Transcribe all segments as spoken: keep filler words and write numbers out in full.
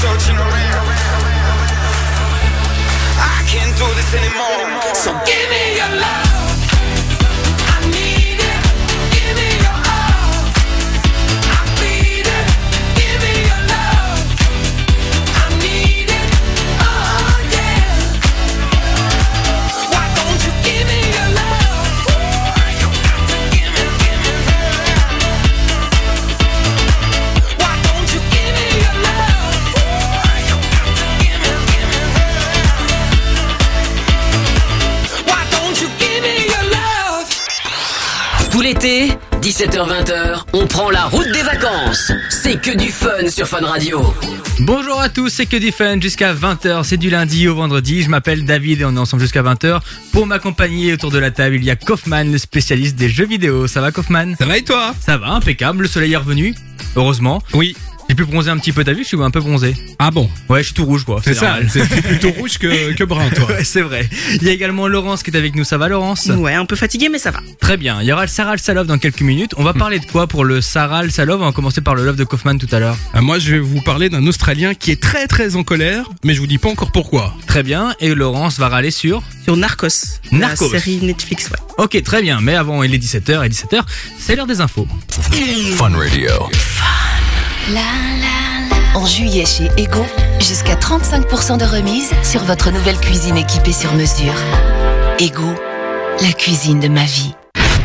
searching around. I can't do this anymore. So give me your love. Tout l'été, dix-sept heures vingt, on prend la route des vacances. C'est que du fun sur Fun Radio. Bonjour à tous, c'est que du fun jusqu'à vingt heures, c'est du lundi au vendredi. Je m'appelle David et on est ensemble jusqu'à vingt heures. Pour m'accompagner autour de la table, il y a Kaufman, le spécialiste des jeux vidéo. Ça va Kaufman? Ça va et toi? Ça va, impeccable, le soleil est revenu, heureusement. Oui. J'ai pu bronzer un petit peu, t'as vu, je suis un peu bronzé. Ah bon? Ouais, je suis tout rouge quoi. C'est, c'est ça, c'est plutôt rouge que, que brun toi. Ouais, c'est vrai. Il y a également Laurence qui est avec nous, ça va Laurence? Ouais, un peu fatigué mais ça va. Très bien, il y aura le Sarah Salov dans quelques minutes. On va parler de quoi pour le Sarah Salov? On va commencer par le love de Kaufman tout à l'heure. Ah, moi je vais vous parler d'un Australien qui est très très en colère, mais je vous dis pas encore pourquoi. Très bien, et Laurence va râler sur Sur Narcos. Narcos. La série Netflix, ouais. Ok, très bien, mais avant il est dix-sept heures et dix-sept heures, c'est l'heure des infos. Fun Radio. La, la, la. En juillet chez Ego, jusqu'à trente-cinq pour cent de remise sur votre nouvelle cuisine équipée sur mesure. Ego, la cuisine de ma vie.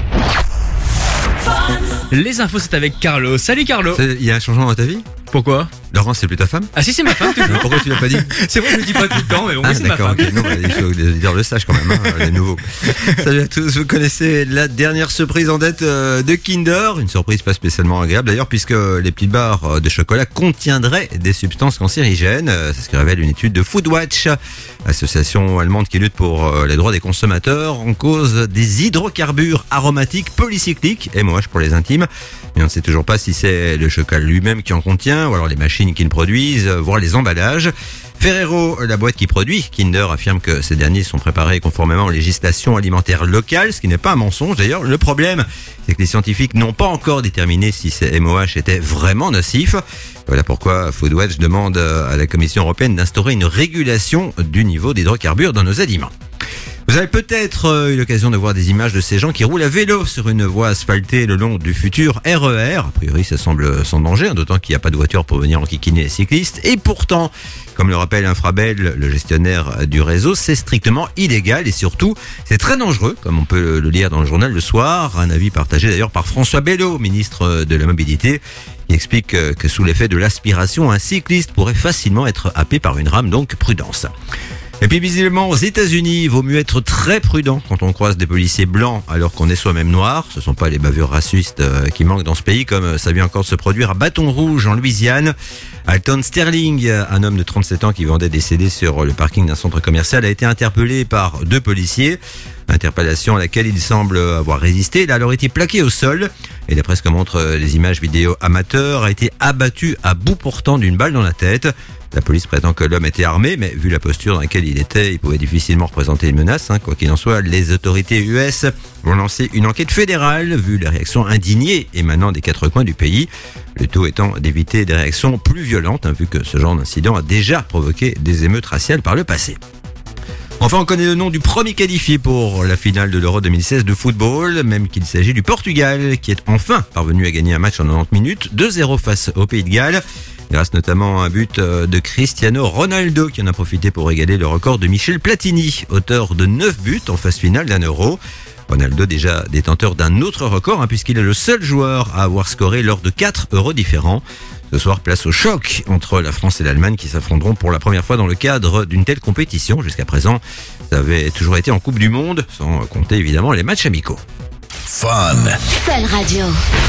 Les infos, c'est avec Carlo. Salut Carlo. Il y a un changement dans ta vie? Pourquoi? Laurence, c'est plus ta femme? Ah si, c'est ma femme toujours. Pourquoi tu l'as pas dit? C'est vrai, je le dis pas tout le temps, mais bon, ah, oui, c'est ma d'accord, femme. ok. Non, bah, il faut que les auditeurs le sachent quand même, hein, les nouveaux. Salut à tous, vous connaissez la dernière surprise en date euh, de Kinder. Une surprise pas spécialement agréable d'ailleurs, puisque les petites barres de chocolat contiendraient des substances cancérigènes. C'est ce que révèle une étude de Foodwatch, association allemande qui lutte pour les droits des consommateurs, en cause des hydrocarbures aromatiques polycycliques, et moche pour les intimes. Mais on ne sait toujours pas si c'est le chocolat lui-même qui en contient, ou alors les machines qui le produisent, voire les emballages. Ferrero, la boîte qui produit Kinder, affirme que ces derniers sont préparés conformément aux législations alimentaires locales, ce qui n'est pas un mensonge d'ailleurs. Le problème, c'est que les scientifiques n'ont pas encore déterminé si ces M O H étaient vraiment nocifs. Voilà pourquoi Foodwatch demande à la Commission européenne d'instaurer une régulation du niveau d'hydrocarbures dans nos aliments. Vous avez peut-être eu l'occasion de voir des images de ces gens qui roulent à vélo sur une voie asphaltée le long du futur R E R. A priori, ça semble sans danger, d'autant qu'il n'y a pas de voiture pour venir enquiquiner les cyclistes. Et pourtant, comme le rappelle Infrabel, le gestionnaire du réseau, c'est strictement illégal et surtout, c'est très dangereux, comme on peut le lire dans le journal Le Soir. Un avis partagé d'ailleurs par François Bello, ministre de la Mobilité. Il explique que sous l'effet de l'aspiration, un cycliste pourrait facilement être happé par une rame, donc prudence. Et puis visiblement aux États-Unis, il vaut mieux être très prudent quand on croise des policiers blancs alors qu'on est soi-même noir. Ce ne sont pas les bavures racistes qui manquent dans ce pays, comme ça vient encore de se produire à Bâton Rouge en Louisiane. Alton Sterling, un homme de trente-sept ans qui vendait des C D sur le parking d'un centre commercial, a été interpellé par deux policiers. Interpellation à laquelle il semble avoir résisté. Il a alors été plaqué au sol et d'après ce que montrent les images vidéo amateurs, a été abattu à bout portant d'une balle dans la tête. La police prétend que l'homme était armé, mais vu la posture dans laquelle il était, il pouvait difficilement représenter une menace. Hein. Quoi qu'il en soit, les autorités U S vont lancer une enquête fédérale, vu les réactions indignées émanant des quatre coins du pays. Le tout étant d'éviter des réactions plus violentes, hein, vu que ce genre d'incident a déjà provoqué des émeutes raciales par le passé. Enfin, on connaît le nom du premier qualifié pour la finale de l'Euro deux mille seize de football, même qu'il s'agit du Portugal, qui est enfin parvenu à gagner un match en quatre-vingt-dix minutes, deux zéro face au Pays de Galles, grâce notamment à un but de Cristiano Ronaldo, qui en a profité pour égaler le record de Michel Platini, auteur de neuf buts en phase finale d'un Euro. Ronaldo déjà détenteur d'un autre record, hein, puisqu'il est le seul joueur à avoir scoré lors de quatre Euros différents. Ce soir, place au choc entre la France et l'Allemagne qui s'affronteront pour la première fois dans le cadre d'une telle compétition. Jusqu'à présent, ça avait toujours été en Coupe du Monde, sans compter évidemment les matchs amicaux. Fun. Fun Radio.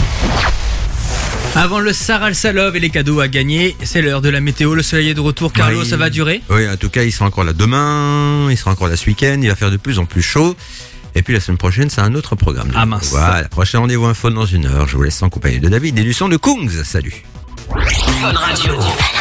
Avant le Sarah Salov et les cadeaux à gagner, c'est l'heure de la météo. Le soleil est de retour. Carlo, Oui. ça va durer? Oui, en tout cas, il sera encore là demain, il sera encore là ce week-end, il va faire de plus en plus chaud. Et puis la semaine prochaine, c'est un autre programme. Ah mince. Voilà, prochain rendez-vous info dans une heure. Je vous laisse en compagnie de David et du son de Kungs. Salut. Fun Radio.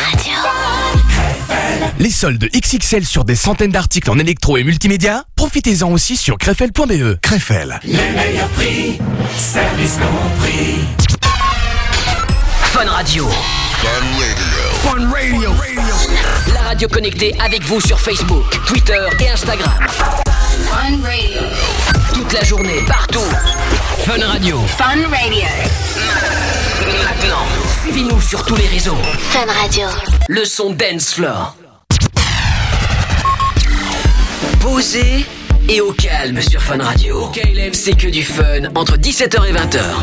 Les soldes X X L sur des centaines d'articles en électro et multimédia, profitez-en aussi sur crefel point b e. Crefel. Les meilleurs prix, service compris. Fun Radio. Fun Radio. La radio connectée avec vous sur Facebook, Twitter et Instagram. Fun Radio. Toute la journée, partout. Fun Radio. Fun Radio. Maintenant, suivez-nous sur tous les réseaux. Fun Radio. Le son Dance Floor. Posé et au calme sur Fun Radio. K L M, c'est que du fun entre dix-sept heures et vingt heures.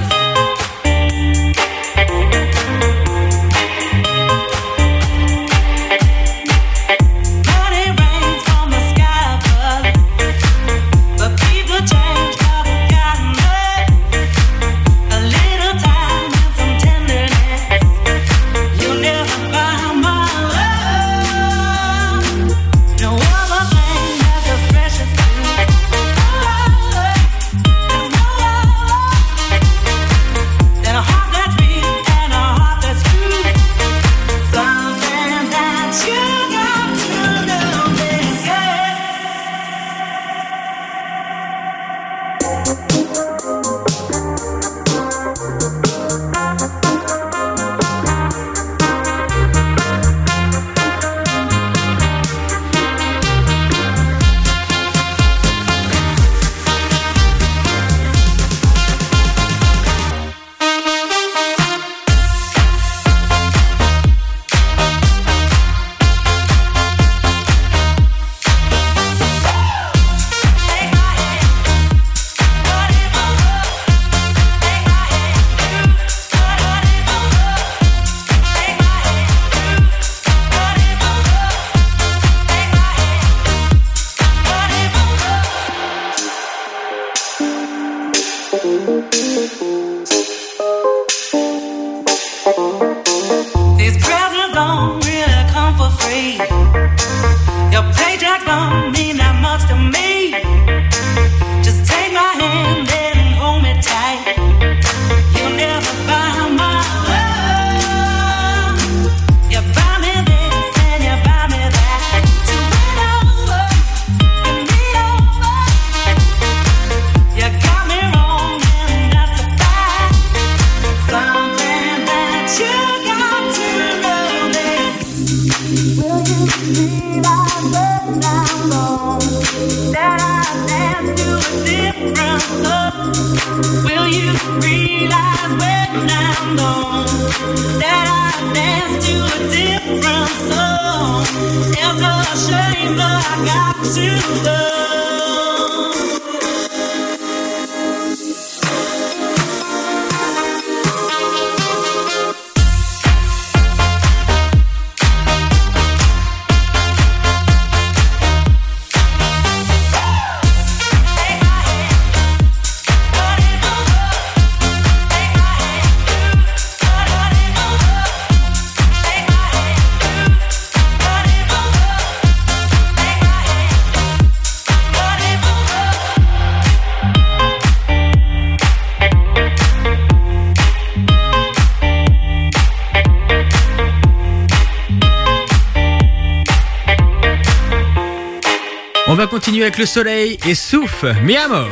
On va continuer avec le soleil et souffle, mi amor.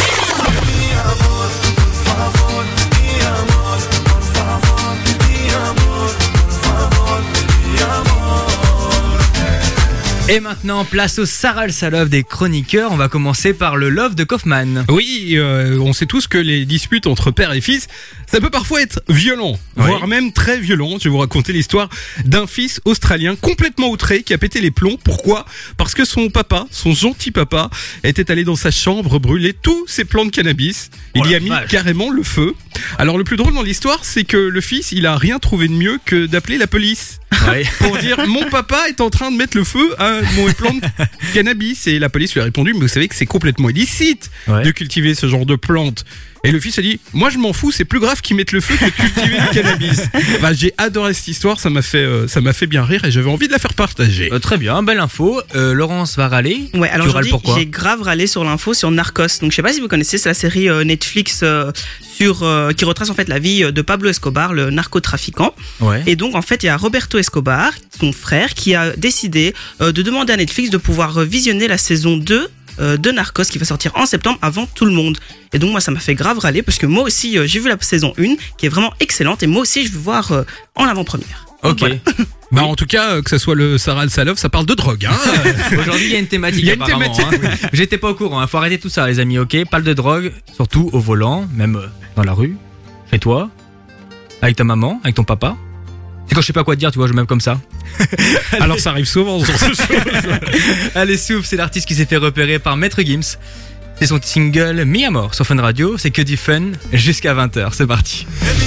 Et maintenant, place au Sarah le Salove des chroniqueurs. On va commencer par le love de Kaufman. Oui, euh, on sait tous que les disputes entre père et fils, ça peut parfois être violent, oui. voire même très violent. Je vais vous raconter l'histoire d'un fils australien complètement outré qui a pété les plombs. Pourquoi ? Parce que son papa, son gentil papa, était allé dans sa chambre brûler tous ses plants de cannabis. Il oh y a mis vache. carrément le feu. Alors le plus drôle dans l'histoire, c'est que le fils, il a rien trouvé de mieux que d'appeler la police. Ouais. Pour dire mon papa est en train de mettre le feu à mon plant de cannabis. Et la police lui a répondu, mais vous savez que c'est complètement illicite ouais. de cultiver ce genre de plante. Et le fils a dit, moi je m'en fous, c'est plus grave qu'ils mettent le feu que de cultiver du cannabis. Bah, j'ai adoré cette histoire, ça m'a fait, euh, ça m'a fait bien rire et j'avais envie de la faire partager. Euh, très bien, belle info. Euh, Laurence va râler. Ouais, alors tu râles aujourd'hui, pourquoi ? j'ai grave râlé sur l'info sur Narcos. Donc je sais pas si vous connaissez, c'est la série euh, Netflix euh, sur euh, qui retrace en fait la vie de Pablo Escobar, le narcotrafiquant. Ouais. Et donc en fait, il y a Roberto Escobar, son frère, qui a décidé euh, de demander à Netflix de pouvoir visionner la saison deux euh, de Narcos qui va sortir en septembre avant tout le monde. Et donc moi ça m'a fait grave râler parce que moi aussi euh, j'ai vu la saison un qui est vraiment excellente et moi aussi je veux voir euh, en avant-première. Donc, Ok. voilà. Bah en tout cas, euh, que ça soit le Sarah Al Salov, ça parle de drogue. Hein. Aujourd'hui, il y a une thématique. Il y a une apparemment, thématique, hein. J'étais pas au courant. Hein. Faut arrêter tout ça, les amis. Ok. Parle de drogue, surtout au volant, même euh, dans la rue, chez toi, avec ta maman, avec ton papa. C'est quand je sais pas quoi te dire, tu vois, je m'aime comme ça. Alors ça arrive souvent ce genre de choses. Allez, Souffle, c'est l'artiste qui s'est fait repérer par Maître Gims. C'est son single Mi Amor sur Fun Radio. C'est que du fun jusqu'à vingt heures. C'est parti.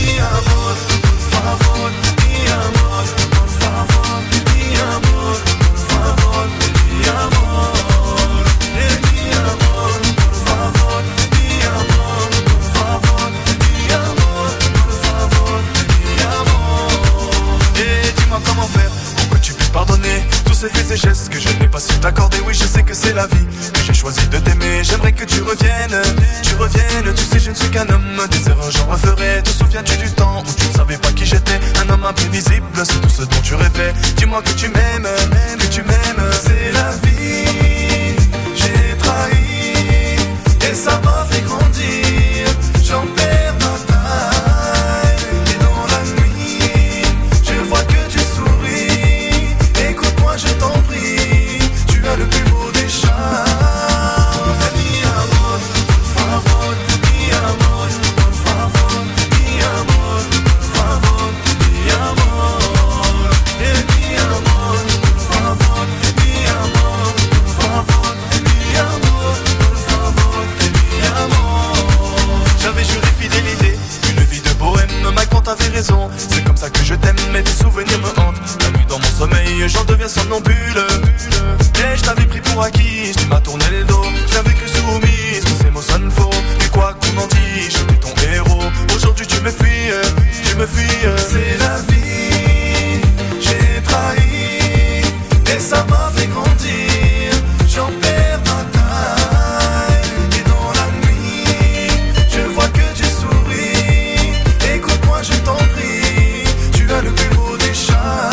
Faits et gestes que je n'ai pas su t'accorder. Oui, je sais que c'est la vie, que j'ai choisi de t'aimer. J'aimerais que tu reviennes, tu reviennes. Tu sais, je ne suis qu'un homme, des erreurs j'en referai. Te souviens-tu du temps où tu ne savais pas qui j'étais? Un homme imprévisible, c'est tout ce dont tu rêvais. Dis-moi que tu m'aimes, que tu m'aimes. C'est la vie, j'ai trahi et ça m'a fait grandir. J'en perds ma taille et dans la nuit, je vois que tu souris. Écoute-moi, je t'en prie, tu as le plus beau des charmes. Mi amor, por favor, mi amor, por favor, mi amor, por favor, mi amor. Eh, mi amor, por favor, mi amor, por favor, mi amor, por favor, mi amor. J'avais juré fidélité, une vie de bohème, ma quand t'avais raison. C'est comme ça que je t'aime, mais tes souvenirs me hantent. La nuit dans mon sommeil, j'en deviens somnambule. Et je t'avais pris pour acquise, tu m'as tourné le dos. Je t'avais cru soumise, mais ces mots sonnent faux. Mais quoi qu'on en dise, j'étais ton héros. Aujourd'hui tu me fuis, tu me fuis. C'est la vie, j'ai trahi et ça m'a fait grandir. J'en perds ma taille et dans la nuit, je vois que tu souris. Écoute-moi, je t'en prie, tu as le plus beau des charmes.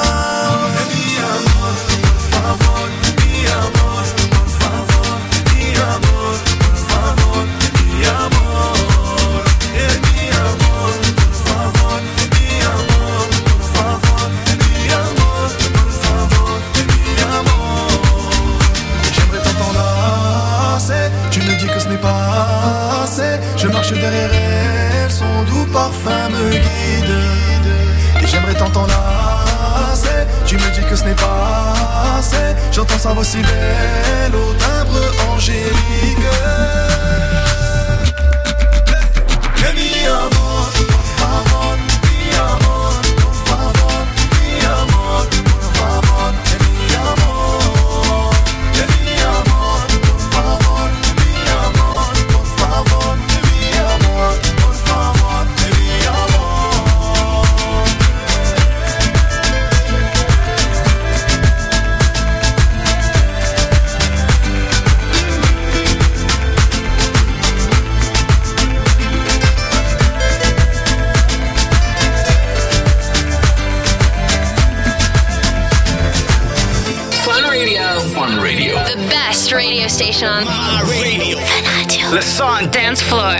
Mi amor, por favor, mi amor, por favor, mi amor, por favor, mi amor. Eh, mi amor, por favor, mi amor, por favor, mi amor, por favor, mi amor. J'aimerais t'enlacer, tu me dis que ce n'est pas assez. Je marche derrière elle, son doux parfum me guide. Et j'aimerais t'entendre lasser, tu me dis que ce n'est pas assez. J'entends sa voix si belle au timbre angélique. Hey, mi amor, por favor, mi amor, por favor, mi amor, por favor, mi amor. Hey, mi amor, por favor, mi amor, por favor, mi amor, por favor, mi amor. Fun Radio. Fun Radio. The best radio station. Fun Radio. Fun Radio. Le son Dance floor.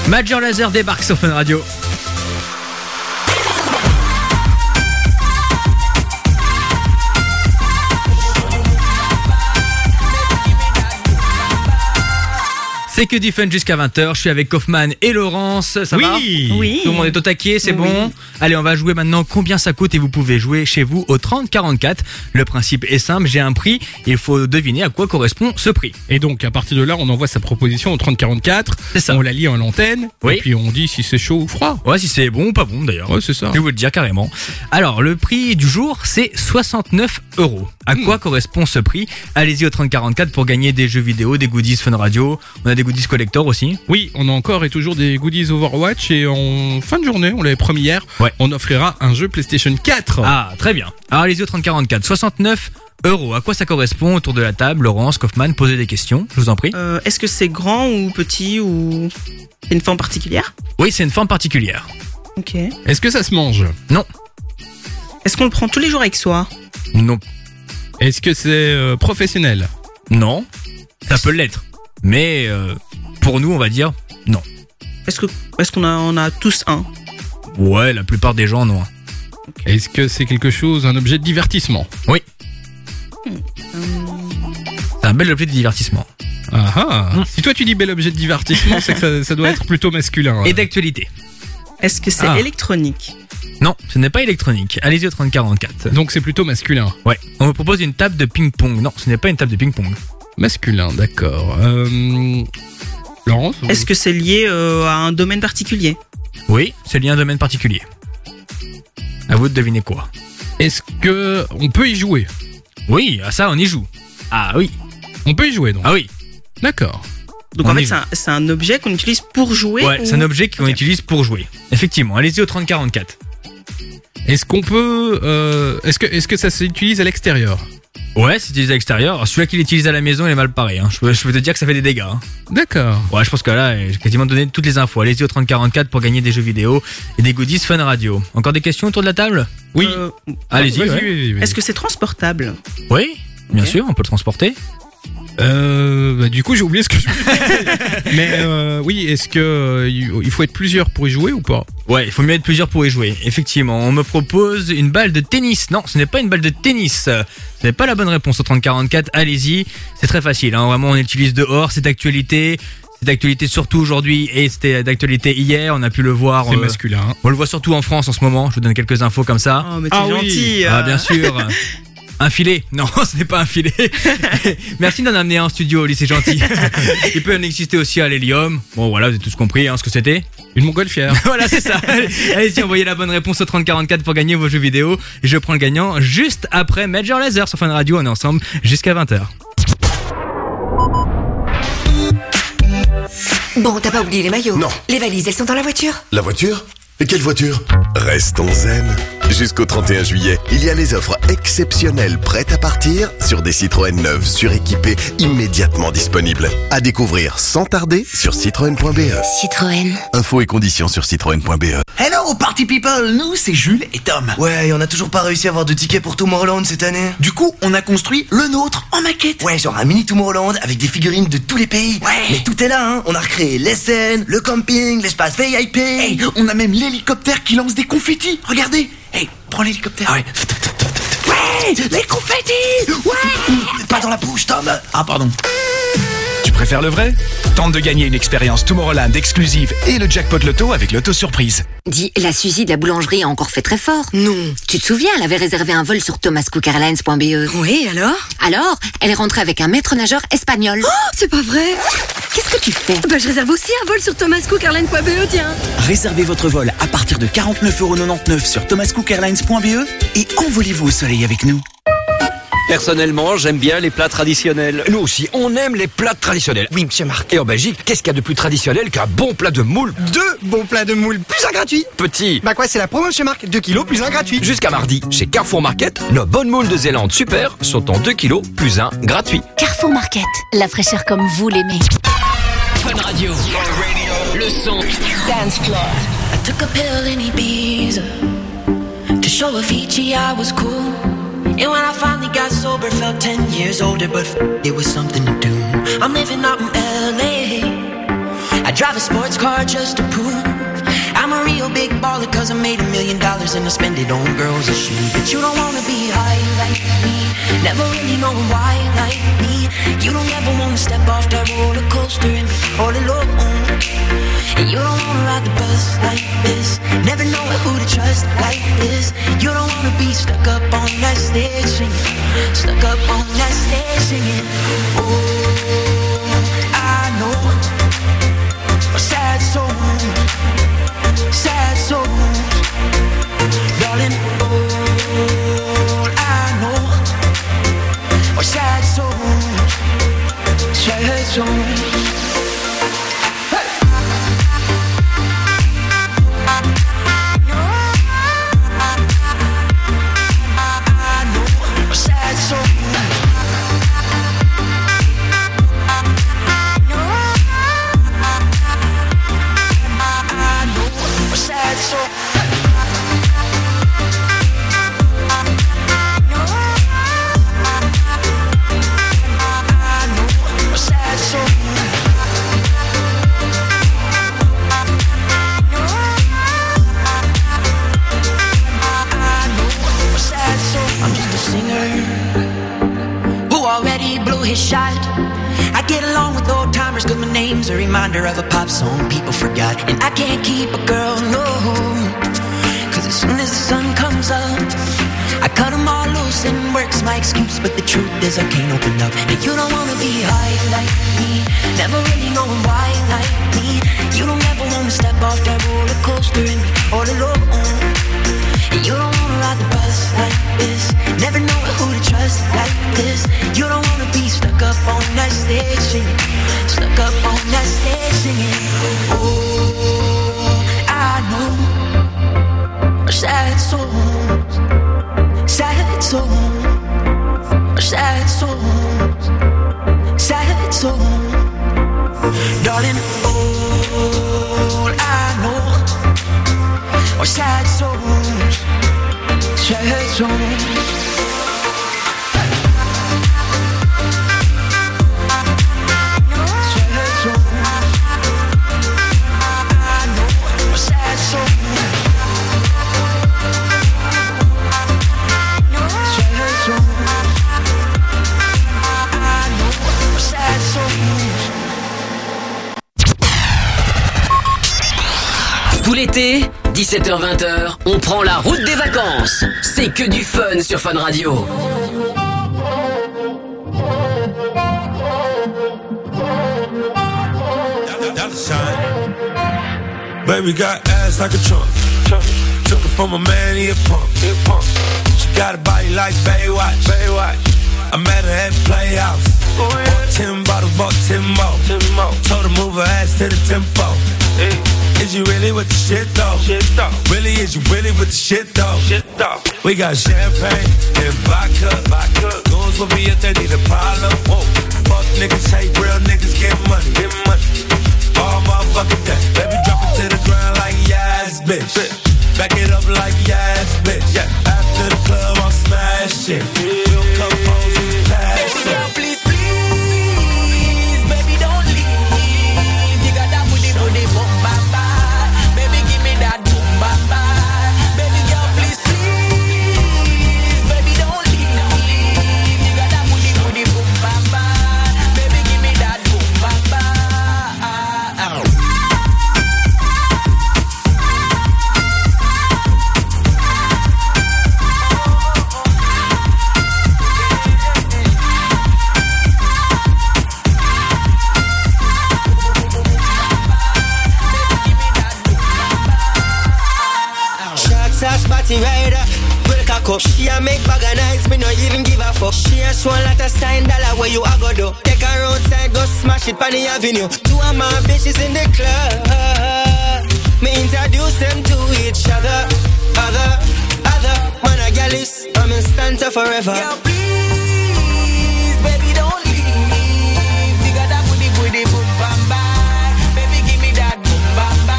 Major Lazer débarque sur Fun Radio. C'est que du fun jusqu'à vingt heures. Je suis avec Kaufman et Laurence. Ça Oui. va? Oui. Tout le monde est au taquet, c'est Oui. bon. Allez, on va jouer maintenant combien ça coûte et vous pouvez jouer chez vous au trente quarante-quatre. Le principe est simple, j'ai un prix. Il faut deviner à quoi correspond ce prix. Et donc, à partir de là, on envoie sa proposition au trente quarante-quatre. C'est ça. On la lit en l'antenne. Oui. Et puis, on dit si c'est chaud ou froid. Ouais, si c'est bon ou pas bon d'ailleurs. Ouais, c'est ça. Je vais vous le dire carrément. Alors, le prix du jour, c'est soixante-neuf euros. À Hmm. quoi correspond ce prix? Allez-y au trente quarante-quatre pour gagner des jeux vidéo, des goodies Fun Radio. On a des goodies collector aussi. Oui, on a encore et toujours des goodies Overwatch. Et en fin de journée, on l'avait promis hier, Ouais. on offrira un jeu PlayStation quatre. Ah, très bien. Alors, allez-y au trente quarante-quatre. soixante-neuf euros. À quoi ça correspond autour de la table? Laurence, Kaufman, posez des questions. Je vous en prie. Euh, Est-ce que c'est grand ou petit ou c'est une forme particulière? Oui, c'est une forme particulière. Ok. Est-ce que ça se mange? Non. Est-ce qu'on le prend tous les jours avec soi? Non. Est-ce que c'est euh, professionnel? Non. Ça peut l'être. Mais euh, pour nous, on va dire non. Est-ce que est-ce qu'on a on a tous un? Ouais, la plupart des gens non. Est-ce que c'est quelque chose, un objet de divertissement? Oui. Hum, C'est un bel objet de divertissement. Ah ah. Hmm. Si toi tu dis bel objet de divertissement, c'est que ça, ça doit être plutôt masculin. Et d'actualité. Est-ce que c'est Ah. électronique? Non, ce n'est pas électronique. Allez-y au trente quarante-quatre. Donc c'est plutôt masculin. Ouais. On me propose une table de ping-pong. Non, ce n'est pas une table de ping-pong. Masculin, d'accord. Euh... Laurence? Est-ce que c'est lié euh, à un domaine particulier? Oui, c'est lié à un domaine particulier. À vous de deviner quoi. Est-ce que on peut y jouer? Oui, à ça on y joue. Ah oui. On peut y jouer donc. Ah oui. D'accord. Donc On en fait y c'est un, c'est un objet qu'on utilise pour jouer? Ouais, ou- c'est un objet qu'on Ok. utilise pour jouer. Effectivement, allez-y au trente quarante-quatre. Est-ce qu'on peut, euh... est-ce que, est-ce que ça s'utilise à l'extérieur? Ouais, c'est utilisé à l'extérieur. Alors, celui-là qui l'utilise à la maison, il est mal paré. Hein. Je, peux, je peux te dire que ça fait des dégâts. Hein. D'accord. Ouais, je pense que là, j'ai quasiment donné toutes les infos. Allez-y au trente quarante-quatre pour gagner des jeux vidéo et des goodies Fun Radio. Encore des questions autour de la table? Oui. Euh, Allez-y. Vas-y, ouais. vas-y, vas-y. Est-ce que c'est transportable? Oui, bien Ok. sûr, on peut le transporter. Euh, bah, du coup, j'ai oublié ce que je voulais dire. Mais euh, oui, est-ce que euh, il faut être plusieurs pour y jouer ou pas? Ouais, il faut mieux être plusieurs pour y jouer. Effectivement, on me propose une balle de tennis. Non, ce n'est pas une balle de tennis. Ce n'est pas la bonne réponse au trente quarante-quatre. Allez-y, c'est très facile. Hein. Vraiment, on l'utilise dehors. C'est d'actualité. C'est d'actualité surtout aujourd'hui et c'était d'actualité hier. On a pu le voir. C'est euh, masculin. On le voit surtout en France en ce moment. Je vous donne quelques infos comme ça. Oh mais t'es Ah oui. gentil. Ah, euh. bien sûr. Un filet? Non, ce n'est pas un filet. Merci d'en amener un en studio, Oli, c'est gentil. Il peut en exister aussi à l'hélium. Bon, voilà, vous avez tous compris hein, ce que c'était. Une montgolfière. Voilà, c'est ça. Allez-y, envoyez la bonne réponse au trente quarante-quatre pour gagner vos jeux vidéo. Et je prends le gagnant juste après Major Lazer sur Fun Radio. On est ensemble jusqu'à vingt heures. Bon, t'as pas oublié les maillots? Non. Les valises, elles sont dans la voiture? La voiture? Et quelle voiture? Restons zen. Jusqu'au trente et un juillet, il y a les offres exceptionnelles prêtes à partir sur des Citroën neuves suréquipées immédiatement disponibles. À découvrir sans tarder sur citroën point b e. Citroën. Infos et conditions sur citroën point b e. Hello party people, nous c'est Jules et Tom. Ouais, on a toujours pas réussi à avoir de tickets pour Tomorrowland cette année. Du coup, on a construit le nôtre en maquette. Ouais, genre un mini Tomorrowland avec des figurines de tous les pays. Ouais. Mais tout est là, hein. On a recréé les scènes, le camping, l'espace V I P. Hey, on a même l'hélicoptère qui lance des confettis. Regardez. Hey, prends l'hélicoptère. Ah ouais. Ouais, les confettis. Ouais. Pas dans la bouche, Tom. Ah pardon. Tu préfères le vrai? Tente de gagner une expérience Tomorrowland exclusive et le jackpot loto avec l'auto surprise. Dis, la Suzy de la boulangerie a encore fait très fort. Non. Tu te souviens, elle avait réservé un vol sur thomas cook airlines point b e. Oui, alors? Alors, elle est rentrée avec un maître nageur espagnol. Oh, c'est pas vrai. Qu'est-ce que tu fais? Bah, je réserve aussi un vol sur thomas cook airlines point b e, tiens. Réservez votre vol à partir de quarante-neuf euros quatre-vingt-dix-neuf sur thomas cook airlines point b e et envolez-vous au soleil avec nous. Personnellement, j'aime bien les plats traditionnels. Nous aussi, on aime les plats traditionnels. Oui, monsieur Marc. Et en Belgique, qu'est-ce qu'il y a de plus traditionnel qu'un bon plat de moule? Deux bons plats de moule, plus un gratuit. Petit. Bah quoi, c'est la promo, monsieur Marc. deux kilos, plus un gratuit. Jusqu'à mardi, chez Carrefour Market, nos bonnes moules de Zélande super sont en deux kilos, plus un gratuit. Carrefour Market, la fraîcheur comme vous l'aimez. Fun Radio. Le son. Dance floor. I took a pill in Ibiza to show Avicii I was cool. And when I finally got sober, felt ten years older, but f- it was something to do. I'm living out in L A. I drive a sports car just to prove I'm a real big baller, cause I made a million dollars and I spend it on girls and shoes. But you don't wanna be high like me, never really know why like me. You don't ever wanna step off that roller coaster and be all alone. And you don't wanna ride the bus like this, never know who to trust like this. You don't wanna be stuck up on that stage singing, stuck up on that stage singing. Oh, I know a sad soul, sad souls, darling. All I know are sad souls, sad souls. Shot. I get along with old timers cause my name's a reminder of a pop song people forgot. And I can't keep a girl, no, cause as soon as the sun comes up I cut them all loose and work's my excuse. But the truth is I can't open up. And you don't wanna be high like me, never really knowing why like me. You don't ever wanna step off that roller coaster and be all alone. And you don't wanna ride the bus like this, never know who to trust like this. You don't wanna be stuck up on that stage singing, stuck up on that stage singing. Oh, I know sad souls, sad souls, sad souls, sad souls, darling. All I know are sad souls, sad souls. Tout l'été, dix-sept heures vingt, on prend la route des vacances. C'est que du fun sur Fun Radio. Baby got ass like a trunk. Took it from a man, he a punk. She got a body like Baywatch. I met her at Playhouse. Bought ten bottles, bought ten more. Told her move her ass to the tempo. Is you really with the shit though? Really, is you really with the shit though? We got champagne and vodka. Goons will be if they need a problem. Fuck niggas, hate real niggas, get money. All motherfucking day. Baby, drop it to the ground like yes, bitch. Back it up like yes, bitch. After the club, I'm smashing. We'll come home and pass it. Baby girl, please, please, baby, don't leave. You got that booty, booty, boom, bam, bam. Baby, give me that boom, bam, bam. Baby girl, please, please, baby, don't leave. You got that booty, booty, boom, bam, bam. Baby, give me that boom, bam, bam. Spotty rider, with a cock up. She a make bag of nice, me no even give a fuck. She a show a lot of sign dollar where you a go do. Take her outside, go smash it on the avenue. Two of my bitches in the club, me introduce them to each other. Other, other, man a gal is, I'm in stanza forever. Girl, please, baby, don't leave. You got that booty, booty, boom, bam, bam. Baby, give me that boom, bam, bam.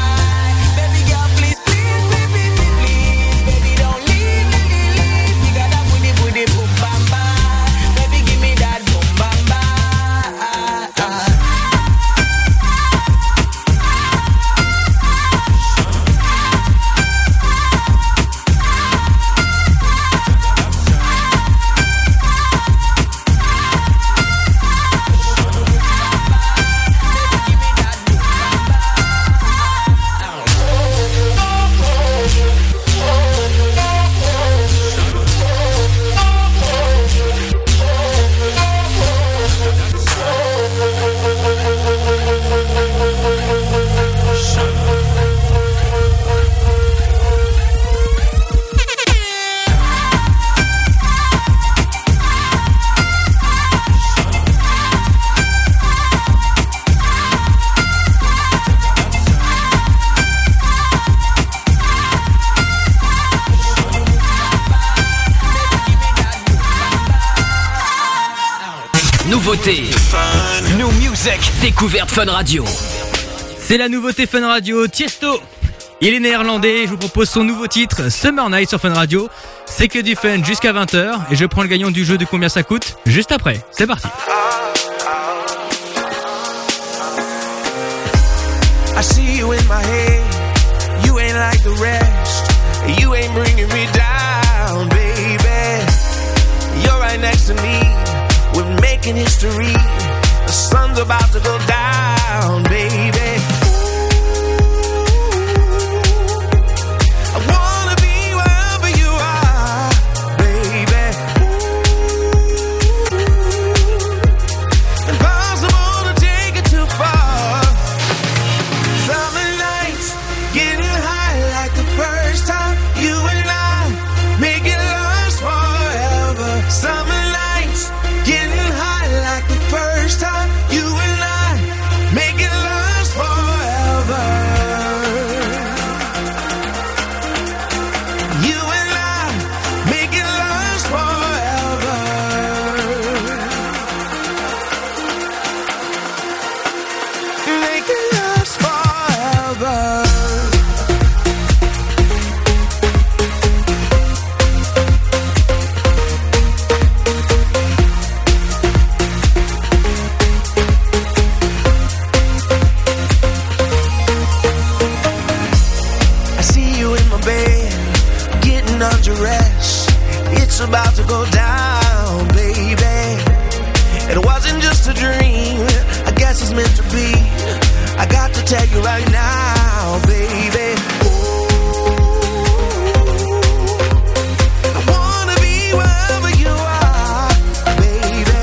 nouveauté. New Music. Découverte Fun Radio. C'est la nouveauté Fun Radio, Tiesto. Il est néerlandais, je vous propose son nouveau titre, Summer Night sur Fun Radio. C'est que du fun jusqu'à vingt heures et je prends le gagnant du jeu de combien ça coûte juste après. C'est parti. I see you in my head. You ain't like the rest. You ain't bringing me down, baby. You're right next to me. We're making history. The sun's about to go down, baby. I wanna be wherever you are, baby. Impossible to take it too far. Summer nights, getting high like the first time. You and I make it last forever. Summer nights, getting high like the first time. You and I make it last forever. You and I make it last forever. Make it last forever. I see you in my bed, getting undressed. It's about to go down, baby. It wasn't just a dream, I guess it's meant to be. I got to tell you right now, baby. I wanna be wherever you are, baby.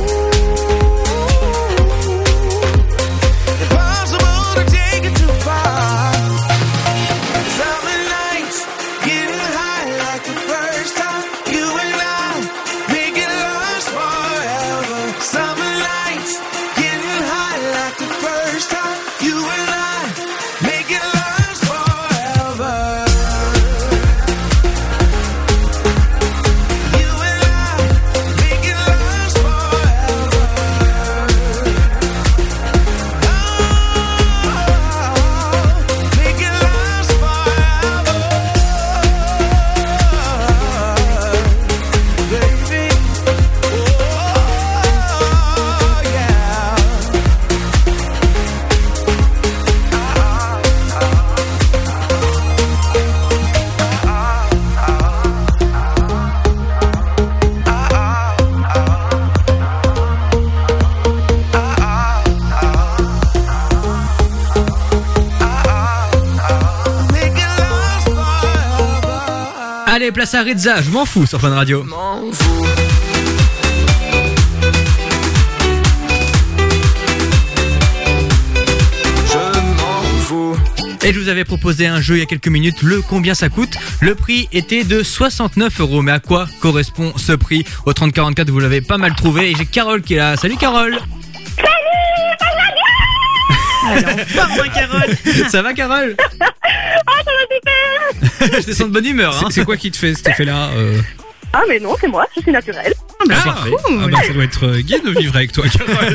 Impossible to take it too far. Summer nights, getting high like the first time. You and I make it last forever. Summer nights, getting high like the first time. You and I make it last forever. You and I make it last forever. Oh, make it last forever, baby. Oh, yeah. Allez, place à Rizza, je m'en fous sur Fun Radio. Et je vous avais proposé un jeu il y a quelques minutes, le combien ça coûte. Le prix était de soixante-neuf euros. Mais à quoi correspond ce prix? Au trente quarante-quatre, vous l'avez pas mal trouvé. Et j'ai Carole qui est là. Salut Carole. Alors, enfin, Carole. Ça va Carole? Oh, ça va super. Je te sens de bonne humeur. Hein. C'est- C'est quoi qui te fait cet effet-là euh... Ah, mais non, c'est moi, je suis naturelle. Ah, bah, parfait. Ah bah, ça doit être euh, gai de vivre avec toi, Carole.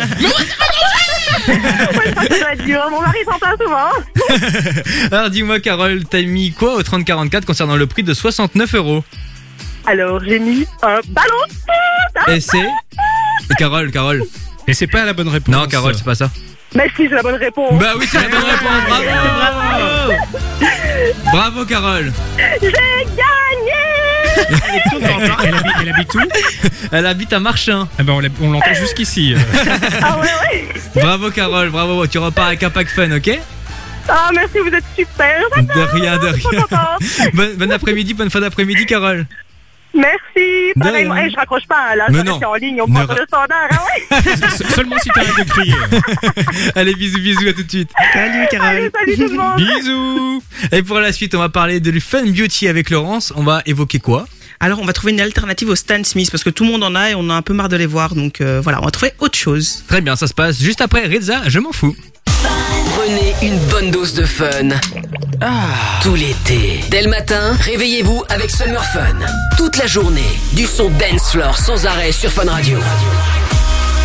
Ouais, ça doit être dur, mon mari s'en plaint souvent. Alors dis-moi Carole, t'as mis quoi au trente quarante-quatre concernant le prix de soixante-neuf euros? Alors, j'ai mis un ballon. Et c'est... Et Carole, Carole. Et c'est pas la bonne réponse. Non Carole, c'est pas ça. Mais si, j'ai la bonne réponse. Bah oui, c'est la bonne réponse, bravo, bravo. Bravo Carole. J'ai gagné. Elle, est contente, hein. elle, habite, elle habite où? Elle habite à Marchin. Ah bah on l'a- on l'entend jusqu'ici. Ah ouais, ouais. Bravo Carole, bravo, tu repars avec un pack fun, ok? Ah, merci, vous êtes super. De rien, de Trop rien. contente. Bon, bon après-midi, bonne fin d'après-midi Carole. Merci. De Pareil, rien. hey, je raccroche pas, là. Mais Je non. reste en ligne, on Ne prend ra- le standard, ah ouais. Seulement si t'arrêtes de crier. Allez, bisous, bisous, à tout de suite. Salut Carole. Allez, salut tout le monde. Bisous. Et pour la suite, on va parler de Fun Beauty avec Laurence. On va évoquer quoi? Alors, on va trouver une alternative au Stan Smith parce que tout le monde en a et on a un peu marre de les voir. Donc euh, voilà, on va trouver autre chose. Très bien, ça se passe juste après Rizza, je m'en fous. Prenez une bonne dose de fun. Ah. Tout l'été. Dès le matin, réveillez-vous avec Summer Fun. Toute la journée, du son dance floor sans arrêt sur Fun Radio.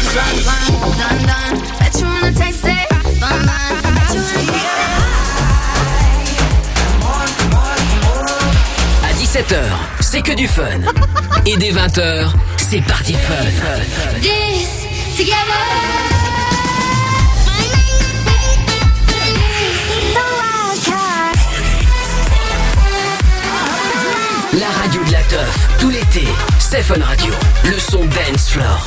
Run, run, done, done. Bet you wanna taste it. Bun, bun. Bet you wanna À dix-sept heures, c'est que du fun. Et dès vingt heures, c'est parti fun. This together. La radio de la teuf, tout l'été, c'est Fun Radio. Le son dance floor.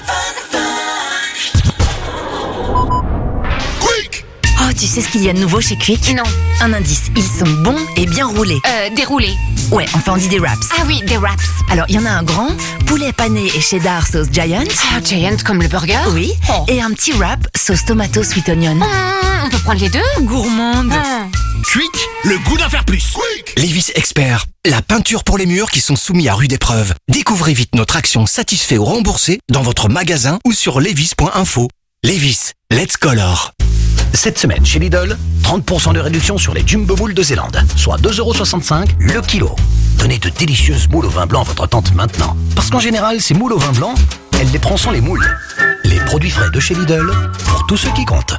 Oh, tu sais ce qu'il y a de nouveau chez Quick? Non. Un indice, ils sont bons et bien roulés. Euh, déroulé. Ouais, enfin on dit des wraps. Ah oui, des wraps. Alors, il y en a un grand, poulet pané et cheddar sauce Giant. Ah, Giant comme le burger? Oui. Oh. Et un petit wrap sauce tomato sweet onion. Mmh, on peut prendre les deux? Gourmande. Mmh. Quick, le goût d'en faire plus. Levi's Expert, la peinture pour les murs qui sont soumis à rude épreuve. Découvrez vite notre action satisfait ou remboursé dans votre magasin ou sur levis point info. Levi's, let's color. Cette semaine chez Lidl, trente pour cent de réduction sur les Jumbo Moules de Zélande, soit deux euros soixante-cinq le kilo. Donnez de délicieuses moules au vin blanc à votre tante maintenant. Parce qu'en général, ces moules au vin blanc, elle les prend sans les moules. Les produits frais de chez Lidl, pour tous ceux qui comptent.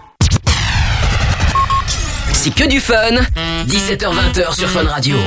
C'est que du fun. dix-sept heures vingt sur Fun Radio.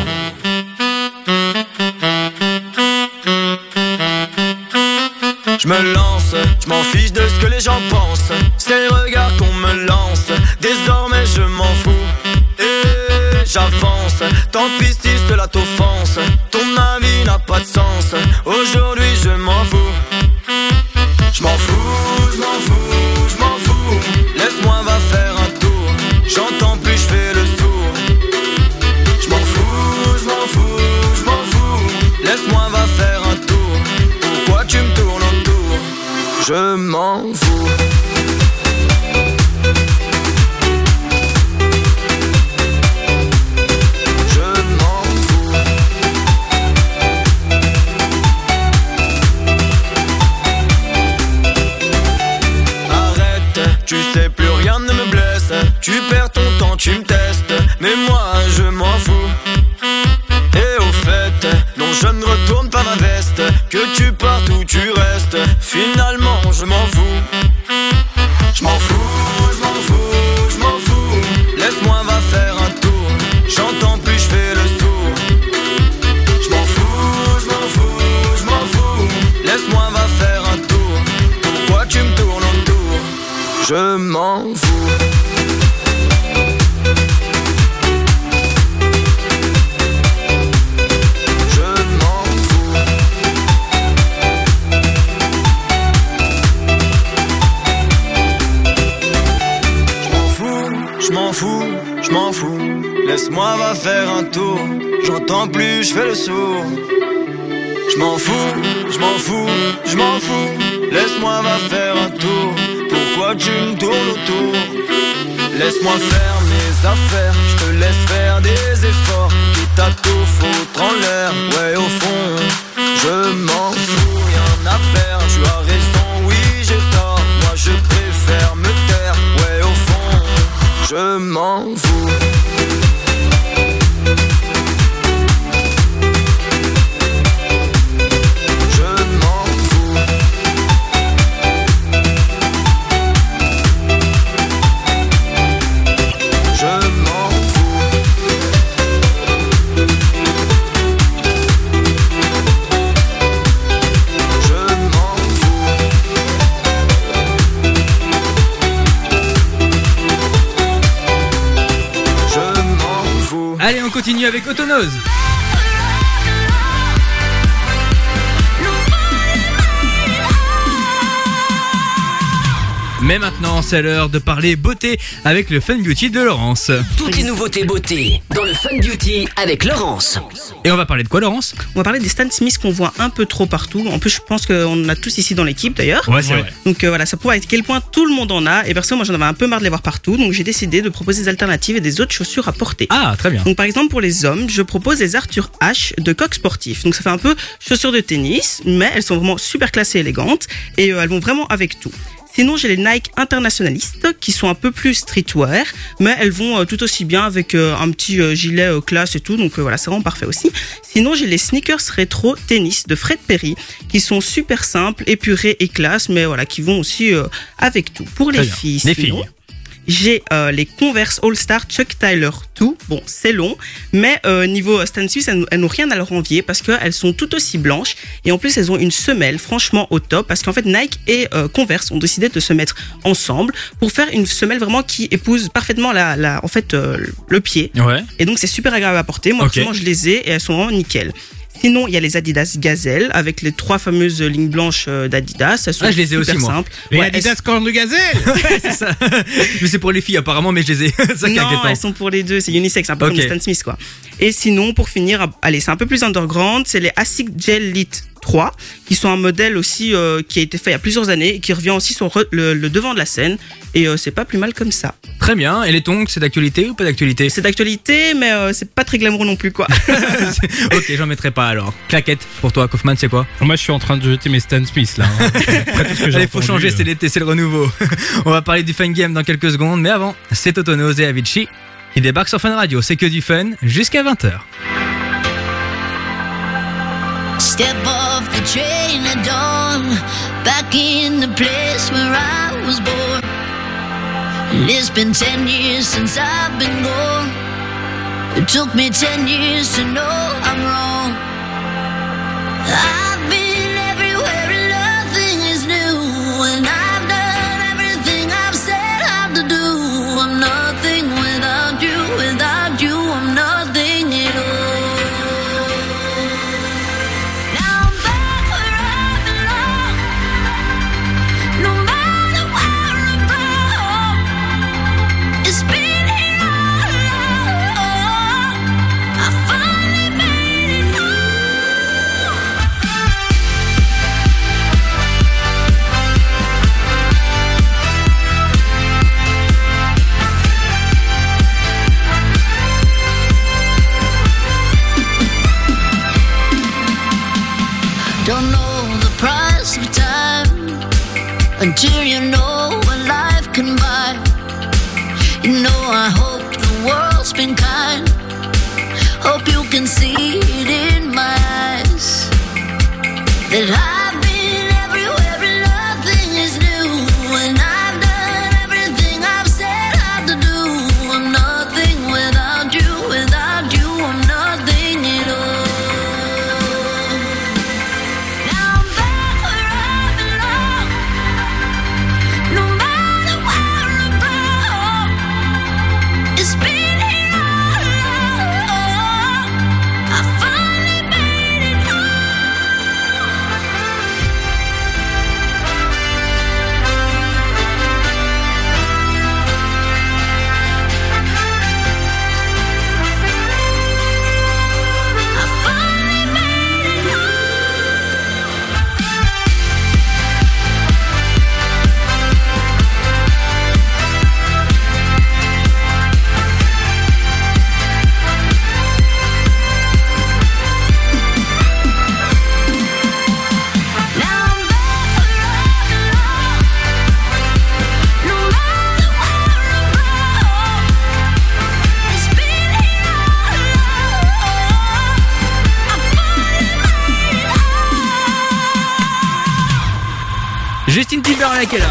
Je me lance, je m'en fiche de ce que les gens pensent. C'est le regard qu'on me lance. Désormais je m'en fous. Et j'avance. Tant pis si cela t'offense. Ton avis n'a pas de sens. Aujourd'hui je m'en fous. Je m'en fous, je m'en fous, je m'en fous. Laisse-moi va faire un tour. J'entends plus, je fais le sourd. Je m'en fous, je m'en fous, je m'en fous. Laisse-moi va faire un tour. Pourquoi tu me tournes autour? Je m'en fous. Je m'en fous. Arrête, tu sais plus rien ne me blesse. Tu perds ton temps, tu me testes. Mais moi je m'en fous. Et au fait, non je ne retourne pas ma veste. Que tu partes ou tu restes, finalement je m'en fous. Je m'en fous, je m'en fous, je m'en fous. Laisse-moi va faire un tour. J'entends plus, je fais le sourd. Je m'en fous, je m'en fous, je m'en fous. Laisse-moi va faire un tour. Pourquoi tu me tournes autour? Je m'en fous. Je m'en fous, je m'en fous. Laisse-moi va faire un tour. J'entends plus, je fais le sourd. Je m'en fous, je m'en fous, je m'en fous. Laisse-moi va faire un tour. Pourquoi tu me tournes autour? Laisse-moi faire mes affaires. Je te laisse faire des efforts. Quitte à tout foutre en l'air. Ouais au fond, je m'en fous, rien à perdre. Tu as raison, oui j'ai tort. Moi je préfère me taire. Ouais au fond, je m'en fous. Je m'en fous. Je m'en fous. Je m'en fous. Je m'en fous. Allez, on continue avec Autonose. Mais maintenant, c'est l'heure de parler beauté avec le Fun Beauty de Laurence. Toutes les nouveautés beauté dans le Fun Beauty avec Laurence. Et on va parler de quoi, Laurence? On va parler des Stan Smith qu'on voit un peu trop partout. En plus, je pense qu'on en a tous ici dans l'équipe d'ailleurs. Ouais, c'est vrai. Donc euh, voilà, ça prouve à quel point tout le monde en a. Et perso, moi j'en avais un peu marre de les voir partout. Donc j'ai décidé de proposer des alternatives et des autres chaussures à porter. Ah, très bien. Donc par exemple, pour les hommes, je propose les Arthur H de Coq Sportif. Donc ça fait un peu chaussures de tennis, mais elles sont vraiment super classées et élégantes. Et euh, elles vont vraiment avec tout. Sinon, j'ai les Nike internationalistes qui sont un peu plus streetwear, mais elles vont euh, tout aussi bien avec euh, un petit euh, gilet euh, classe et tout, donc euh, voilà, c'est vraiment parfait aussi. Sinon, j'ai les sneakers rétro tennis de Fred Perry qui sont super simples, épurés et classe, mais voilà, qui vont aussi euh, avec tout. Pour les filles, les sinon, filles. J'ai euh, les Converse All-Star Chuck Taylor deux. Bon, c'est long, mais euh, niveau Stan Smith, elles, elles n'ont rien à leur envier parce qu'elles sont tout aussi blanches et en plus elles ont une semelle franchement au top parce qu'en fait Nike et euh, Converse ont décidé de se mettre ensemble pour faire une semelle vraiment qui épouse parfaitement la, la, en fait, euh, le pied. Ouais. Et donc c'est super agréable à porter. Moi, Okay. actuellement, je les ai et elles sont vraiment nickel. Sinon, il y a les Adidas Gazelle avec les trois fameuses lignes blanches euh, d'Adidas. Elles sont Ah, je les ai super aussi, moi. simples. Les Ouais, Adidas elles- cornes de gazelle. C'est ça. Mais c'est pour les filles apparemment, mais je les ai. Ça Non, inquiétant. elles sont pour les deux, c'est unisex, un peu Ok. comme Stan Smith quoi. Et sinon, pour finir, allez, c'est un peu plus underground, c'est les Asics Gel Lit trois, qui sont un modèle aussi euh, qui a été fait il y a plusieurs années et qui revient aussi sur re- le, le devant de la scène. Et euh, c'est pas plus mal comme ça. Très bien. Et les tongs, c'est d'actualité ou pas d'actualité? C'est d'actualité, mais euh, c'est pas très glamour non plus quoi. Ok, j'en mettrai pas alors. Claquette, pour toi, Kaufman, c'est quoi? Moi, je suis en train de jeter mes Stan Smith là. hein. Après tout ce que j'ai Allez, faut entendu, changer, euh. c'est l'été, c'est le renouveau. On va parler du fun game dans quelques secondes, mais avant, c'est Totonoz et Avicii qui débarquent sur Fun Radio. C'est que du fun jusqu'à vingt heures. Step off the train at dawn, back in the place where I was born. And it's been ten years since I've been gone. It took me ten years to know I'm wrong. I've been everywhere and nothing is new. And I've done everything I've said how to do. I'm nothing without you, without you, I'm nothing at all. Don't know the price of time until you know what life can buy. You know, I hope the world's been kind. Hope you can see it in my eyes that I've been everywhere and nothing is new. And I've done everything I've said how to do. I'm nothing without you, without you, I'm nothing at all. Justin Timberlake est là.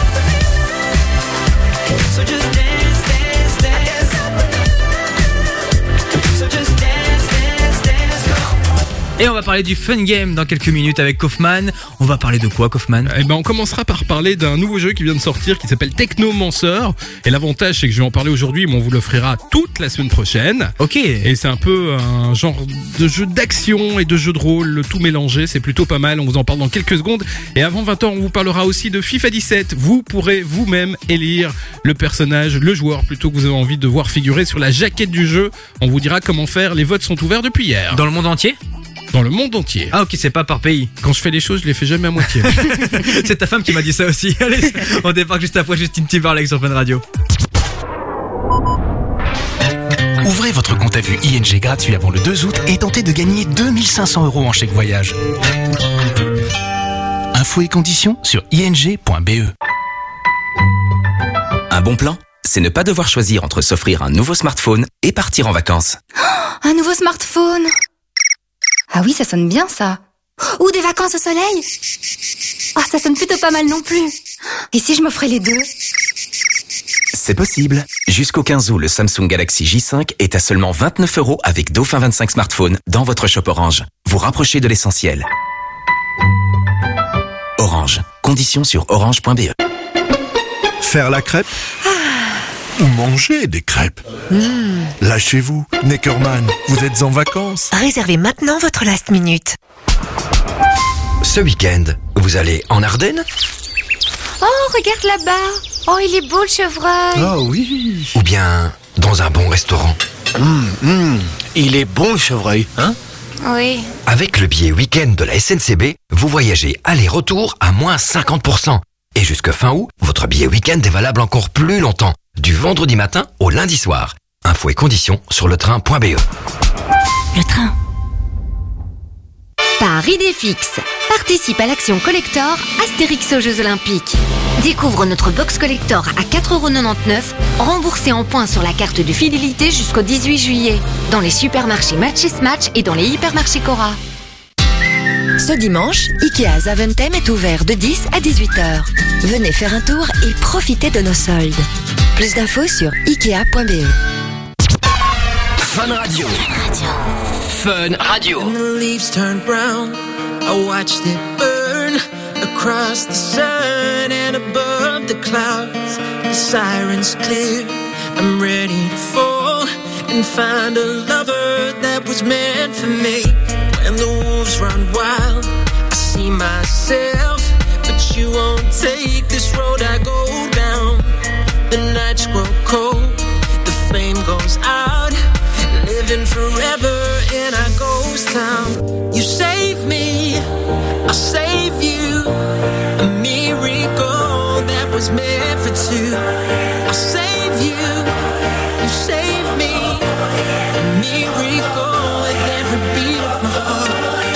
So just dance, dance, dance. So just dance, dance, dance. Et on va parler du fun game dans quelques minutes avec Kaufman. On va parler de quoi, Kaufman? Eh ben, on commencera par parler d'un nouveau jeu qui vient de sortir qui s'appelle Technomancer. Et l'avantage, c'est que je vais en parler aujourd'hui, mais on vous l'offrira toute la semaine prochaine. Ok. Et c'est un peu un genre de jeu d'action et de jeu de rôle, le tout mélangé. C'est plutôt pas mal. On vous en parle dans quelques secondes. Et avant vingt heures, on vous parlera aussi de FIFA dix-sept. Vous pourrez vous-même élire le personnage, le joueur plutôt que vous avez envie de voir figurer sur la jaquette du jeu. On vous dira comment faire. Les votes sont ouverts depuis hier. Dans le monde entier? Dans le monde entier. Ah ok, c'est pas par pays. Quand je fais les choses, je les fais jamais à moitié. C'est ta femme qui m'a dit ça aussi. Allez, on débarque juste après Justin Timberlake sur Fun Radio. Ouvrez votre compte à vue I N G gratuit avant le deux août et tentez de gagner deux mille cinq cents euros en chèque voyage. Infos et conditions sur I N G point B E. Un bon plan, c'est ne pas devoir choisir entre s'offrir un nouveau smartphone et partir en vacances. Un nouveau smartphone. Ah oui, ça sonne bien ça. Ou des vacances au soleil. Ah, ça sonne plutôt pas mal non plus. Et si je m'offrais les deux? C'est possible. Jusqu'au quinze août, le Samsung Galaxy J cinq est à seulement vingt-neuf euros avec Dauphin vingt-cinq smartphones dans votre shop Orange. Vous rapprochez de l'essentiel. Orange. Conditions sur orange point b e. Faire la crêpe ou manger des crêpes. Mmh. Lâchez-vous, Neckerman, vous êtes en vacances. Réservez maintenant votre last minute. Ce week-end, vous allez en Ardennes? Oh, regarde là-bas. Oh, il est beau le chevreuil. Ah oui. Ou bien dans un bon restaurant? Mmh, mmh. Il est bon le chevreuil, hein? Oui. Avec le billet week-end de la S N C B, vous voyagez aller-retour à moins cinquante pour cent. Et jusque fin août, votre billet week-end est valable encore plus longtemps, du vendredi matin au lundi soir. Infos et conditions sur le train point b e. Le train. Par Idéfix, participe à l'action collector Astérix aux Jeux Olympiques. Découvre notre box collector à quatre euros quatre-vingt-dix-neuf, remboursé en points sur la carte de fidélité jusqu'au dix-huit juillet, dans les supermarchés Match et Smatch et dans les hypermarchés Cora. Ce dimanche, Ikea Zaventem est ouvert de dix à dix-huit heures. Venez faire un tour et profitez de nos soldes. Plus d'infos sur ikea point b e. Fun Radio. Fun Radio. When the leaves turned brown, I watched it burn across the sun and above the clouds. The sirens clear. I'm ready to fall and find a lover that was meant for me. When the wolves run wild, I see myself, but you won't take this road I go down. The nights grow cold, the flame goes out, living forever in our ghost town. You save me, I'll save you, a miracle that was meant for two. I'll save you, you save me, a miracle with every beat of my heart.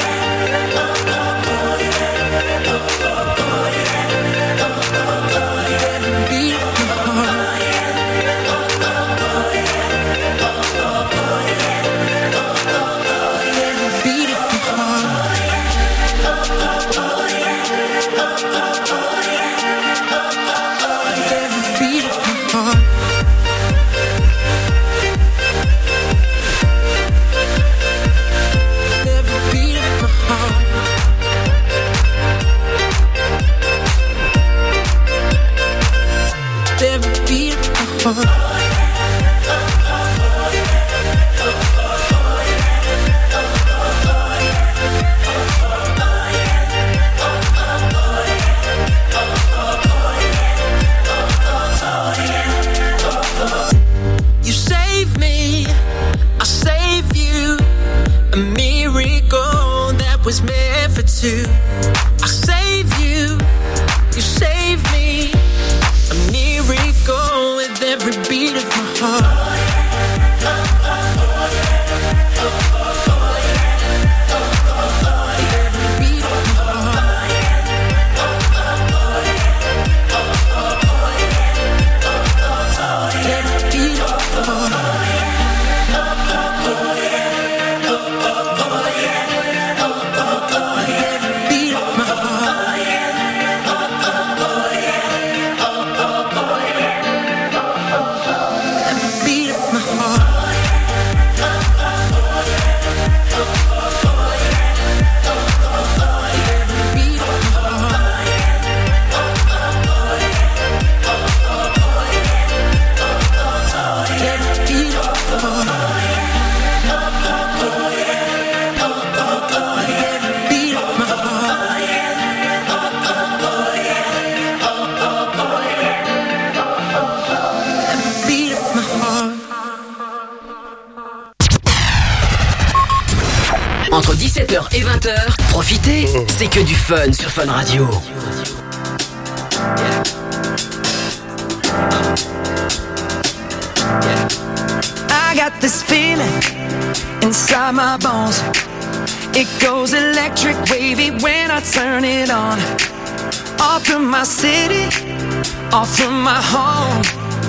You save me, I'll save you, a miracle that was meant for two. I'll save you, you save me, a miracle with every beat of my heart. Entre dix-sept heures et vingt heures, profitez, c'est que du fun sur Fun Radio. I got this feeling inside my bones. It goes electric wavy when I turn it on. Off from my city, off from my home.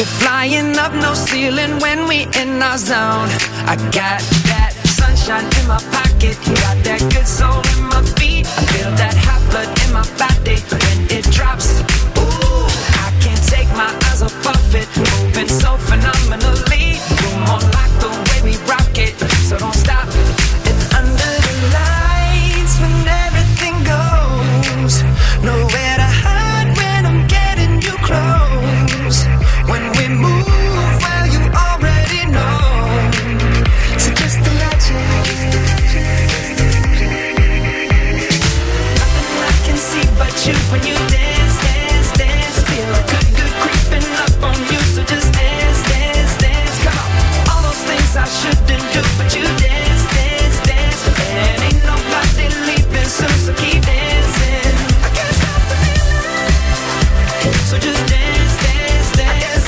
We're flying up, no ceiling when we in our zone. I got that sunshine in my pocket, got that good soul in my feet. I feel that hot blood in my body when it drops. Ooh, I can't take my eyes off of it, moving so phenomenally. Room on lock, the way we rock it, so don't stop. And under the lights, when everything goes, nowhere to hide when I'm getting you close. When we move, well, you already know. So just imagine. Nothing I can see but you when you dance, dance, dance. Feel good, good creeping up on you. So just dance, dance, dance. Come on. All those things I shouldn't do, but you dance, dance, dance. And ain't nobody leaving soon, so keep dancing. I can't stop the feeling. So just dance, dance, dance.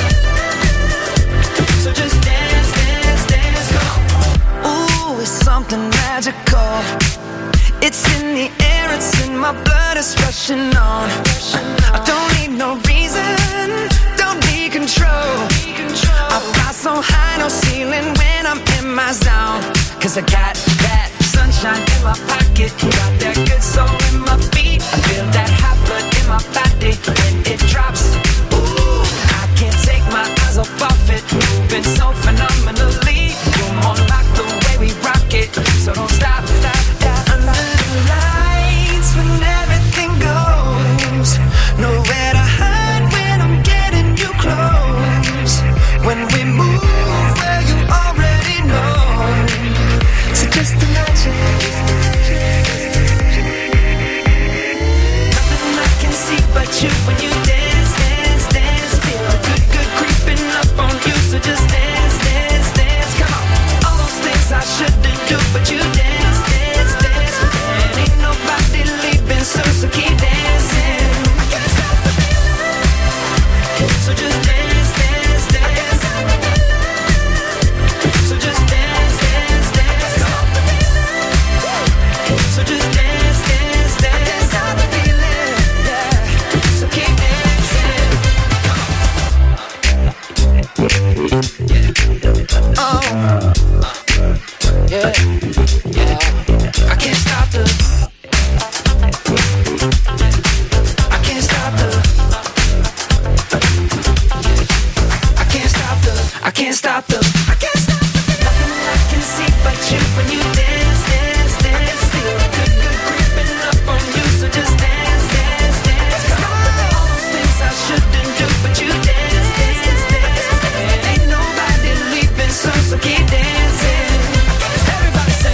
So just dance, dance, dance. Come on. Ooh, it's something magical. It's in the air, it's in my blood, it's rushing on. I don't need no reason, don't need control. I fly so high, no ceiling when I'm in my zone. Cause I got that sunshine in my pocket, got that good soul in my feet. I feel that hot blood in my body when it drops. Ooh, I can't take my eyes off of it, moving so phenomenally. You're more like the way we rock it, so don't stop, stop, stop. Under the lights when everything goes, nowhere to hide when I'm getting you close. When we move, well, you already know. So just imagine. Nothing I can see but you when you dance, dance, dance. Feel good, good creeping up on you. So just dance, dance, dance. Come on. All those things I shouldn't do, but you dance, dance, dance. And ain't nobody leaving soon, so keep dancing. I can't stop the feeling. So just dance, dance, dance. So just dance, dance, dance. Come on. So just dance, dance, dance. I can't stop the feeling. Yeah. So keep dancing. Oh. Yeah. Yeah. I can't stop the. I can't stop the. I can't stop the. I can't stop the. I can't stop the. Nothing I can see but you when you dance, dance, dance. Feel good, good creeping up on you. So just dance, dance, dance. Come on. All those things I shouldn't do, but you dance, dance, dance. And ain't nobody leaving soon, so keep dancing. Everybody say.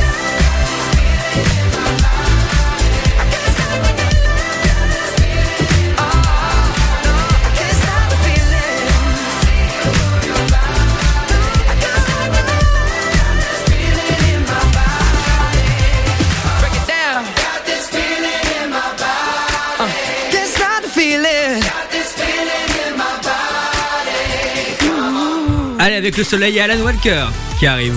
Allez, avec le soleil, il y a Alan Walker qui arrive.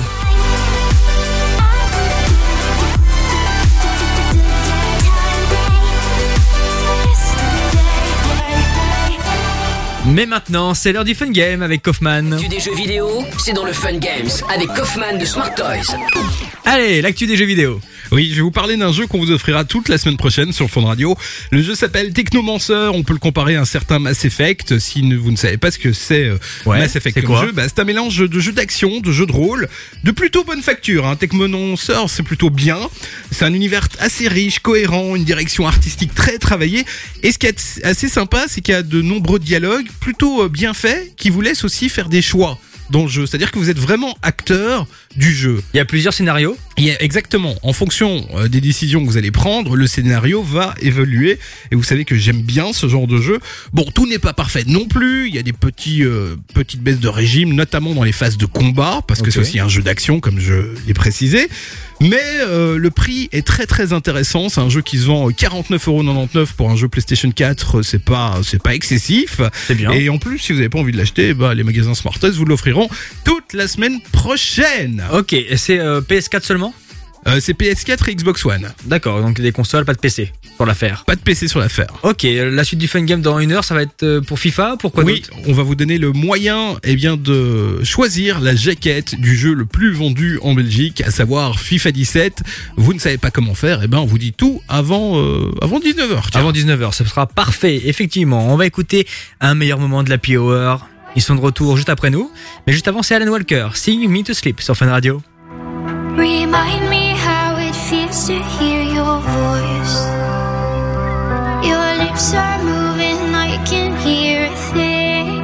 Mais maintenant, c'est l'heure du Fun Game avec Kaufman. L'actu des jeux vidéo, c'est dans le Fun Games avec Kaufman de Smart Toys. Allez, l'actu des jeux vidéo. Oui, je vais vous parler d'un jeu qu'on vous offrira toute la semaine prochaine sur Fun Radio. Le jeu s'appelle Technomancer. On peut le comparer à un certain Mass Effect. Si vous ne savez pas ce que c'est euh, ouais, Mass Effect c'est comme quoi jeu, bah, c'est un mélange de jeux d'action, de jeux de rôle, de plutôt bonne facture. Hein. Technomancer, c'est plutôt bien. C'est un univers assez riche, cohérent, une direction artistique très travaillée. Et ce qui est assez sympa, c'est qu'il y a de nombreux dialogues plutôt bien faits qui vous laissent aussi faire des choix dans le jeu. C'est-à-dire que vous êtes vraiment acteur du jeu. Il y a plusieurs scénarios. Il y a, exactement. En fonction euh, des décisions que vous allez prendre, le scénario va évoluer. Et vous savez que j'aime bien ce genre de jeu. Bon, tout n'est pas parfait non plus. Il y a des petits, euh, petites baisses de régime, notamment dans les phases de combat, parce okay. que c'est aussi un jeu d'action, comme je l'ai précisé. Mais euh, le prix est très très intéressant. C'est un jeu qui se vend quarante-neuf euros quatre-vingt-dix-neuf pour un jeu PlayStation quatre. C'est pas c'est pas excessif. C'est bien. Et en plus, si vous n'avez pas envie de l'acheter, bah les magasins Smart Toys vous l'offriront toute la semaine prochaine. Ok, et c'est euh, P S quatre seulement ? euh, C'est P S quatre et Xbox One. D'accord, donc des consoles, pas de P C. sur l'affaire. Pas de P C sur l'affaire. Ok, la suite du fun game dans une heure, ça va être pour FIFA, pourquoi Oui, d'autre? on va vous donner le moyen eh bien, de choisir la jaquette du jeu le plus vendu en Belgique, à savoir FIFA dix-sept. Vous ne savez pas comment faire, eh ben on vous dit tout avant, euh, avant dix-neuf heures. Avant dix-neuf heures, ce sera parfait, effectivement. On va écouter un meilleur moment de la P Hour. Ils sont de retour juste après nous. Mais juste avant, c'est Alan Walker, Sing Me to Sleep sur Fun Radio. Remind me how it feels to hear your voice. Your lips are moving, I can hear a thing.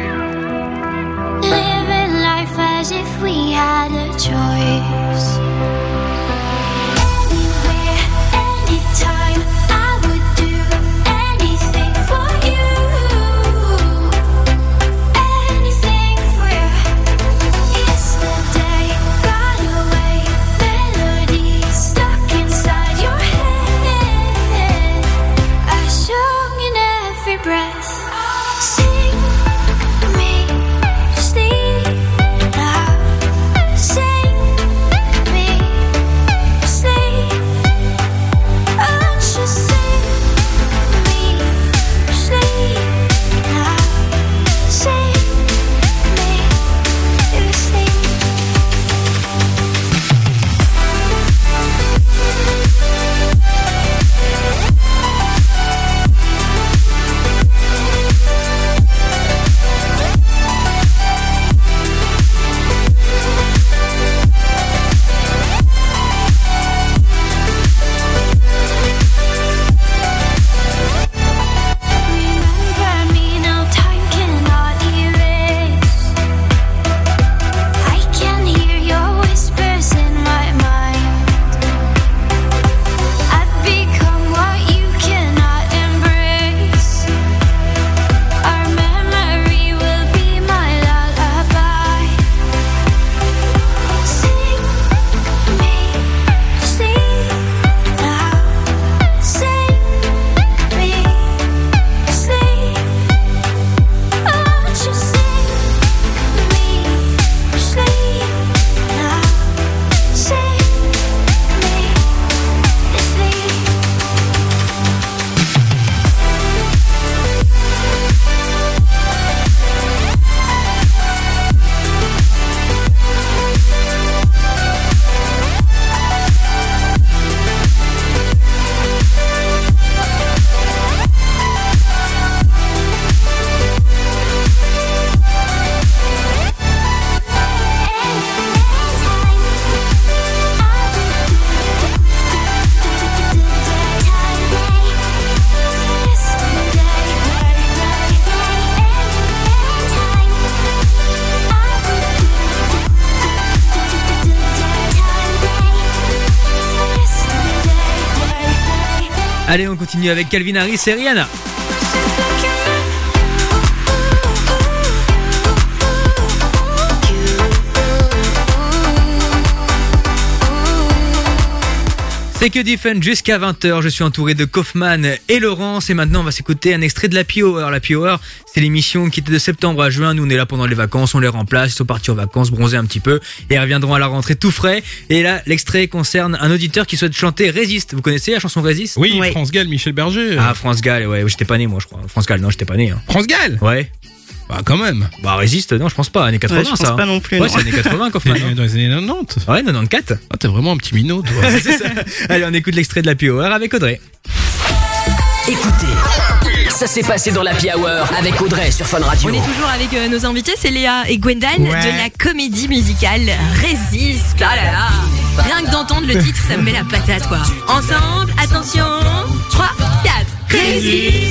Living life as if we had a choice. Anywhere, anytime, I would do anything for you. Anything for you. Yesterday got away, melodies stuck inside your head. A song in every breath. Sing me to sleep now. Sing me to sleep. Oh, just sing me to sleep now. Sing me to sleep. Remember me, no time cannot erase. I can hear your whispers in my mind. I've become what you cannot embrace. Our memory will be my lullaby. Sing me to sleep now. Sing me to sleep. Oh, just sing me to sleep now. Sing me to sleep. Allez, on continue avec Calvin Harris et Rihanna. C'est que du fun jusqu'à vingt heures, je suis entouré de Kaufman et Laurence et maintenant on va s'écouter un extrait de la P Hour. La P Hour, c'est l'émission qui était de septembre à juin, nous on est là pendant les vacances, on les remplace, ils sont partis en vacances, bronzer un petit peu et ils reviendront à la rentrée tout frais. Et là, l'extrait concerne un auditeur qui souhaite chanter Résiste. Vous connaissez la chanson Résiste? Oui, oui. France Gall, Michel Berger. Ah, France Gall, ouais, j'étais pas né moi je crois. France Gall, non, j'étais pas né. Hein. France Gall? Ouais. Bah quand même. Bah Résiste, non je pense pas, années quatre-vingts Ouais, je pense ça. pas non plus, Ouais, non. c'est années quatre-vingts Kaufman. Dans les années quatre-vingt-dix. Ouais, quatre-vingt-quatorze. Ah, t'es vraiment un petit minot, toi. C'est ça. Allez, on écoute l'extrait de la P Hour avec Audrey. Écoutez, ça s'est passé dans la P Hour avec Audrey sur Fun Radio. On est toujours avec euh, nos invités, c'est Léa et Gwendan Ouais. de la comédie musicale Résiste. Ah là là. Rien que d'entendre le titre, ça me met la patate quoi. Ensemble, attention, trois, quatre. Résiste.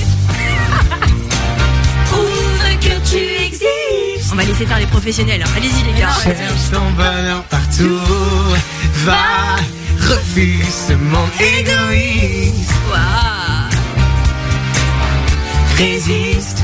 Prouve que tu existes. On va laisser faire les professionnels. hein. Allez-y les gars. Cherche ton bonheur partout, va, refuse ce monde égoïste. Waouh. Résiste,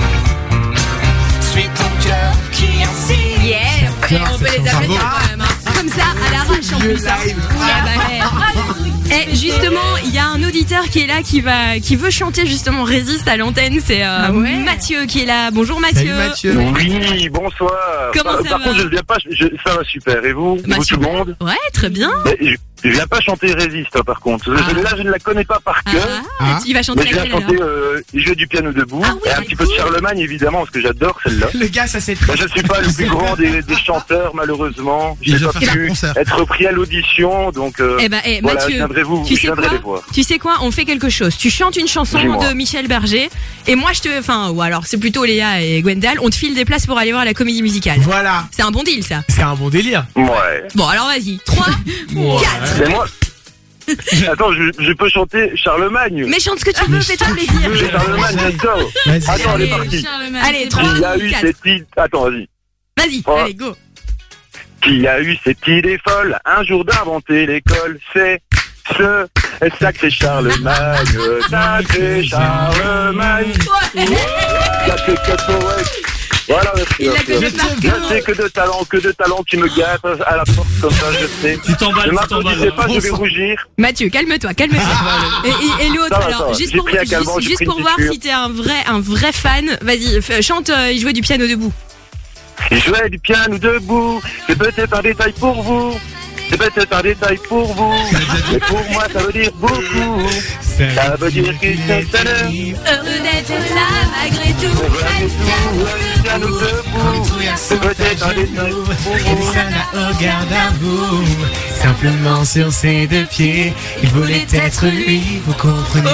suis ton cœur qui insiste. Yeah. Et on peut les applaudir quand même. hein. Comme ça, à l'arrache en plus. hein. Ah bah, ouais. Et justement, il y a un auditeur qui est là, qui va, qui veut chanter justement Résiste à l'antenne. C'est euh, Ah ouais. Mathieu qui est là. Bonjour Mathieu. Oui, bonsoir. Comment par, ça par va contre, je viens pas. Je, ça va super. Et vous, Bah, vous tout le monde? Ouais, très bien. Mais je, je viens pas chanter Résiste, hein, par contre. Ah. Je- là, je ne la connais pas par cœur. Ah, il va chanter Mais je viens laquelle chanter alors euh, Jouer du piano debout. Ah oui, et un petit peu de Charlemagne, évidemment, parce que j'adore celle-là. Le gars, ça c'est Bah, je ne suis pas le plus grand des, des chanteurs, malheureusement. Je Il n'ai va pas faire pu un concert. être pris à l'audition, donc euh, Eh ben, eh, voilà, Mathieu, je viendrai vous, tu je sais viendrai quoi les voir. Tu sais quoi On fait quelque chose. Tu chantes une chanson Dis-moi. de Michel Berger et moi je te, enfin, ou alors c'est plutôt Léa et Gwendal. On te file des places pour aller voir la comédie musicale. Voilà. C'est un bon deal ça. C'est un bon délire. Ouais. Bon alors vas-y. trois, quatre. Mais moi... Attends, je, je peux chanter Charlemagne. Mais chante ce que tu veux, fais-toi plaisir. J'ai Charlemagne, j'adore. Vas-y. Attends, elle est partie. Allez, trois, Qui a eu quatre. cette idée... Attends, vas-y. Vas-y, Oh. allez, go. Qui a eu cette idée folle un jour d'inventer l'école? C'est ce sacré Charlemagne, sacré Charlemagne. Sacré que poète. Voilà, merci. Il l'a merci, connu merci. par Je cœur. sais que de talent, que de talent qui me gâte à la porte comme ça, je sais. Tu t'emballes, Ne tu t'emballes. m'applaudissez pas, je vais rougir. Mathieu, calme-toi, calme-toi. et et, et l'autre, Ça va, ça alors, va. juste J'ai pour, pris un calmant, juste, j'ai juste pris pour une voir piqûre. si t'es un vrai, un vrai fan, vas-y, f- chante euh, Il jouait du piano debout. Il jouait du piano debout, c'est peut-être un détail pour vous. C'est peut-être un détail pour vous, mais pour moi ça veut dire beaucoup. Ça veut dire que c'est un heure. Heureux d'être là malgré tout. Le piano debout, c'est peut-être un détail pour vous. Ça n'a aucun à vous. Simplement sur ses deux pieds, il voulait être lui, vous comprenez.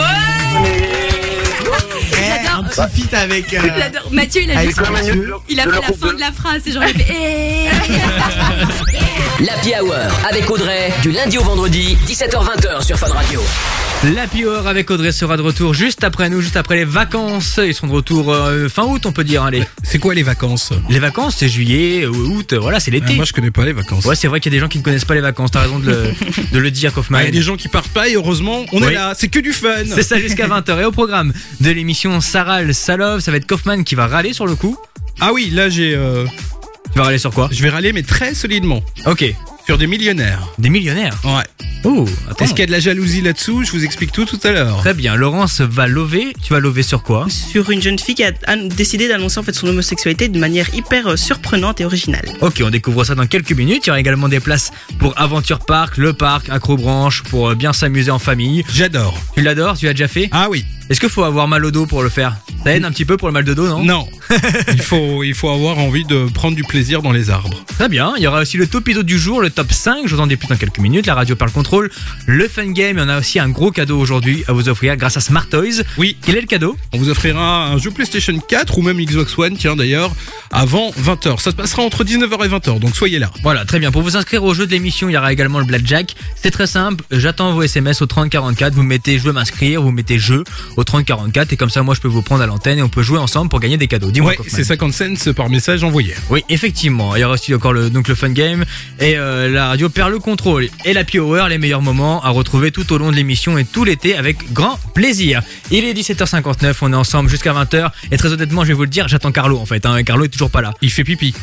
Eh, un petit feat avec. euh, J'adore. Mathieu, il a avec juste Mathieu. il a fait la fin de la phrase et genre il a fait eh. L'Happy Hour avec Audrey, du lundi au vendredi, dix-sept heures vingt sur Fun Radio. L'Happy Hour avec Audrey sera de retour juste après nous, juste après les vacances. Ils sont de retour euh, fin août, on peut dire. Allez. C'est quoi les vacances? Les vacances, c'est juillet, août, voilà, c'est l'été. Ah, moi je connais pas les vacances. Ouais, c'est vrai qu'il y a des gens qui ne connaissent pas les vacances. T'as raison de le, de le dire, Kaufman. Il y a des gens qui partent pas et heureusement on Oui. est là, c'est que du fun. C'est ça jusqu'à vingt heures. Et au programme de l'émission Saral Salov, ça va être Kaufman qui va râler sur le coup. Ah oui, là j'ai. Euh... Tu vas râler sur quoi? Je vais râler mais très solidement. Ok. Sur des millionnaires. Des millionnaires? Ouais. Oh, attends. Est-ce qu'il y a de la jalousie là-dessous? Je vous explique tout tout à l'heure. Très bien. Laurence va lover. Tu vas lover sur quoi? Sur une jeune fille qui a an- décidé d'annoncer en fait son homosexualité de manière hyper euh, surprenante et originale. Ok, on découvre ça dans quelques minutes. Il y aura également des places pour Aventure Park, le parc, Acrobranche, pour euh, bien s'amuser en famille. J'adore. Tu l'adores? Tu l'as déjà fait? Ah oui. Est-ce qu'il faut avoir mal au dos pour le faire? Ça aide un petit peu pour le mal de dos, non? Non. il faut il faut avoir envie de prendre du plaisir dans les arbres. Très bien, il y aura aussi le topido du jour, le top cinq, je vous en dis plus dans quelques minutes, la radio parle contrôle, le fun game, et on a aussi un gros cadeau aujourd'hui à vous offrir grâce à Smart Toys. Oui. Quel est le cadeau? On vous offrira un jeu PlayStation quatre ou même Xbox One, tiens d'ailleurs, avant vingt heures. Ça se passera entre dix-neuf heures et vingt heures, donc soyez là. Voilà, très bien. Pour vous inscrire au jeu de l'émission, il y aura également le Blackjack. C'est très simple, j'attends vos S M S au trente quarante-quatre, vous mettez je veux m'inscrire, vous mettez jeu au trente quarante-quatre et comme ça moi je peux vous prendre à l'antenne et on peut jouer ensemble pour gagner des cadeaux. Dis-moi. Ouais, Kaufman. c'est cinquante cents par message envoyé. Oui, effectivement. Il y aura aussi encore le, donc le fun game et euh, la radio perd le contrôle. Et la Hour, les meilleurs moments à retrouver tout au long de l'émission et tout l'été avec grand plaisir. Il est dix-sept heures cinquante-neuf, on est ensemble jusqu'à vingt heures. Et très honnêtement, je vais vous le dire, j'attends Carlo en fait. Hein, et Carlo est toujours pas là. Il fait pipi.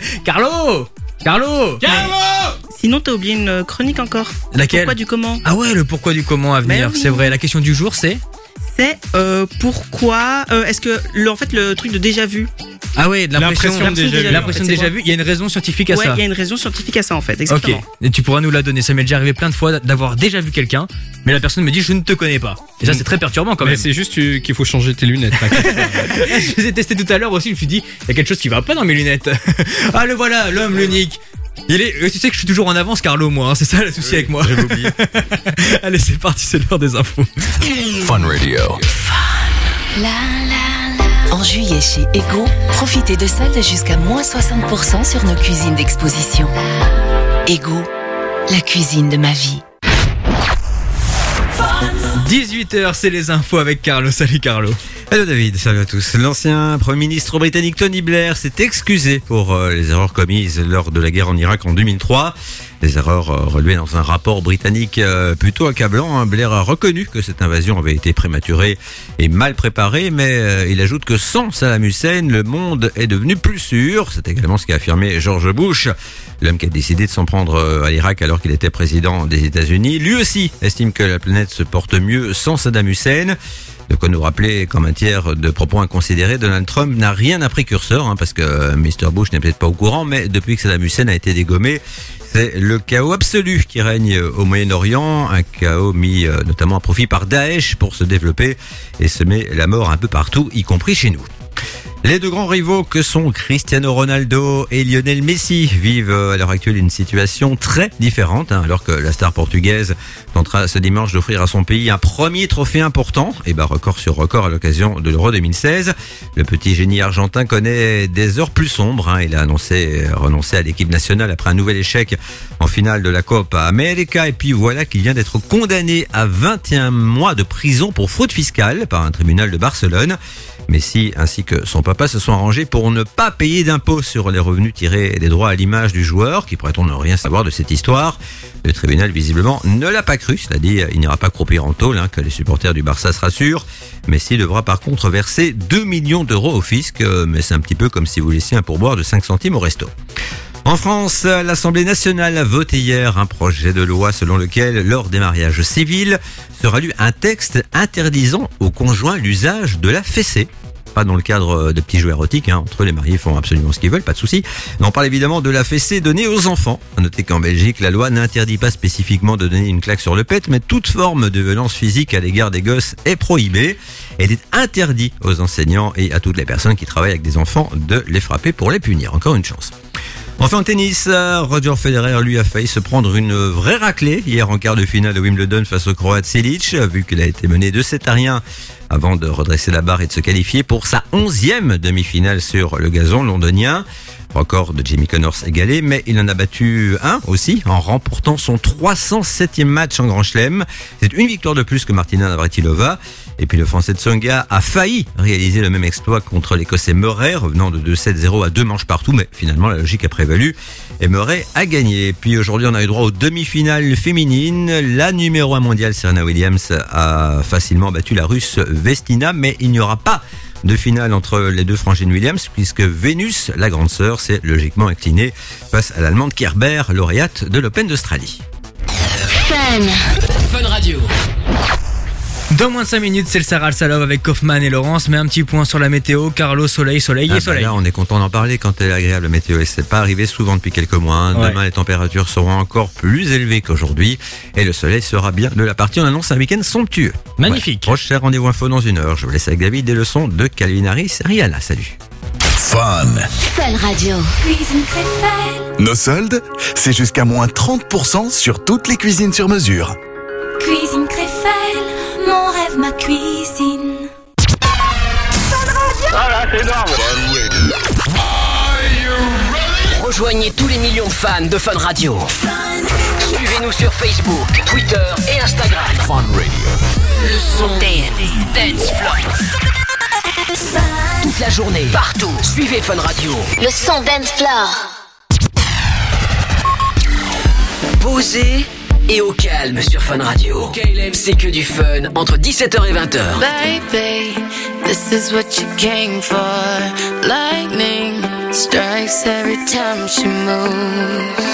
Carlo Carlo Sinon, t'as oublié une euh, chronique encore. Laquelle? Pourquoi du comment? Ah ouais, le pourquoi du comment à venir. Ben oui. C'est vrai, la question du jour c'est C'est euh, pourquoi euh, est-ce que le, en fait le truc de déjà vu. Ah ouais, de l'impression L'impression de déjà vu. L'impression de déjà vu. Il y a une raison scientifique à Ouais, ça. il y a une raison scientifique à ça en fait. Exactement. Ok, et tu pourras nous la donner. Ça m'est déjà arrivé plein de fois d'avoir déjà vu quelqu'un, mais la personne me dit je ne te connais pas. Et ça c'est très perturbant quand Mais même. c'est juste euh, qu'il faut changer tes lunettes. Je les ai testés tout à l'heure aussi, je me suis dit il y a quelque chose qui va pas dans mes lunettes. Ah le voilà, l'homme, l'unique. Il est, tu sais que je suis toujours en avance Carlo moi, hein, c'est ça le souci Oui, avec moi. j'avais oublié. Allez c'est parti, c'est l'heure des infos. Fun Radio. En juillet chez Ego, profitez de soldes jusqu'à moins soixante pour cent sur nos cuisines d'exposition. Ego, la cuisine de ma vie. dix-huit heures, c'est les infos avec Carlo. Salut Carlo. Hello David, salut à tous. L'ancien Premier ministre britannique Tony Blair s'est excusé pour euh, les erreurs commises lors de la guerre en Irak en deux mille trois. Des erreurs euh, relevées dans un rapport britannique euh, plutôt accablant. Hein. Blair a reconnu que cette invasion avait été prématurée et mal préparée, mais euh, il ajoute que sans Saddam Hussein, le monde est devenu plus sûr. C'est également ce qu'a affirmé George Bush, l'homme qui a décidé de s'en prendre euh, à l'Irak alors qu'il était président des États-Unis. Lui aussi estime que la planète se porte mieux sans Saddam Hussein. De quoi nous rappeler qu'en matière de propos inconsidérés, Donald Trump n'a rien appris curseur, hein, parce que mister Bush n'est peut-être pas au courant, mais depuis que Saddam Hussein a été dégommé, c'est le chaos absolu qui règne au Moyen-Orient, un chaos mis euh, notamment à profit par Daesh pour se développer et semer la mort un peu partout, y compris chez nous. Les deux grands rivaux que sont Cristiano Ronaldo et Lionel Messi vivent à l'heure actuelle une situation très différente, hein, alors que la star portugaise tentera ce dimanche d'offrir à son pays un premier trophée important, et bah record sur record à l'occasion de l'Euro deux mille seize. Le petit génie argentin connaît des heures plus sombres, hein, il a annoncé renoncer à l'équipe nationale après un nouvel échec en finale de la Copa América, et puis voilà qu'il vient d'être condamné à vingt et un mois de prison pour fraude fiscale par un tribunal de Barcelone. Messi ainsi que son papa se sont arrangés pour ne pas payer d'impôts sur les revenus tirés des droits à l'image du joueur, qui prétend ne rien savoir de cette histoire. Le tribunal visiblement ne l'a pas cru, cela dit, il n'ira pas croupir en tôle, hein, que les supporters du Barça se rassurent. Messi devra par contre verser deux millions d'euros au fisc, mais c'est un petit peu comme si vous laissiez un pourboire de cinq centimes au resto. En France, l'Assemblée nationale a voté hier un projet de loi selon lequel, lors des mariages civils, sera lu un texte interdisant aux conjoints l'usage de la fessée. Pas dans le cadre de petits jeux érotiques, hein. Entre eux, les mariés font absolument ce qu'ils veulent, pas de souci. On parle évidemment de la fessée donnée aux enfants. À noter qu'en Belgique, la loi n'interdit pas spécifiquement de donner une claque sur le pet, mais toute forme de violence physique à l'égard des gosses est prohibée. Elle est interdite aux enseignants et à toutes les personnes qui travaillent avec des enfants de les frapper pour les punir. Encore une chance. Enfin en tennis, Roger Federer lui a failli se prendre une vraie raclée hier en quart de finale de Wimbledon face au Croate Silic, vu qu'il a été mené deux sept à rien avant de redresser la barre et de se qualifier pour sa onzième demi-finale sur le gazon londonien. Record de Jimmy Connors égalé, mais il en a battu un aussi en remportant son trois cent septième match en Grand Chelem. C'est une victoire de plus que Martina Navratilova. Et puis le Français Tsonga a failli réaliser le même exploit contre l'Écossais Murray, revenant de deux sept zéro à deux manches partout, mais finalement la logique a prévalu et Murray a gagné. Et puis aujourd'hui on a eu droit aux demi-finales féminines. La numéro un mondiale Serena Williams a facilement battu la Russe Vestina, mais il n'y aura pas de finale entre les deux frangines Williams, puisque Vénus, la grande sœur, s'est logiquement inclinée face à l'Allemande Kerber, lauréate de l'Open d'Australie. Fun. Fun Radio. Dans moins de cinq minutes, c'est le Sarah Salov avec Kaufman et Laurence. Mais un petit point sur la météo. Carlo, soleil, soleil ah et bah soleil. Là, on est content d'en parler quand elle est agréable, la météo. Et c'est pas arrivé souvent depuis quelques mois. Hein. Ouais. Demain, les températures seront encore plus élevées qu'aujourd'hui. Et le soleil sera bien de la partie. On annonce un week-end somptueux. Magnifique. Ouais. Prochain rendez-vous info dans une heure. Je vous laisse avec David des leçons de Calvin Harris. Rihanna, salut. Fun. Fun Radio. Cuisine Créfelle. Nos soldes, c'est jusqu'à moins trente pour cent sur toutes les cuisines sur mesure. Cuisine Créfelle. Mon rêve, ma cuisine. Ah là, c'est énorme. Rejoignez tous les millions de fans de Fun Radio. Suivez-nous sur Facebook, Twitter et Instagram. Fun Radio. Le son Dance, Dance Floor. Toute la journée, partout. Suivez Fun Radio. Le son Dance Floor. Posez et au calme sur Fun Radio. K L M, c'est que du fun entre dix-sept heures et vingt heures. Baby, this is what you came for. Lightning strikes every time she moves.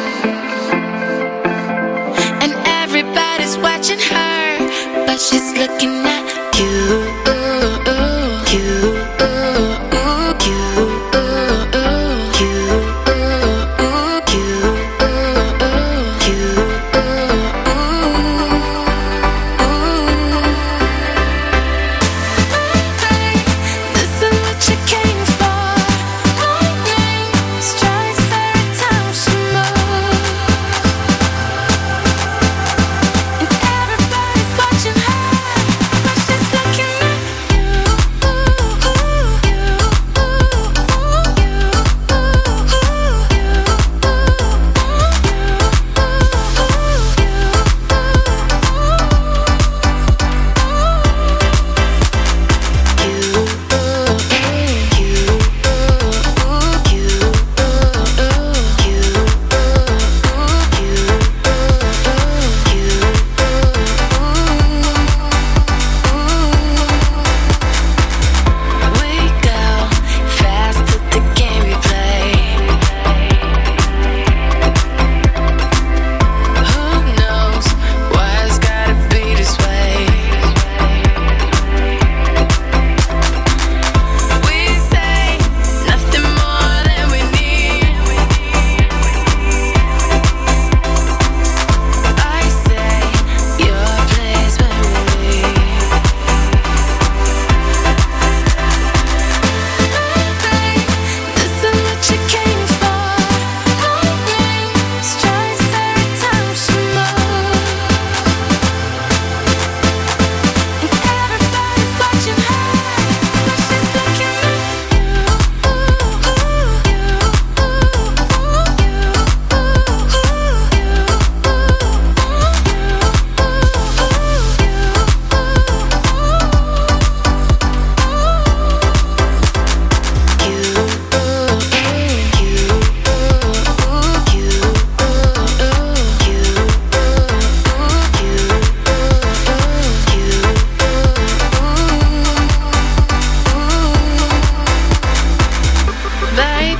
And everybody's watching her, but she's looking at you. You. Looking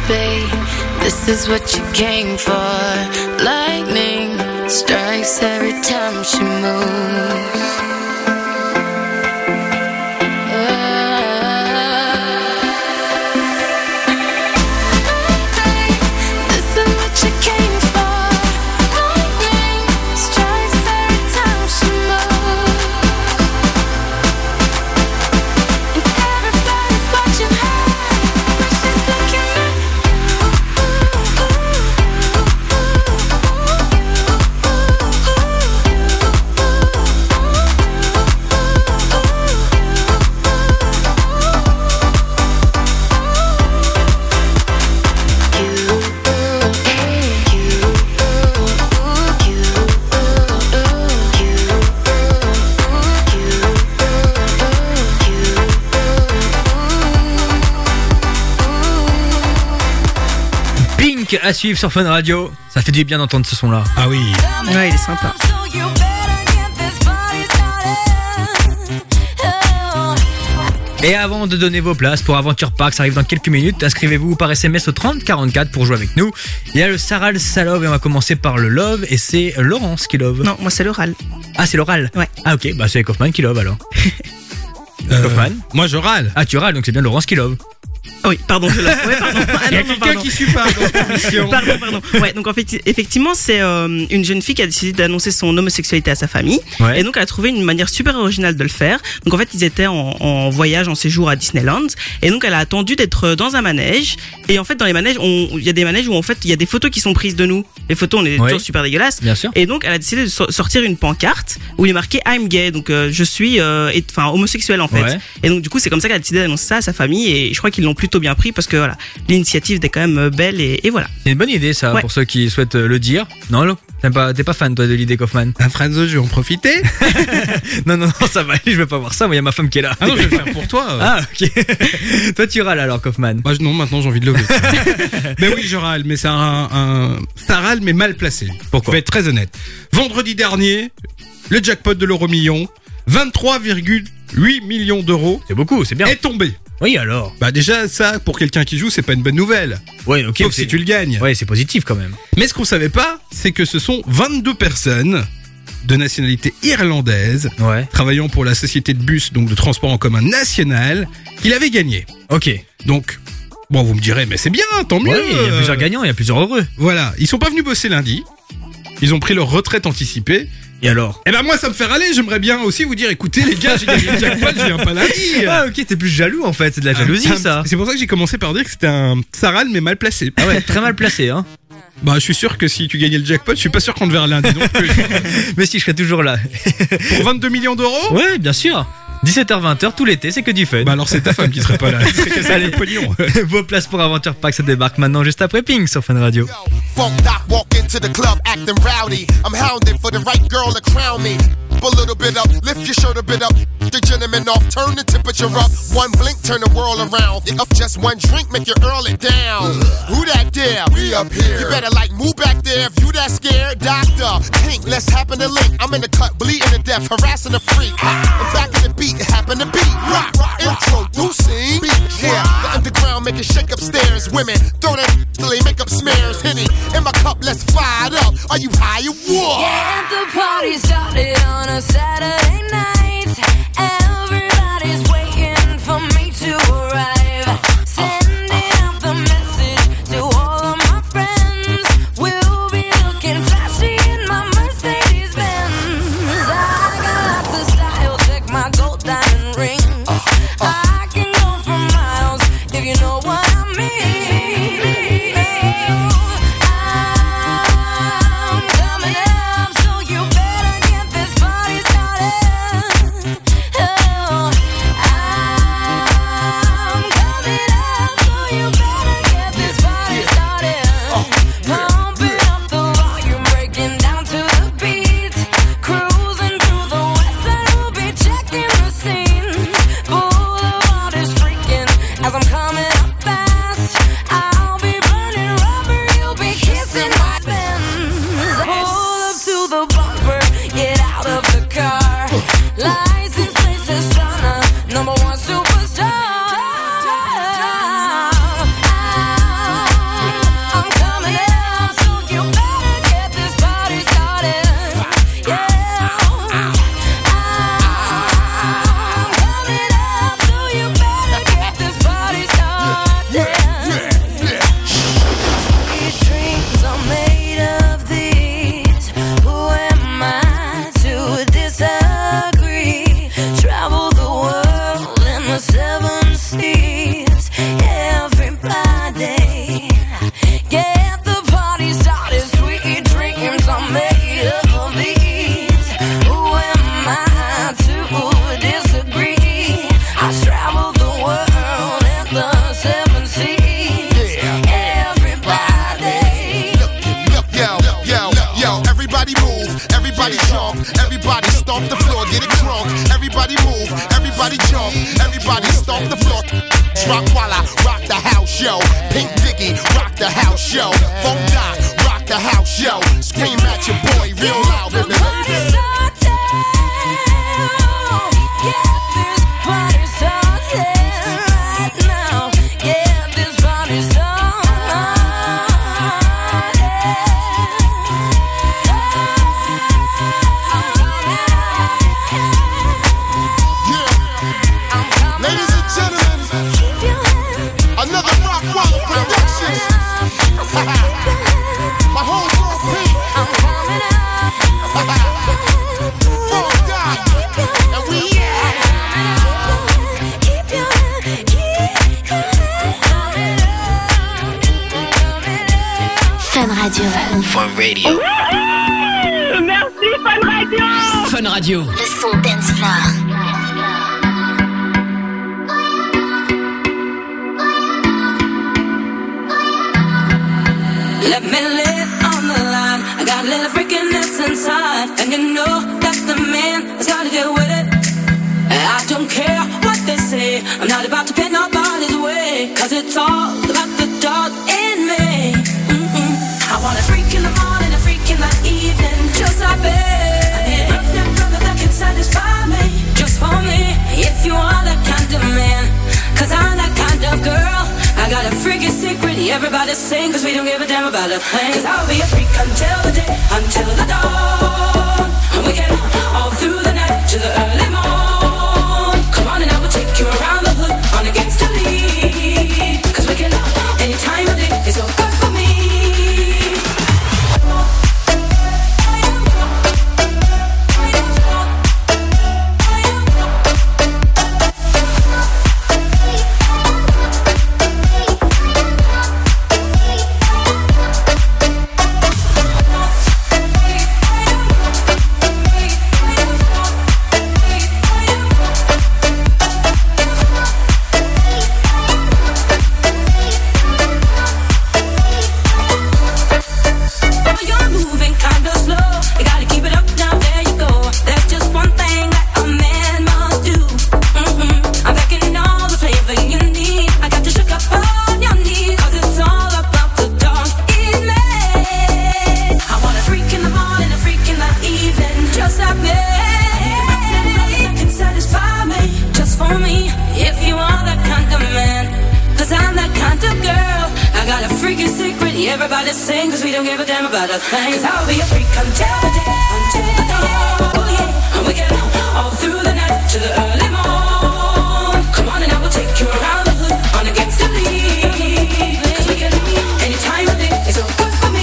babe. This is what you came for. Lightning strikes every time she moves. À suivre sur Fun Radio, ça fait du bien d'entendre ce son là. Ah oui. Ouais, il est sympa. Et avant de donner vos places pour Aventure Park, ça arrive dans quelques minutes, inscrivez-vous par S M S au trente quarante-quatre pour jouer avec nous. Il y a le Saral Salove et on va commencer par le Love et c'est Laurence qui love. Non, moi c'est l'oral. Ah, c'est l'oral. Ouais. Ah ok, bah c'est Kaufman qui love alors. Euh, Kaufman. Moi je râle. Ah, tu râles, donc c'est bien Laurence qui love. Ah oui, pardon, je l'ai. Ouais, pardon. Ah, il y a non, non, quelqu'un pardon. qui suit pas dans cette émission. Pardon, pardon. Ouais, donc en fait, effectivement, c'est euh, une jeune fille qui a décidé d'annoncer son homosexualité à sa famille. Ouais. Et donc, elle a trouvé une manière super originale de le faire. Donc, en fait, ils étaient en, en voyage, en séjour à Disneyland. Et donc, elle a attendu d'être dans un manège. Et en fait, dans les manèges, il y a des manèges où en fait, il y a des photos qui sont prises de nous. Les photos, on est Ouais. toujours super dégueulasses. Bien sûr. Et donc, elle a décidé de so- sortir une pancarte où il est marqué I'm gay. Donc, euh, je suis, euh, et- enfin, homosexuel en fait. Ouais. Et donc, du coup, c'est comme ça qu'elle a décidé d'annoncer ça à sa famille. Et je crois qu'ils l'ont plutôt bien pris parce que voilà, l'initiative était quand même belle et, et voilà. C'est une bonne idée ça Ouais. pour ceux qui souhaitent euh, le dire. Non, non, t'es pas, t'es pas fan toi de l'idée Kaufman. Un Franzo, je vais en profiter. Non, non, non, ça va aller, je vais pas voir ça, moi il y a ma femme qui est là. Ah non, je vais le faire pour toi. Ah ok. Toi tu râles alors Kaufman. Moi, je- non, maintenant j'ai envie de lever. Mais oui, je râle, mais c'est un, un, ça râle, mais mal placé. Pourquoi ? Je vais être très honnête. Vendredi dernier, le jackpot de l'euro million, vingt-trois virgule huit millions d'euros. C'est beaucoup, c'est bien. Est tombé. Oui alors. Bah déjà, ça, pour quelqu'un qui joue, c'est pas une bonne nouvelle. Ouais, ok. Sauf c'est- si tu le gagnes. Ouais, c'est positif quand même. Mais ce qu'on savait pas, c'est que ce sont vingt-deux personnes de nationalité irlandaise, Ouais. travaillant pour la société de bus, donc de transport en commun national, qui l'avaient gagné. Ok. Donc, bon, vous me direz, mais c'est bien, tant mieux. Ouais, il y a plusieurs gagnants, il y a plusieurs heureux. Voilà, ils sont pas venus bosser lundi. Ils ont pris leur retraite anticipée. Et alors ? Eh ben moi, ça me fait râler. J'aimerais bien aussi vous dire, écoutez les gars, j'ai gagné le jackpot, je viens pas lundi. Ah ok, t'es plus jaloux en fait, c'est de la jalousie Un- un- ça. C'est pour ça que j'ai commencé par dire que c'était un ça râle mais mal placé. Ah ouais, très mal placé hein. Bah, je suis sûr que si tu gagnais le jackpot, je suis pas sûr qu'on te verra lundi non plus. Mais si, je serai toujours là. Pour vingt-deux millions d'euros. Ouais, bien sûr. dix-sept heures vingt tout l'été, c'est que du fun. Bah alors c'est ta femme qui serait pas là. C'est qu'elle Allez, le pognon. vos places pour Aventure Park, ça débarque maintenant juste après Pink sur Fun Radio. Funk Doc walk into the club acting rowdy. I'm hounded for the right girl to crown me. A little bit up, lift your shirt a bit up. The gentleman off, turn the temperature up. One blink, turn the world around. Up just one drink, make you earl it down. Who that there? We up here. You better like move back there if you that scared. Doctor, Pink, let's happen to link. I'm in the cut, bleeding to death, harassing a freak. And back in the beat, it happen to beat. Rock, rock, introducing. Yeah, the underground make it shake upstairs. Women, throw that till they make up smears. Henny, in my cup, let's fire it up. Are you high or what? Yeah, the party started on a Saturday night. Everybody's waiting for me to arrive. Sending out the message to all of my friends. We'll be looking flashy in my Mercedes Benz. I got lots of style, check my gold diamond ring. I can go for miles if you know what I mean. I'm coming up, so you better get this party started. Oh, I'm coming up, so you better get this party started. Pumping up the volume, breaking down to the beat. Cruising through the west side, we'll be checking the scenes. Boulevard is freaking as I'm coming up fast. I'll be Everybody move, everybody jump, everybody stomp the floor. Rock while I rock the house, yo. Pink Diggy, rock the house, yo. Funk Doc, rock the house, yo. Scream at your boy real loud, baby. Fun Radio. Merci Fun Radio. Fun Radio. Le son dance floor. Let me live on the line. I got a little freakiness inside, and you know that's the man that's gotta deal with it. I don't care what they say. I'm not about to pin nobody's way, 'cause it's all about the dog in me. I want a freak in the morning, a freak in the evening, just like me. I need a perfect brother that can satisfy me, just for me. If you are that kind of man, 'cause I'm that kind of girl. I got a freaky secret, everybody sing, 'cause we don't give a damn about a thing. 'Cause I'll be a freak until the day, until the dawn. And we can all through the night to the early morn. Come on and I will take you around the hood on against the lead. 'Cause we can, any time of day is all good for me. Everybody sing, 'cause we don't give a damn about a thing. 'Cause I'll be a freak until the day, until the dawn. Oh yeah, and we get all through the night to the early morn. Come on and I will take you around the hood on against the lead. 'Cause we can, any time of day is all good for me.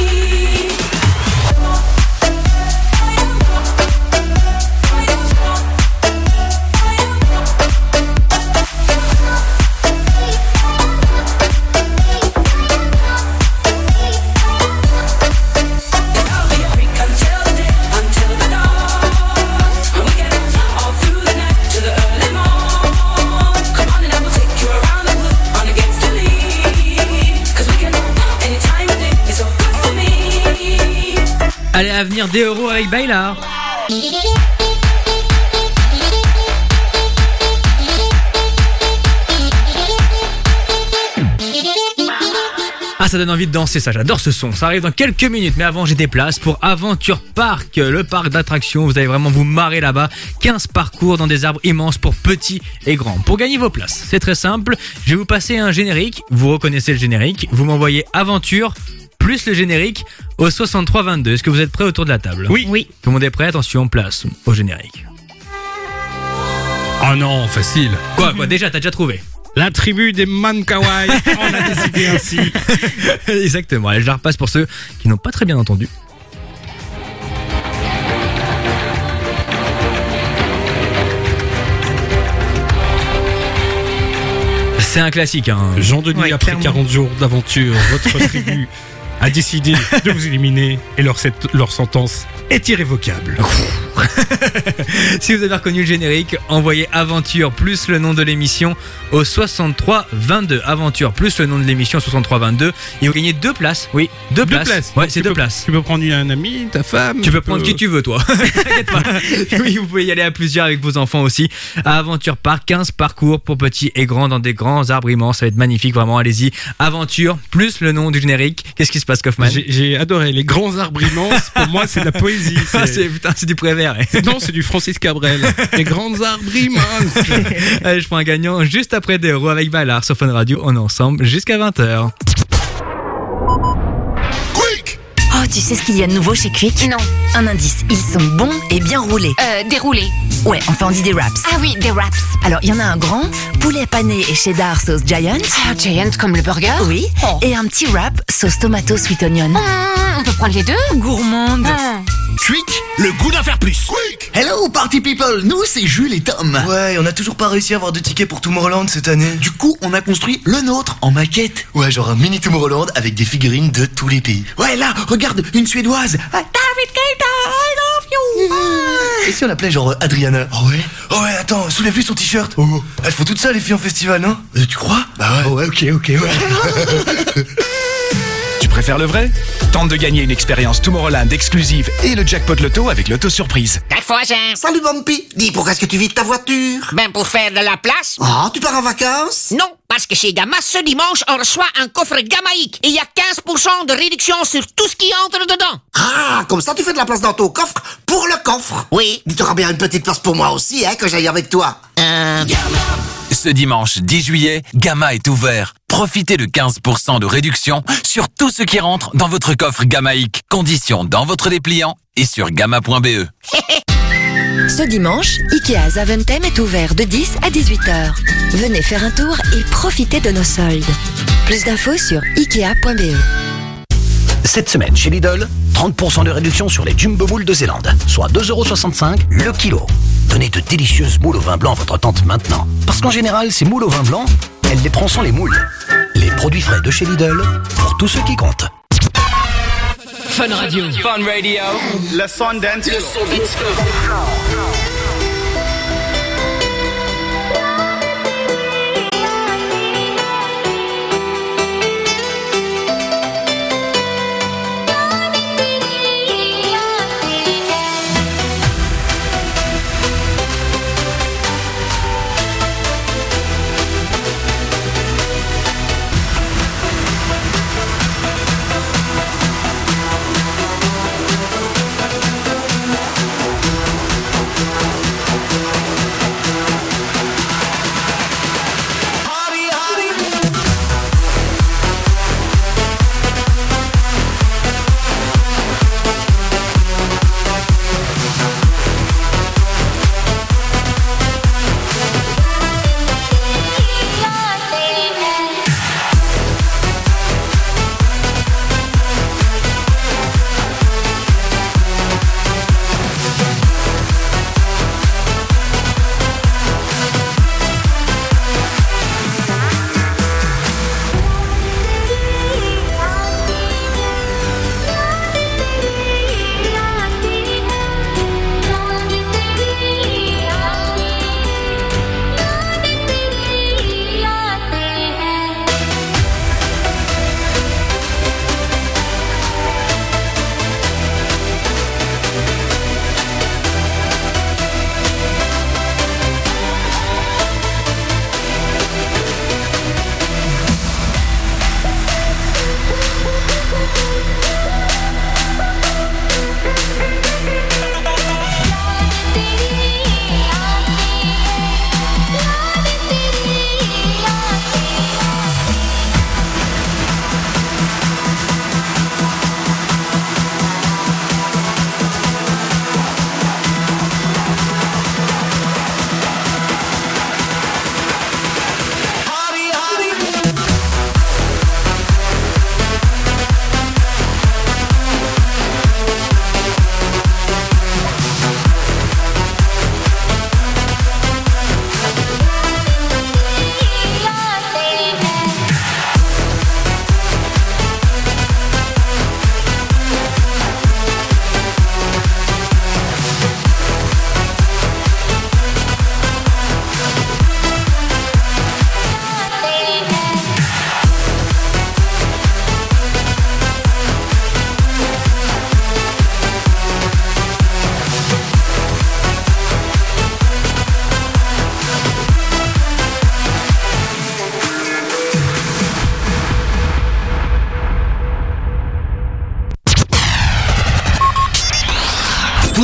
Allez, à venir des euros avec Baila. Ah, ça donne envie de danser, ça, j'adore ce son. Ça arrive dans quelques minutes, mais avant j'ai des places pour Aventure Park, le parc d'attractions. Vous allez vraiment vous marrer là-bas. quinze parcours dans des arbres immenses pour petits et grands. Pour gagner vos places, c'est très simple. Je vais vous passer un générique. Vous reconnaissez le générique. Vous m'envoyez Aventure plus le générique au soixante-trois vingt-deux. Est-ce que vous êtes prêts autour de la table? Oui. Oui. Tout le monde est prêt? Attention, place au générique. Oh non, facile. Quoi, quoi, déjà, t'as déjà trouvé? La tribu des Mankawai. On a décidé ainsi. Exactement. Allez, je la repasse pour ceux qui n'ont pas très bien entendu. C'est un classique, hein. Jean-Denis, Ouais, après clairement. quarante jours d'aventure, votre tribu a décidé de vous éliminer et leur, cette- leur sentence est irrévocable. Si vous avez reconnu le générique, envoyez Aventure plus le nom de l'émission au soixante-trois vingt-deux. Aventure plus le nom de l'émission au soixante-trois vingt-deux. Et vous gagnez deux places. Oui, deux, Deux places. places. Ouais, Donc, c'est tu deux peux- places. Tu peux prendre un ami, ta femme. Tu peux prendre qui tu veux, toi. T'inquiète pas. Oui, vous pouvez y aller à plusieurs avec vos enfants aussi. À Aventure Park, quinze parcours pour petits et grands dans des grands arbres immenses. Ça va être magnifique, vraiment. Allez-y. Aventure plus le nom du générique. Qu'est-ce qui se passe, Kaufman? J'ai j'ai adoré les grands arbres immenses. Pour moi, c'est de la poésie. Ah, C'est- c'est, putain, c'est du Prévert. Non, c'est du Francis Cabrel. Les grands arbres immenses. Allez, je prends un gagnant juste après des euros avec Ballard sur Fun Radio. On est ensemble jusqu'à vingt heures. Oh, tu sais ce qu'il y a de nouveau chez Quick? Non. Un indice, ils sont bons et bien roulés. Euh, déroulé. Ouais, enfin on dit des wraps. Ah oui, des wraps. Alors, il y en a un grand, poulet pané et cheddar sauce Giant. Ah, Giant comme le burger? Oui. Oh. Et un petit wrap sauce tomato sweet onion. Mmh, on peut prendre les deux? Gourmande. Mmh. Quick, le goût d'en faire plus. Hello party people, nous c'est Jules et Tom. Ouais, on a toujours pas réussi à avoir de tickets pour Tomorrowland cette année. Du coup, on a construit le nôtre en maquette. Ouais, genre un mini Tomorrowland avec des figurines de tous les pays. Ouais, là, regarde, une suédoise. Ah, David Keita, I love you. Ah. Et si on l'appelait genre euh, Adriana? Oh ouais. Oh ouais, attends, soulève-lui son t-shirt. Oh, elles font toutes ça les filles en festival, non? Euh, tu crois? Bah ouais. Oh ouais, ok, ok, ouais. Tu préfères le vrai? Tente de gagner une expérience Tomorrowland exclusive et le jackpot loto avec l'auto surprise. Quatre fois, Jean. Salut Bumpy. Dis, pourquoi est-ce que tu vides ta voiture? Ben, pour faire de la place. Ah, tu pars en vacances? Non, parce que chez Gamma, ce dimanche, on reçoit un coffre Gamaïque. Et il y a quinze pour cent de réduction sur tout ce qui entre dedans. Ah, comme ça tu fais de la place dans ton coffre pour le coffre. Oui. Tu auras bien une petite place pour moi aussi, hein, que j'aille avec toi. Euh... Ce dimanche dix juillet, Gamma est ouvert. Profitez de quinze pour cent de réduction sur tout ce qui rentre dans votre coffre Gamaïque. Conditions dans votre dépliant et sur gamma point b e. Ce dimanche, Ikea Zaventem est ouvert de dix à dix-huit heures. Venez faire un tour et profitez de nos soldes. Plus d'infos sur ikea point b e. Cette semaine chez Lidl, trente pour cent de réduction sur les Jumbo Moules de Zélande, soit deux euros soixante-cinq le kilo. Donnez de délicieuses moules au vin blanc à votre tante maintenant. Parce qu'en général, ces moules au vin blanc, elle les prend sans les moules. Les produits frais de chez Lidl, pour tous ceux qui comptent. Fun Radio. Fun Radio. Le son dance. Le son dance floor.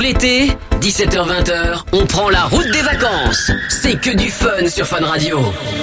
l'été, dix-sept heures vingt, on prend la route des vacances. C'est que du fun sur Fun Radio.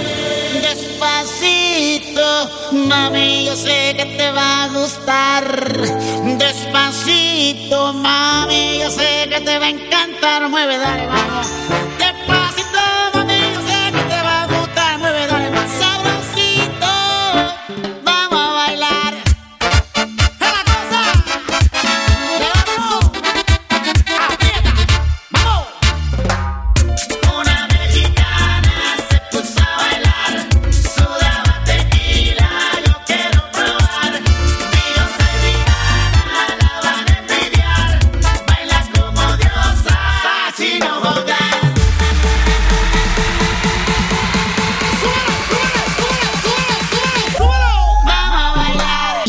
Despacito, mami, yo sé que te va a gustar. Despacito, mami, yo sé que te va a encantar. Mueve, dale, vamos. Despacito, mami, yo sé que te va a gustar. Mueve, dale, más sabrosito. Vamos a bailar. ¡Es la cosa! ¡Levántalo! ¡Aprieta! ¡Vamos! Una mexicana se puso a bailar. Sudaba tequila, yo quiero probar. Yo soy vegana, la van a envidiar. Baila como diosa, así no jodas. Súbelo, súbelo, súbelo, súbelo, súbelo. Vamos a bailar.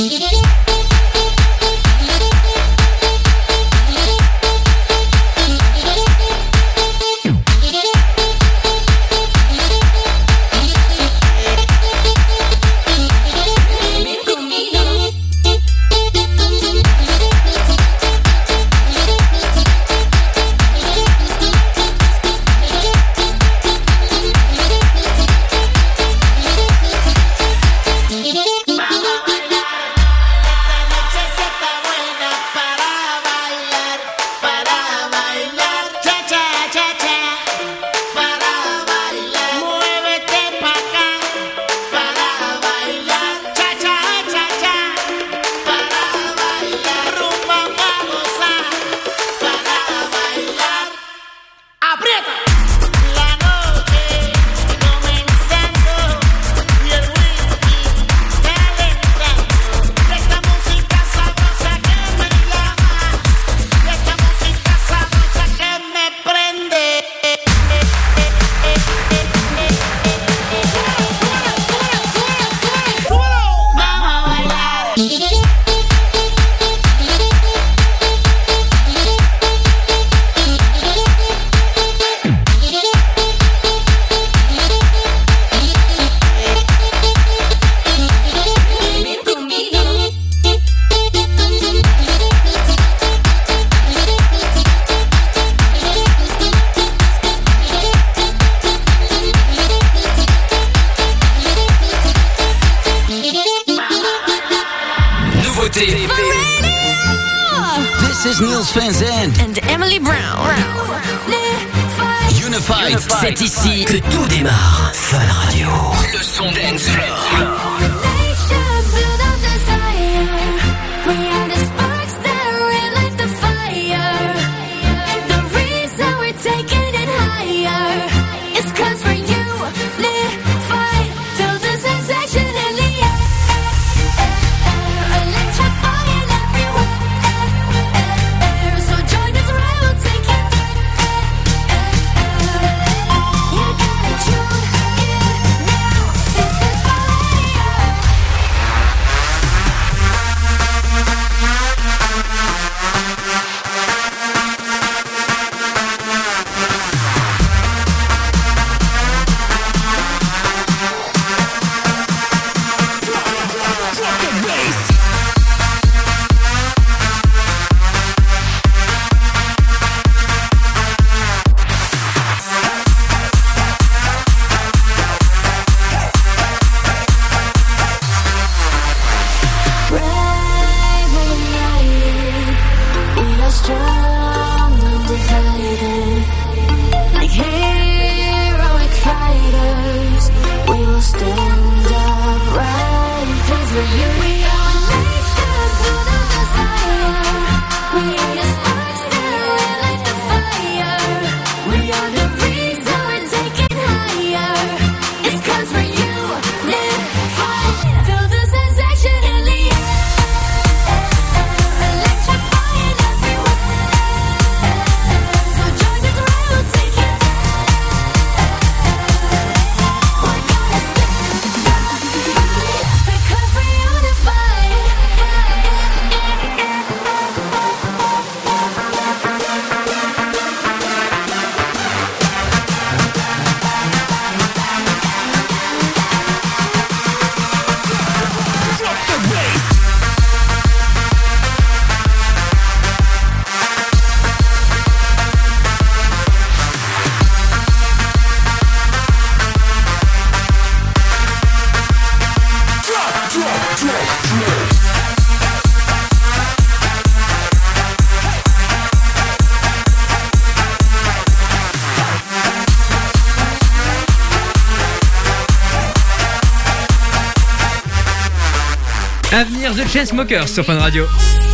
Nouveauté. This is Niels Van Zandt And Emily Brown. Unified. C'est ici que tout démarre. Fun Radio. Le son dance floor. Yeah. À venir, The Chainsmokers sur Fun Radio.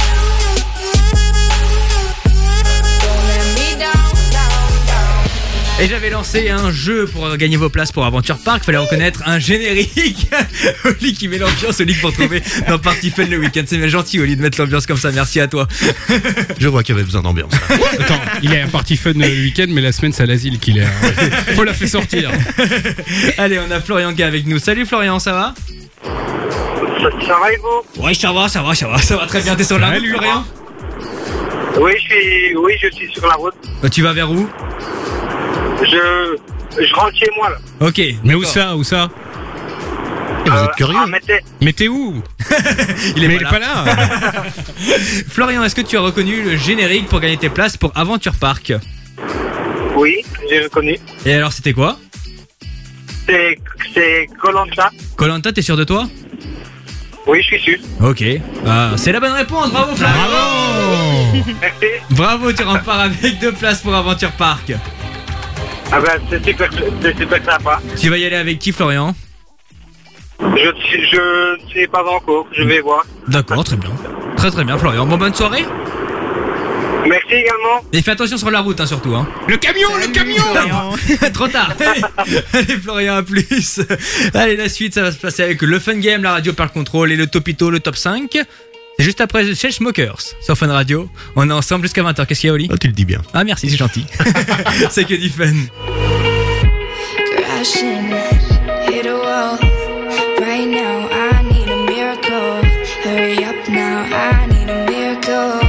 Et j'avais lancé un jeu pour gagner vos places pour Aventure Park. Fallait reconnaître un générique. Oli qui met l'ambiance, Oli pour trouver dans Party Fun le week-end. C'est bien gentil, Oli, de mettre l'ambiance comme ça. Merci à toi. Je vois qu'il y avait besoin d'ambiance. Attends, il est à Party Fun le week-end, mais la semaine c'est à l'asile qu'il est. Faut la faire sortir. Allez, on a Florian qui est avec nous. Salut Florian, ça va? Ça va et vous? Ouais, ça va, ça va, ça va, ça va très bien. T'es sur la route, Florian? Oui, je suis, oui, je suis sur la route. Bah, tu vas vers où? Je, je rentre chez moi là. Ok. Mais où ça, où ça? Vous êtes curieux? Ah, mais t'es- Mais t'es où? Il est Mais pas il est là. pas là. Florian, est-ce que tu as reconnu le générique pour gagner tes places pour Aventure Park? Oui, j'ai reconnu. Et alors, c'était quoi? C'est, c'est Koh-Lanta. Koh-Lanta, t'es sûr de toi? Oui, je suis sûr. Ok. Ah, c'est la bonne réponse, bravo Florian. Bravo. Merci. Bravo, tu repars avec deux places pour Aventure Park. Ah ben, c'est super, c'est super sympa. Tu vas y aller avec qui, Florian? Je, je ne sais pas encore, je vais voir. D'accord, très bien. Très très bien, Florian. Bon, bonne soirée. Merci également. Et fais attention sur la route, hein, surtout. Hein. Le camion, le camion. Trop tard. Allez, Florian, à plus. Allez, la suite, ça va se passer avec le Fun Game, la radio par le contrôle et le Topito, le top cinq. C'est juste après The Chainsmokers sur Fun Radio. On est ensemble jusqu'à vingt heures. Qu'est-ce qu'il y a, Oli? Oh, tu le dis bien. Ah, merci, c'est gentil. C'est que du fun. Crashing, hit a wall. Right now, I need a miracle. Hurry up now, I need a miracle.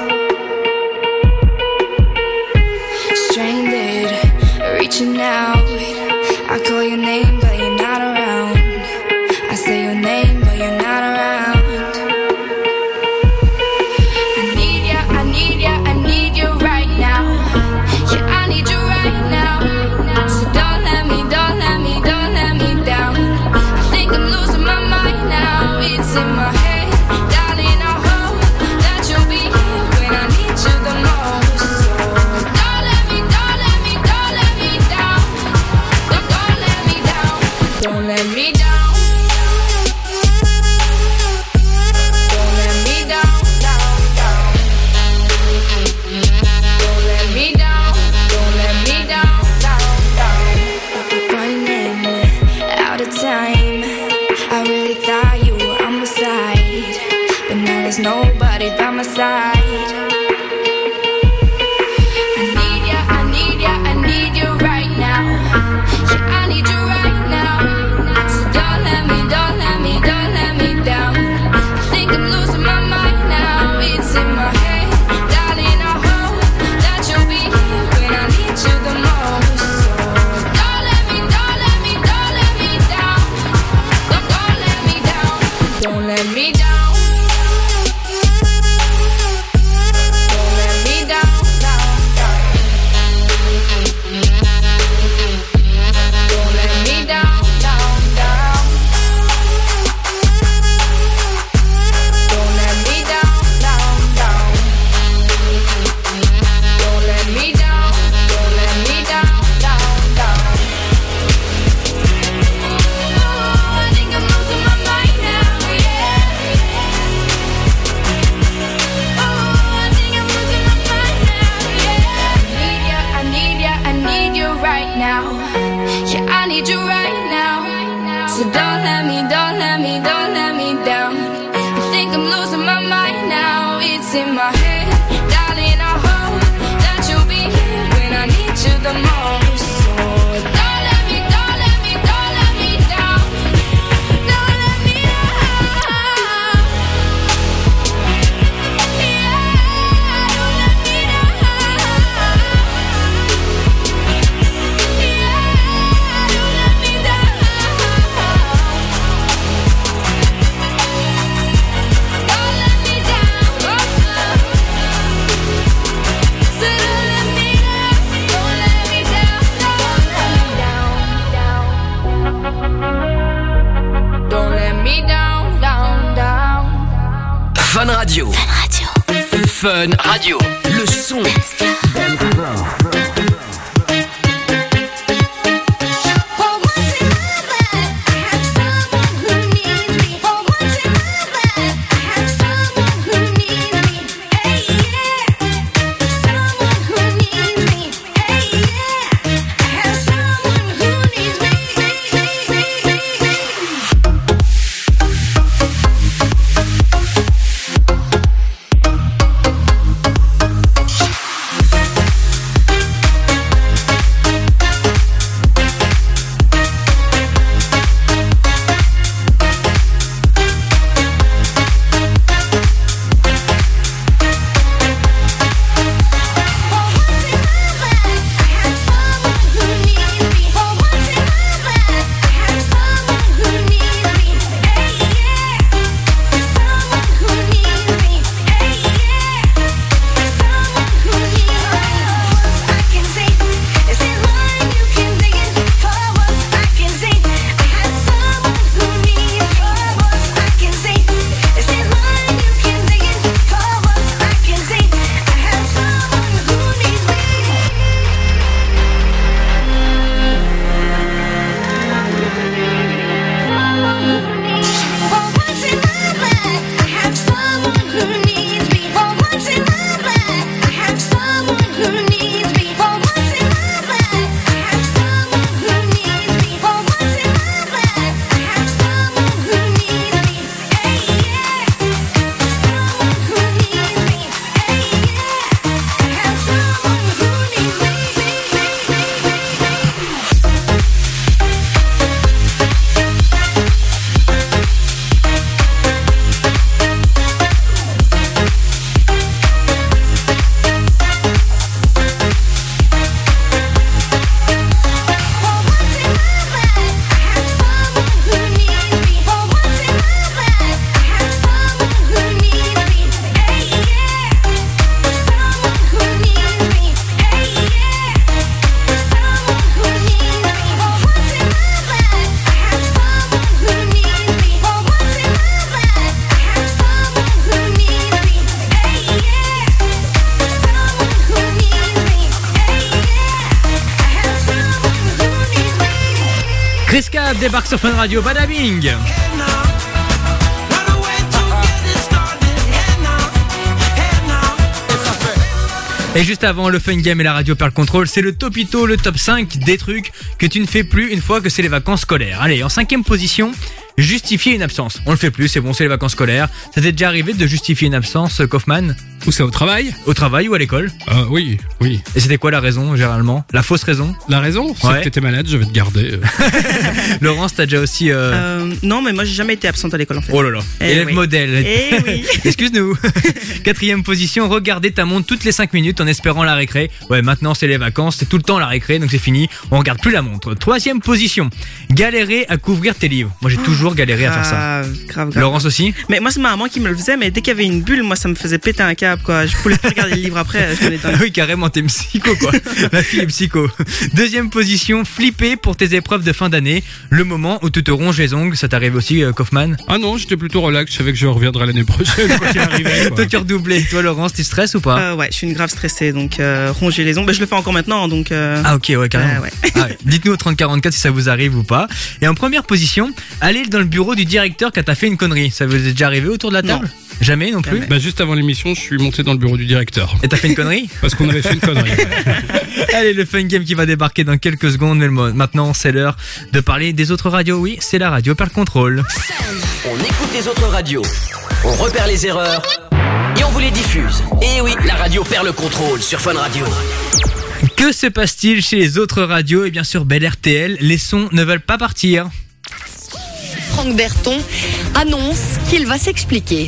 Stranded, reaching out. I call your name, but you're not around. I say your name, but you're not around. I need ya, I need ya, I need you right now. Yeah, I need you right now. So don't let me, don't let me, don't let me down. I think I'm losing my mind now. It's in my head, darling. I hope that you'll be here when I need you the most. So don't let me, don't let me, don't let me down. Don't, don't let me down. Don't let me down. Don't let me down, down, down. Don't let me down. Don't let me down, down, down. Running out of time. I really thought you were on my side, but now there's nobody by my side. I need ya, I need ya, I need you right now. Yeah, I need you right now. So don't let me, don't let me, don't let me down. I think I'm losing my mind now. It's in my head, darling. I hope that you'll be here when I need you the most. So don't let me, don't let me, don't let me down. Don't, don't let me down. Don't let me down. Don't let me down, down, down. Don't let me down, down, down. Don't let me down, down, down. Don't let me down, don't let me down, down, down. Oh, I think I'm losing my mind now, yeah. Oh, I think I'm losing my mind now, yeah. I need ya, I need ya, I need you right now. Yeah, I need you right now. So don't let me, don't let me, don't let me down. I think I'm losing my mind now. It's in my head, darling. I hope that you'll be here when I need you the most. So don't let me, don't let me, don't let me down. Don't let me down. Yeah, don't let me down. Yeah, don't let me down. Don't let me down. So don't let me down. Don't let me down. Don't let me down. Down, down. Fun Radio. Fun Radio. Fun Radio. Le son. For once in my life, I have someone who needs me. For once in my life, Rap débarque sur Fun Radio, badabing. Et juste avant, le Fun Game et la radio perd le contrôle, c'est le topito, le top cinq des trucs que tu ne fais plus une fois que c'est les vacances scolaires. Allez, en cinquième position, justifier une absence. On le fait plus, c'est bon, c'est les vacances scolaires. Ça t'est déjà arrivé de justifier une absence, Kaufman ? Où c'est, au travail ? Au travail ou à l'école ? euh, Oui, oui. Et c'était quoi la raison, généralement ? La fausse raison ? La raison ? C'est Ouais. que t'étais malade, je vais te garder. Laurence, t'as déjà aussi... Euh... Euh, non, mais moi j'ai jamais été absente à l'école en fait. Oh là là, Eh élève oui. modèle. Eh oui. Excuse-nous. Quatrième position, regarder ta montre toutes les cinq minutes en espérant la récré. Ouais, maintenant c'est les vacances, c'est tout le temps la récré, donc c'est fini. On regarde plus la montre. Troisième position, galérer à couvrir tes livres. Moi j'ai toujours galéré à faire ça. Grave, grave, grave. Laurence aussi ? Mais moi c'est ma maman qui me le faisait, mais dès qu'il y avait une bulle, moi ça me faisait péter un câble quoi. Je voulais pas regarder le livre après. Je Ah oui, carrément, t'es psycho quoi. La fille est psycho. Deuxième position, flipper pour tes épreuves de fin d'année. Le moment où tu te ronges les ongles, ça t'arrive aussi, euh, Kaufman ? Ah non, j'étais plutôt relax, je savais que je reviendrai l'année prochaine quand il arrivait. Toi tu redoublais. Toi Laurence, tu stresses ou pas ? Euh, ouais, je suis une grave stressée, donc euh, ronger les ongles. Bah, je le fais encore maintenant, donc. Euh... Ah ok, ouais, carrément. Euh, ouais. Ah ouais. Dites-nous au trente quarante-quatre si ça vous arrive ou pas. Et en première position, aller dans le bureau du directeur quand t'as fait une connerie. Ça vous est déjà arrivé autour de la table ? Jamais non plus. Bah juste avant l'émission, je suis monté dans le bureau du directeur. Et t'as fait une connerie ? Parce qu'on avait fait une connerie. Allez, le Fun Game qui va débarquer dans quelques secondes. Mais le- maintenant, c'est l'heure de parler des autres radios. Oui, c'est la radio perd le contrôle. On écoute les autres radios, on repère les erreurs et on vous les diffuse. Et oui, la radio perd le contrôle sur Fun Radio. Que se passe-t-il chez les autres radios ? Et bien sûr, Bel R T L, les sons ne veulent pas partir. Franck Berton annonce qu'il va s'expliquer.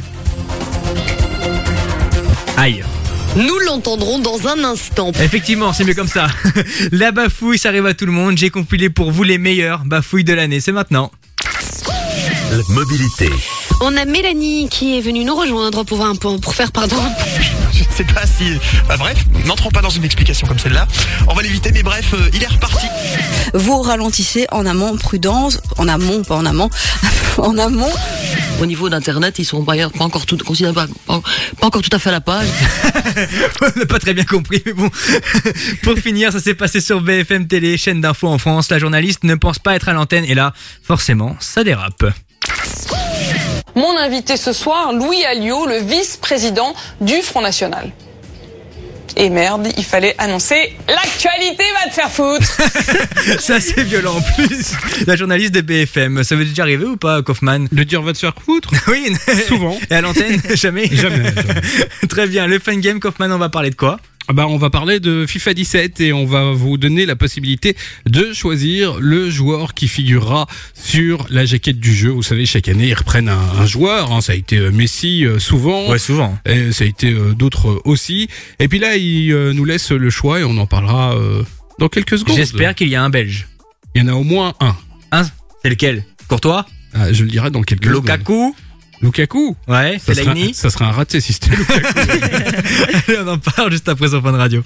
Aïe. Nous l'entendrons dans un instant. Effectivement, c'est mieux comme ça. La bafouille, ça arrive à tout le monde. J'ai compilé pour vous les meilleures bafouilles de l'année. C'est maintenant. La mobilité. On a Mélanie qui est venue nous rejoindre pour, un, pour, pour faire pardon. Je ne sais pas si... Bah, bref, n'entrons pas dans une explication comme celle-là. On va l'éviter, mais bref, euh, il est reparti. Vous ralentissez en amont, prudence, en amont, pas en amont, en amont. Au niveau d'Internet, ils sont pas, pas encore tout, considérés pas, pas, pas encore tout à fait à la page. On n'a pas très bien compris, mais bon. Pour finir, ça s'est passé sur B F M Télé, chaîne d'info en France. La journaliste ne pense pas être à l'antenne et là, forcément, ça dérape. Mon invité ce soir, Louis Alliot, le vice-président du Front National. Et merde, il fallait annoncer l'actualité va te faire foutre. Ça c'est violent en plus. La journaliste de B F M, ça vous est déjà arrivé ou pas, Kaufman ? Le dire va te faire foutre ? Oui, souvent. Et à l'antenne, jamais. Jamais. jamais. Très bien, le Fun Game, Kaufman, on va parler de quoi ? Ah bah on va parler de FIFA dix-sept et on va vous donner la possibilité de choisir le joueur qui figurera sur la jaquette du jeu. Vous savez, chaque année ils reprennent un, un joueur, hein. Ça a été Messi euh, souvent, ouais souvent, et ça a été euh, d'autres aussi. Et puis là ils euh, nous laissent le choix et on en parlera euh, dans quelques secondes. J'espère qu'il y a un Belge. Il y en a au moins un. Un ? C'est lequel ? Courtois ? Ah, je le dirai dans quelques secondes. Lukaku ? Lukaku. Ouais, ça sera, Fellaini. ça serait un raté si c'était Lukaku. Allez, on en parle juste après sur Fun Radio.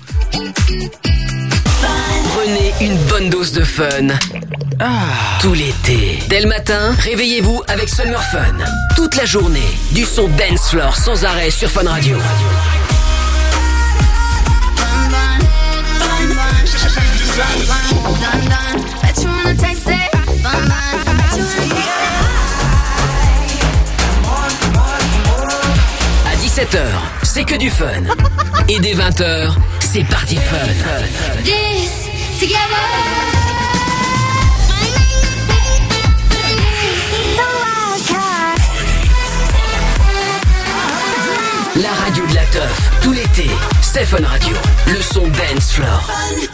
Prenez une bonne dose de fun. Ah. Tout l'été. Dès le matin, réveillez-vous avec Summer Fun. Toute la journée, du son dance floor sans arrêt sur Fun Radio. À dix-sept heures, c'est que du fun. Et dès vingt heures, c'est parti fun. This together. La radio de la teuf, tout l'été, c'est Fun Radio. Le son dance floor.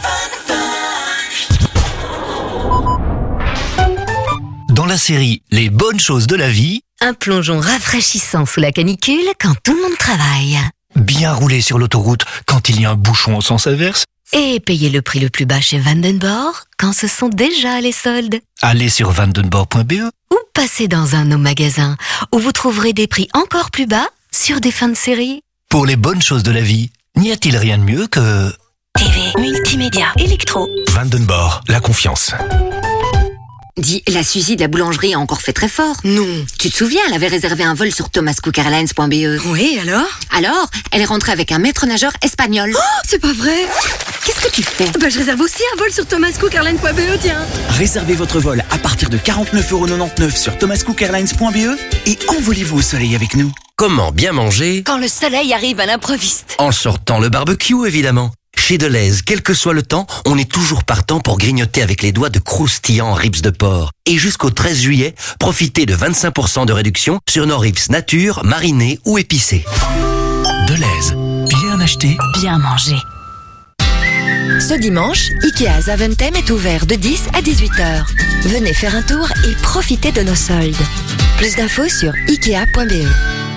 Dans la série Les bonnes choses de la vie, Un plongeon rafraîchissant sous la canicule quand tout le monde travaille. bien rouler sur l'autoroute quand il y a un bouchon au sens inverse, Et payer le prix le plus bas chez Vandenborg quand ce sont déjà les soldes. aller sur vandenborg point b e, Ou passer dans un de nos magasins où vous trouverez des prix encore plus bas sur des fins de série. pour les bonnes choses de la vie, n'y a-t-il rien de mieux que T V, multimédia, électro. Vandenborg, la confiance. Dis, la Suzy de la boulangerie a encore fait très fort. Non. Tu te souviens, elle avait réservé un vol sur thomas cook airlines point b e. Oui, alors Alors, elle est rentrée avec un maître nageur espagnol. Oh, c'est pas vrai. Qu'est-ce que tu fais? Bah, je réserve aussi un vol sur thomas cook airlines point b e, tiens. Réservez votre vol à partir de quarante-neuf euros quatre-vingt-dix-neuf sur thomas cook airlines point b e et envolez-vous au soleil avec nous. Comment bien manger Quand le soleil arrive à l'improviste. en sortant le barbecue, évidemment. Chez Deleuze, quel que soit le temps, on est toujours partant pour grignoter avec les doigts de croustillants ribs de porc. Et jusqu'au treize juillet, profitez de vingt-cinq pour cent de réduction sur nos ribs nature, marinés ou épicés. Deleuze, bien acheté, Bien manger. Ce dimanche, Ikea Zaventem est ouvert de dix à dix-huit heures. Venez faire un tour et profitez de nos soldes. Plus d'infos sur ikea point b e.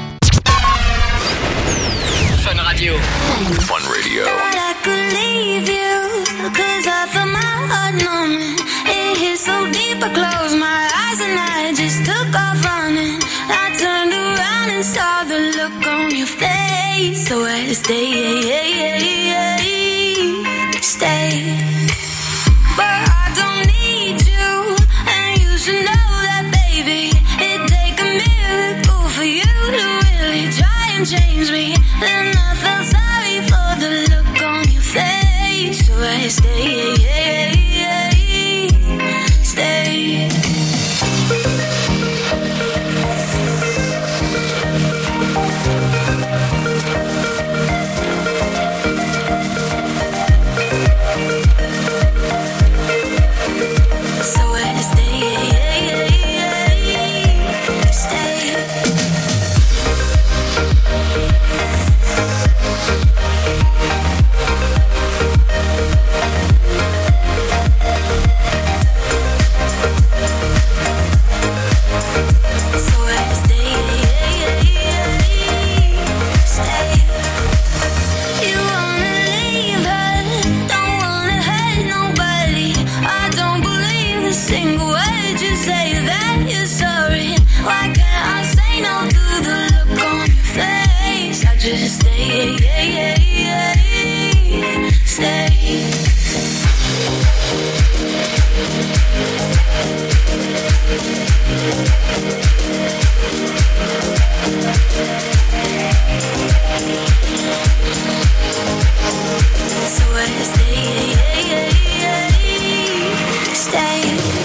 Fun Radio. Fun Radio. I could leave you, cause I feel my heart numbing. It hit so deep, I closed my eyes and I just took off running. I turned around and saw the look on your face. So I had to stay, stay. But I don't need you, and you should know that, baby. It'd take a miracle for you to really try and change me. Then I felt sorry for the look on your face. So I stay, stay. So I stay, You wanna leave her, don't wanna hurt nobody. I don't believe a single word you say that you're sorry. Why can't I say no to the look on your face? I just stay, stay. So I stay, stay.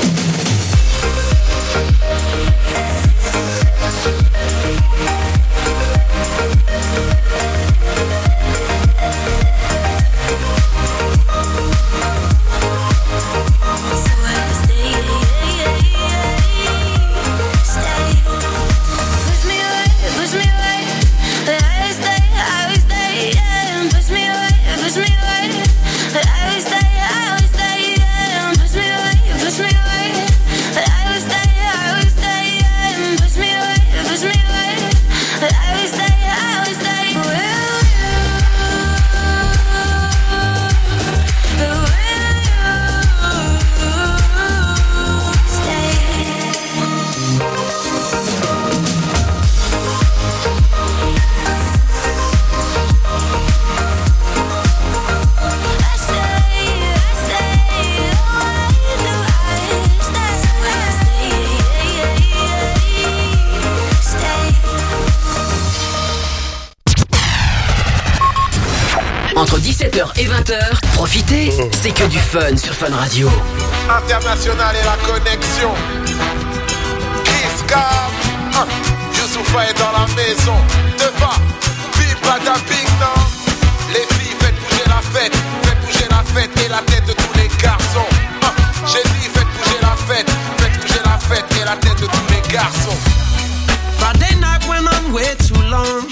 Entre dix-sept heures et vingt heures, profitez, c'est que du fun sur Fun Radio. International et la connexion. Kiska, hein, Youssoufa est dans la maison. Deva, Biba da Big non. Les filles, faites bouger la fête, faites bouger la fête et la tête de tous les garçons. Hein, j'ai dit, faites bouger la fête, faites bouger la fête et la tête de tous les garçons. Friday night went on way too long.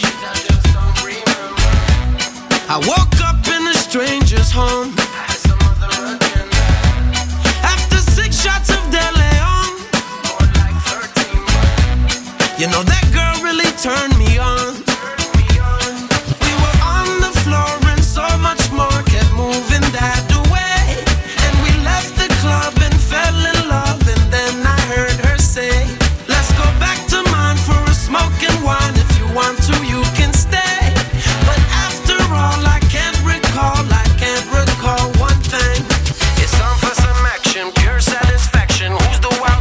I woke up in a stranger's home. After six shots of De Leon, you know that girl really turned me on. We were on the floor and so much more, kept moving that way. And we left the club and fell in love. And then I heard her say, let's go back to mine for a smoke and wine. If you want to, you can stay. But after all, I can't recall, I can't recall one thing. It's time for some action, pure satisfaction. Who's the wild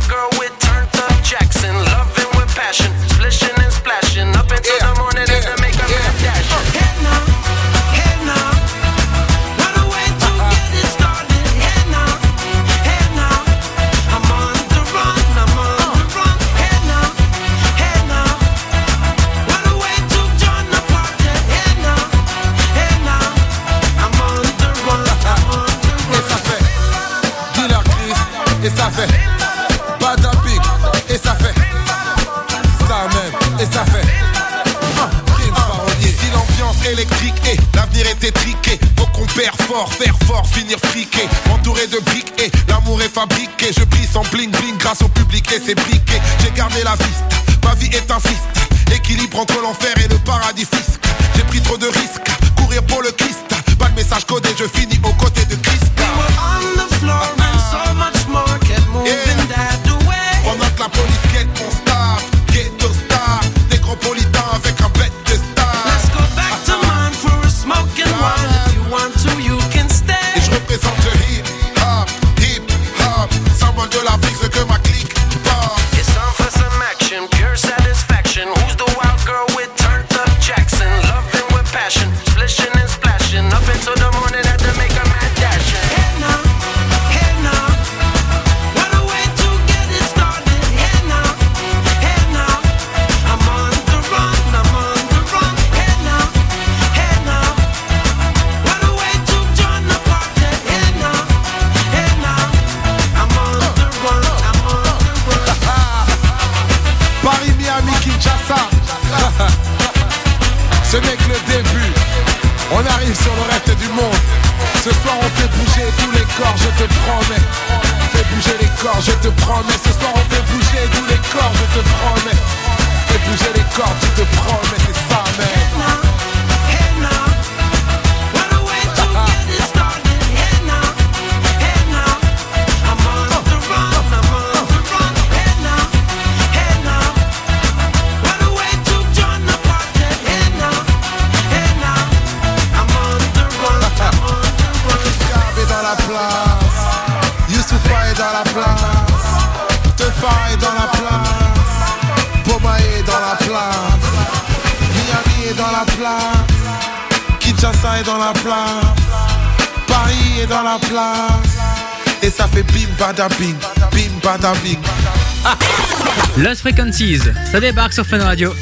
électrique et l'avenir est étriqué. Faut qu'on perd fort, faire fort, finir friqué. Entouré de briques et l'amour est fabriqué. Je brille sans bling bling grâce au public et ses briquets. J'ai gardé la viste, ma vie est un fist. Équilibre entre l'enfer et le paradis fisc. J'ai pris trop de risques, courir pour le Christ. Pas de message codé, je finis aux côtés de Christ. On the floor and so much more kept moving that way. Pendant que la police guette mon staff, ghetto star, négropolitain avec un bête de star. Let's go back to mine for a smoke and wine. If you want to, you can stay. Et je représente le hip hop, hip hop, symbole de l'Afrique, ce que ma clique porte. It's time for some action, pure satisfaction. Who's the wild girl with turned up Jackson? Loving with passion, splishing and splashing. Up until the morning had to make a mad dash. Hey now, hey now, what a way to get it started. Hey now, hey now, I'm on the run, I'm on the run. Hey now, hey now, what a way to join the party. Hey now, hey now, I'm on the run, I'm on the run. Paris, Miami, Kinshasa. Ce n'est que le début. On arrive sur le reste du monde. Ce soir on fait bouger tous les corps, je te promets. Fais bouger les corps, je te promets. Ce soir on fait bouger tous les corps, je te promets. Fais bouger les corps, je te promets, c'est ça même. Youssoufa est dans la place, Tefa est dans la place, Boma est dans la place, Miami est dans la place, Kinshasa est dans la place, Paris est dans la place, et ça fait bim bada bing, bim bada bing. Lost Frequencies, ça débarque sur Fun Radio.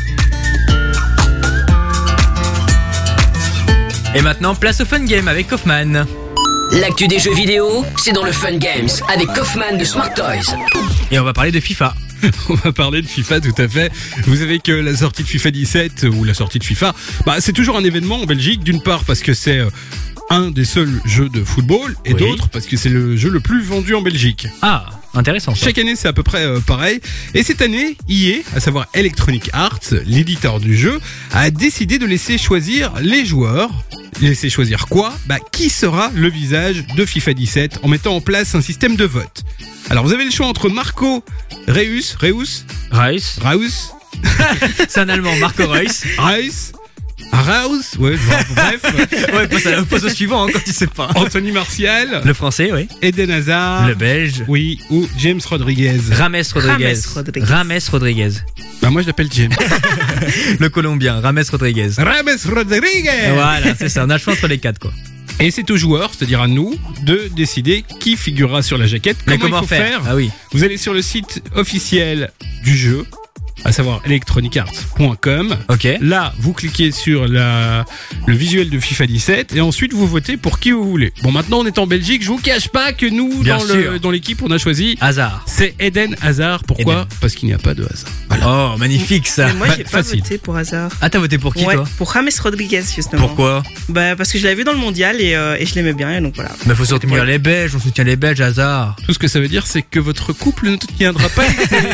Et maintenant, place au Fun Game avec Kaufman. L'actu des jeux vidéo, c'est dans le Fun Games avec Kaufman de Smart Toys. Et on va parler de FIFA. On va parler de FIFA, tout à fait. Vous savez que la sortie de FIFA dix-sept ou la sortie de FIFA, bah c'est toujours un événement en Belgique, d'une part parce que c'est euh, un des seuls jeux de football et Oui. d'autre parce que c'est le jeu le plus vendu en Belgique. Ah, intéressant. ça. Chaque année, c'est à peu près euh, pareil. Et cette année, E A, à savoir Electronic Arts, l'éditeur du jeu, a décidé de laisser choisir les joueurs. Laisser choisir quoi ? Bah, qui sera le visage de FIFA dix-sept en mettant en place un système de vote. Alors, vous avez le choix entre Marco Reus, Reus, Reus, Reus. C'est un Allemand, Marco Reus. Reus. Reus, ouais, bref. Ouais, passe, à, passe au suivant hein, quand tu sais pas. Anthony Martial. Le français, oui. Eden Hazard. Le belge. Oui, ou James Rodriguez. Rames Rodriguez. Rames Rodriguez. Rames Rodriguez. Bah, moi, je l'appelle James. Le Colombien, Rames Rodriguez. Rames Rodriguez. Voilà, c'est ça. On a le choix entre les quatre, quoi. Et c'est aux joueurs, c'est-à-dire à nous, de décider qui figurera sur la jaquette. Mais Comment, comment il faut faire, faire Ah oui. Vous allez sur le site officiel du jeu, à savoir electronic arts point com. Ok. Là, vous cliquez sur la, le visuel de FIFA dix-sept et ensuite vous votez pour qui vous voulez. Bon, maintenant on est en Belgique, je vous cache pas que nous, Bien dans, sûr. le, dans l'équipe, on a choisi Hazard. C'est Eden Hazard. Pourquoi Eden. Parce qu'il n'y a pas de hasard. Oh, magnifique ça. Mais moi, Fa- j'ai pas facile. voté pour hasard. Ah, t'as voté pour qui, Ouais, toi pour James Rodriguez, justement. Pourquoi Bah, parce que je l'avais vu dans le mondial et, euh, et je l'aimais bien, et donc voilà. Mais faut soutenir les Belges, on soutient les Belges, Hazard. Tout ce que ça veut dire, c'est que votre couple ne tiendra pas.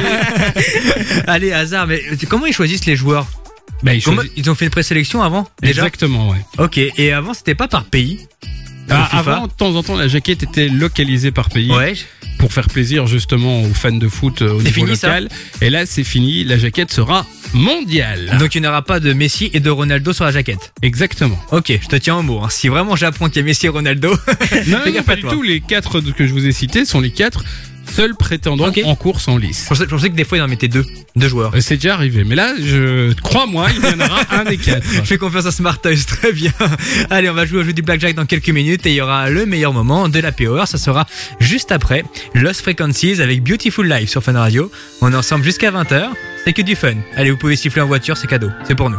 Allez, Hazard, mais comment ils choisissent les joueurs Bah, ils, Comment- choisissent- Ils ont fait une présélection avant déjà Exactement, ouais. Ok, et avant c'était pas par pays dans Ah, FIFA. avant, de temps en temps, la jaquette était localisée par pays. Ouais. Pour faire plaisir justement aux fans de foot euh, au C'est niveau fini, ça local. Et là, c'est fini. La jaquette sera mondiale. Donc il n'y aura pas de Messi et de Ronaldo sur la jaquette. Exactement. Ok, je te tiens au mot. hein. Si vraiment j'apprends qu'il y a Messi et Ronaldo, Non, fais non, gaffe pas à du toi. tout. Les quatre que je vous ai cités sont les quatre seuls prétendants Ok. en course en lice. Je pensais, je pensais que des fois il en mettait deux, deux joueurs. Euh, C'est déjà arrivé. Mais là, je crois-moi, il y en aura un des quatre. Je fais confiance à Smart Toys, très bien. Allez, on va jouer au jeu du Blackjack dans quelques minutes et il y aura le meilleur moment de la P O R. Ça sera juste après Lost Frequencies avec Beautiful Life sur Fun Radio. On est ensemble jusqu'à vingt heures. C'est que du fun. Allez, vous pouvez siffler en voiture, c'est cadeau. C'est pour nous.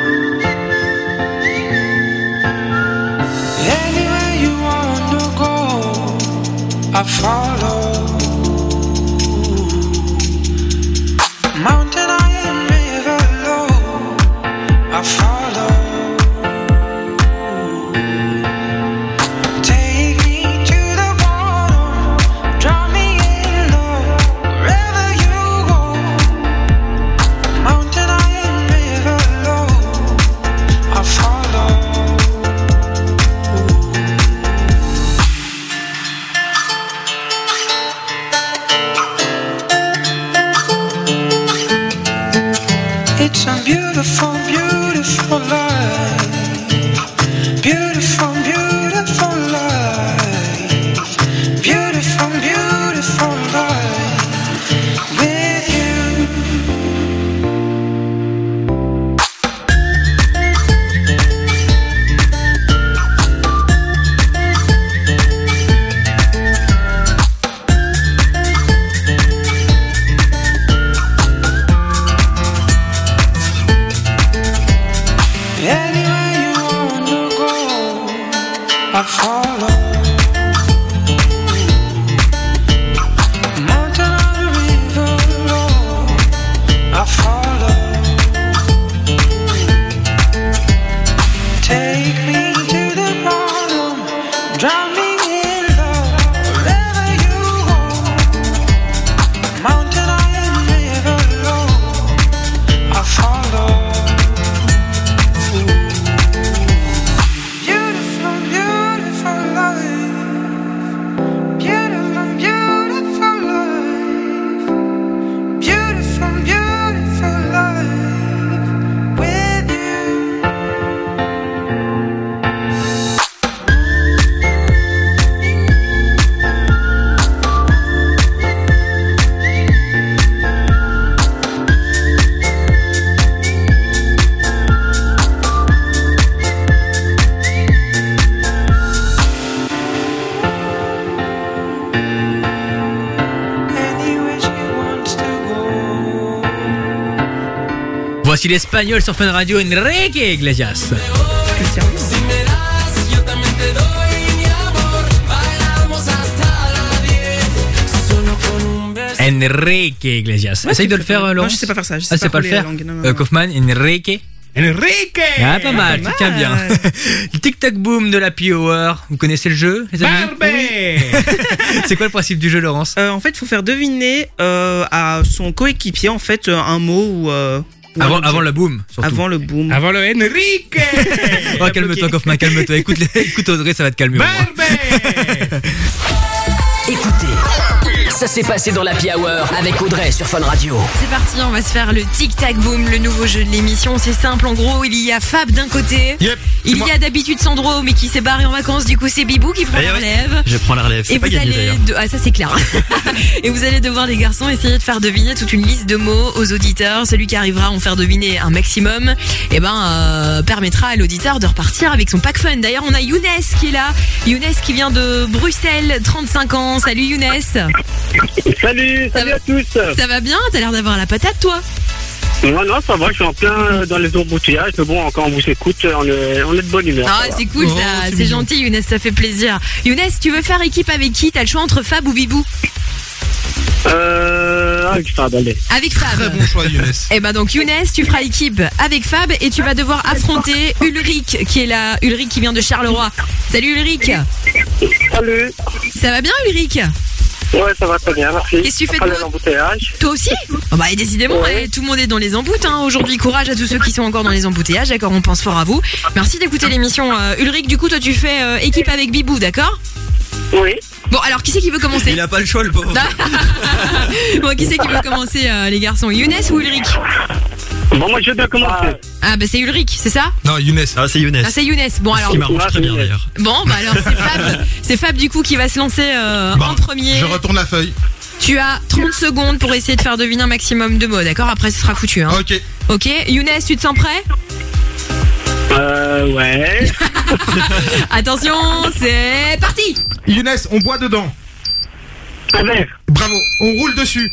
Anywhere you want to go, I follow. Mountain high and river low, I follow. beautiful life. Beautiful, beautiful life. Beautiful, beautiful life. With you. Anywhere you wanna go, I follow. Mountain or the river, Lord, I follow. Take me to the bottom, drown me in love, wherever you go. Mountain or the river, Lord, I follow. Beautiful, beautiful life. Beautiful, beautiful life. Beautiful, beautiful life. With you. Anywhere she wants to go. Voici l'espagnol sur Fun Radio, Enrique Iglesias. Enrique Iglesias. Essaye de le faire, Laurent. Non, je sais pas faire ça. Je sais Ah, pas c'est pas le rouler la faire. langue, non, non, Euh, non. Kaufman, Enrique. Enrique. Ah, pas mal, pas tu tiens bien. mal. Le tic-tac boom de la P-Hour. Vous connaissez le jeu, les amis? C'est quoi le principe du jeu, Laurence? Euh, en fait, il faut faire deviner euh, à son coéquipier en fait euh, un mot ou. euh, ou un Avant, objet. avant le boom, surtout. Avant le boom. Avant le Enrique. Oh, calme-toi, Kaufman, calme-toi. Écoute, écoute Audrey, ça va te calmer. au moins. Écoutez, ça s'est passé dans l'Happy Hour avec Audrey sur Fun Radio. C'est parti, on va se faire le Tic Tac Boom, le nouveau jeu de l'émission. C'est simple, en gros, il y a Fab d'un côté. Yep, il y a d'habitude Sandro, mais qui s'est barré en vacances. Du coup, c'est Bibou qui prend Eh la ouais. relève. Je prends la relève, c'est Et pas vous gagné allez d'ailleurs. de- ah ça c'est clair. Et vous allez devoir les garçons essayer de faire deviner toute une liste de mots aux auditeurs. Celui qui arrivera à en faire deviner un maximum, eh ben euh, permettra à l'auditeur de repartir avec son pack fun. D'ailleurs, on a Younes qui est là. Younes qui vient de Bruxelles, trente-cinq ans. Salut Younes. Salut, salut à tous. Ça va bien? T'as l'air d'avoir la patate, toi? Non, non, ça va, je suis en plein dans les embouteillages, mais bon, quand on vous écoute, on est, on est de bonne humeur. Ah, ça va. c'est cool ça, c'est gentil Younes, ça fait plaisir. Younes, tu veux faire équipe avec qui? T'as le choix entre Fab ou Bibou? Euh, avec Fab, allez. Avec Fab. Très bon choix, Younes. Eh ben donc Younes, tu feras équipe avec Fab et tu vas devoir affronter Ulrich qui est là, Ulrich qui vient de Charleroi. Salut Ulrich. Salut. Ça va bien Ulrich? Ouais, ça va très bien, merci. Qu'est-ce que tu fais Après de les beau? embouteillages. Toi aussi? Oh bah et décidément, eh, tout le monde est dans les emboutes hein. Aujourd'hui. Courage à tous ceux qui sont encore dans les embouteillages, d'accord? On pense fort à vous. Merci d'écouter l'émission euh, Ulrich. Du coup, toi tu fais euh, équipe avec Bibou, d'accord? Oui. Bon, alors qui c'est qui veut commencer? Il a pas le choix, le pauvre. Bon, qui c'est qui veut commencer euh, les garçons? Younes ou Ulrich? Bon, moi je vais bien commencer. Ah bah c'est Ulrich, c'est ça? Non, Younes. Ah, c'est Younes. Ah c'est Younes. Bon alors. Ce qui m'arrange très bien d'ailleurs. Bon bah alors c'est Fab, c'est Fab du coup qui va se lancer euh, Bon, en premier. Je retourne la feuille. Tu as trente secondes pour essayer de faire deviner un maximum de mots, d'accord? Après ce sera foutu hein. Ok. Ok, Younes, tu te sens prêt? Euh, ouais. Attention, c'est parti. Younes, on boit dedans. Un verre. Bravo. On roule dessus.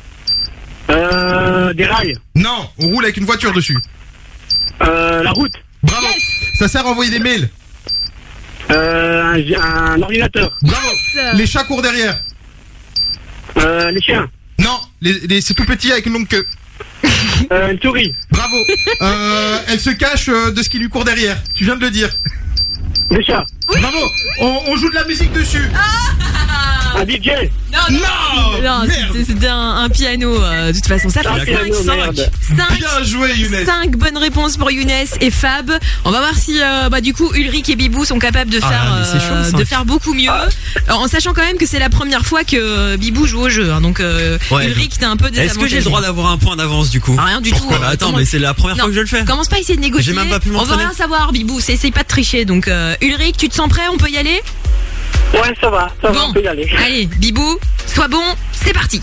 Euh, des rails. Non, on roule avec une voiture dessus. Euh, la route. Bravo. Ça sert à envoyer des mails. Euh, un, un ordinateur. Bravo. Yes. Les chats courent derrière. Euh, les chiens. Non, les, les- c'est tout petit avec une longue queue. Euh, une souris. Bravo. Euh, elle se cache euh, de ce qui lui court derrière. Tu viens de le dire. Des chats. Bravo. On, on joue de la musique dessus. Un D J. Non, non, non, c'était- c'était un, un piano. euh, de toute façon, ça Un fait piano, merde. cinq Bien joué, Younes. cinq bonnes réponses pour Younes et Fab. On va voir si euh, bah, du coup Ulrich et Bibou sont capables de Ah, faire, mais c'est chaud, euh, cinq. de faire beaucoup mieux. Alors, en sachant quand même que c'est la première fois que Bibou joue au jeu. hein. donc euh, Ouais, Ulrich, t'es un peu désavantagé. Est-ce que j'ai le droit d'avoir un point d'avance du coup? Rien du Pourquoi tout. Bah, euh, attends, comment- mais c'est la première Non, fois que je le fais. Commence pas à essayer de négocier. J'ai même pas pu On va m'entraîner. rien savoir, Bibou. C'est essaye pas de tricher. Donc euh, Ulrich, tu te sens prêt? On peut y aller? Ouais, ça va, ça va, Bon. on peut y aller. Allez, Bibou, sois bon. C'est parti.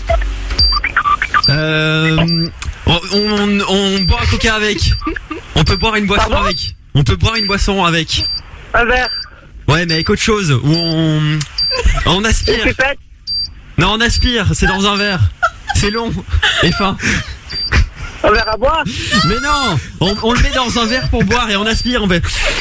Euh, on, on, on boit un coca avec. On peut boire une boisson Pardon avec. On peut boire une boisson avec. Un verre. Ouais, mais avec autre chose. Où on, on Une aspire. pipette. Non, on aspire. C'est dans un verre. C'est long et fin. Un verre à boire. Mais non, on, on le met dans un verre pour boire et on aspire. On fait.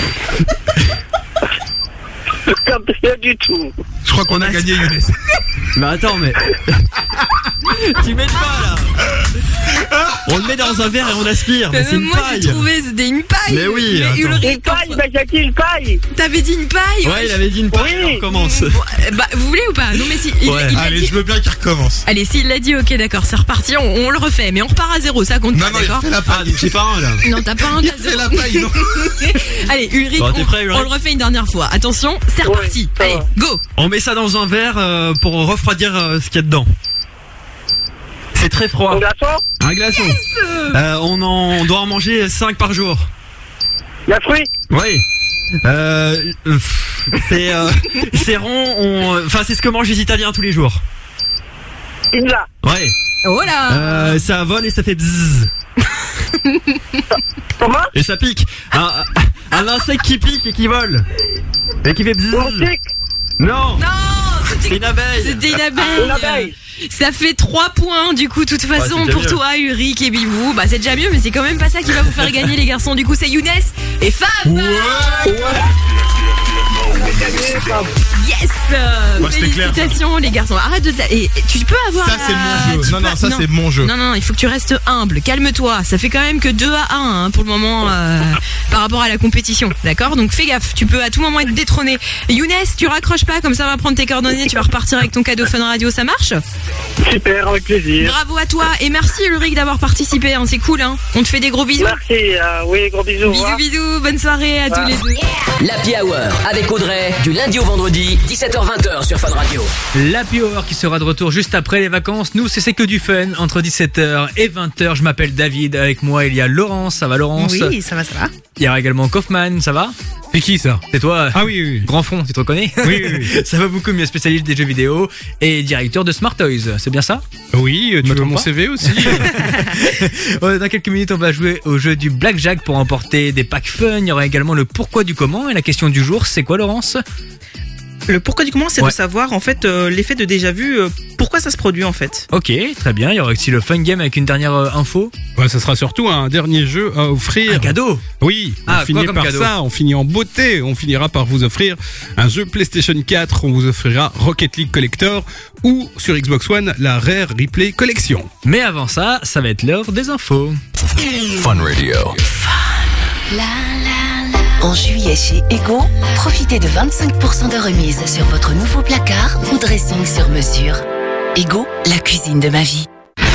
Rien du tout. Je crois qu'on a gagné, Younes. Mais attends, mais. Tu m'aides pas là. On le met dans un verre et on aspire. Mais c'est Même une moi j'ai paille. trouvé c'était une paille. Mais oui, Mais attends. Ulrich, Une paille, bah j'ai dit une paille. t'avais dit une paille. Ouais, il avait dit une paille. Oui. On commence. Bon, euh, bah, vous voulez ou pas? Non mais si. Il, Ouais. il a Allez, dit- je veux bien qu'il recommence. Allez, s'il l'a dit, ok, d'accord, c'est reparti, on, on le refait, mais on repart à zéro, ça compte Non, pas, non, il d'accord? fait la Ah, paille. donc j'ai pas un là. Non, t'as pas un Il t'as fait zéro. la paille, non. Allez, Ulrich, Bon, t'es on, prêt, Ulrich on le refait une dernière fois. Attention, c'est Ouais, reparti. ça Allez, va. go. On met ça dans un verre euh, pour refroidir euh, ce qu'il y a dedans. C'est très froid. Un glaçon. Un glaçon. Euh, on, en, on doit en manger cinq par jour. La fruit. Oui. Euh, pff, c'est euh, c'est rond. on- Enfin, c'est ce que mangent les Italiens tous les jours. Pizza. Ouais. Oh là. Euh, ça vole et ça fait bzzz. Comment? Et ça pique. Un, un insecte qui pique et qui vole. Et qui fait bzzz. Moustique. Non. Non, C'est c'était une abeille. c'était une abeille. Une abeille. Ça fait trois points du coup, de toute façon, c'est déjà pour mieux. toi, Ulrich et Bibou. Bah, c'est déjà mieux, mais c'est quand même pas ça qui va vous faire gagner, les garçons. Du coup, c'est Younes et Fab. Yes. Bah, c'était clair, ça. Félicitations, les garçons. Arrête de. ta- Et, et tu peux avoir. Ça, c'est la- mon jeu. tu Non, peux- non, ça, c'est mon jeu. Non, non, il faut que tu restes humble. Calme-toi. Ça fait quand même que deux à un hein, pour le moment euh, par rapport à la compétition. D'accord? Donc fais gaffe. Tu peux à tout moment être détrôné. Younes, tu raccroches pas, comme ça on va prendre tes coordonnées. Tu vas repartir avec ton cadeau Fun Radio. Ça marche? Super, avec plaisir. Bravo à toi. Et merci Ulrich d'avoir participé. Hein. C'est cool. Hein. On te fait des gros bisous. Merci, euh, oui, gros bisous. au Bisous, revoir. bisous. Bonne soirée à tous les deux. L'Happy Hour avec Audrey, du lundi au vendredi, dix-sept heures vingt sur Fun Radio. L'Happy Hour qui sera de retour juste après les vacances. Nous, c'est c'est que du fun entre dix-sept heures et vingt heures. Je m'appelle David. Avec moi, il y a Laurence. Ça va, Laurence? Oui, ça va, ça va. Il y aura également Kaufman. Ça va? C'est qui ça? C'est toi? Ah oui, oui. Grand fond, tu te reconnais? Oui, oui, oui. Ça va beaucoup mieux, spécialiste des jeux vidéo et directeur de Smart Toys. C'est bien ça? Oui, tu Me veux trompe mon pas C V aussi? Ouais, dans quelques minutes, on va jouer au jeu du Blackjack pour emporter des packs fun. Il y aura également le pourquoi du comment. Et la question du jour, c'est quoi, Laurence? Le pourquoi du comment, c'est Ouais. de savoir en fait euh, l'effet de déjà vu, euh, pourquoi ça se produit en fait. Ok, très bien. Il y aura aussi le fun game avec une dernière euh, info. Ouais, ça sera surtout un dernier jeu à offrir. Un cadeau? Oui, on Ah, quoi finit comme par cadeau? ça, on finit en beauté, on finira par vous offrir un jeu PlayStation quatre, on vous offrira Rocket League Collector ou sur Xbox One la Rare Replay Collection. Mais avant ça, ça va être l'heure des infos. Fun Radio. En juillet chez Ego, profitez de vingt-cinq pour cent de remise sur votre nouveau placard ou dressing sur mesure. Ego, la cuisine de ma vie.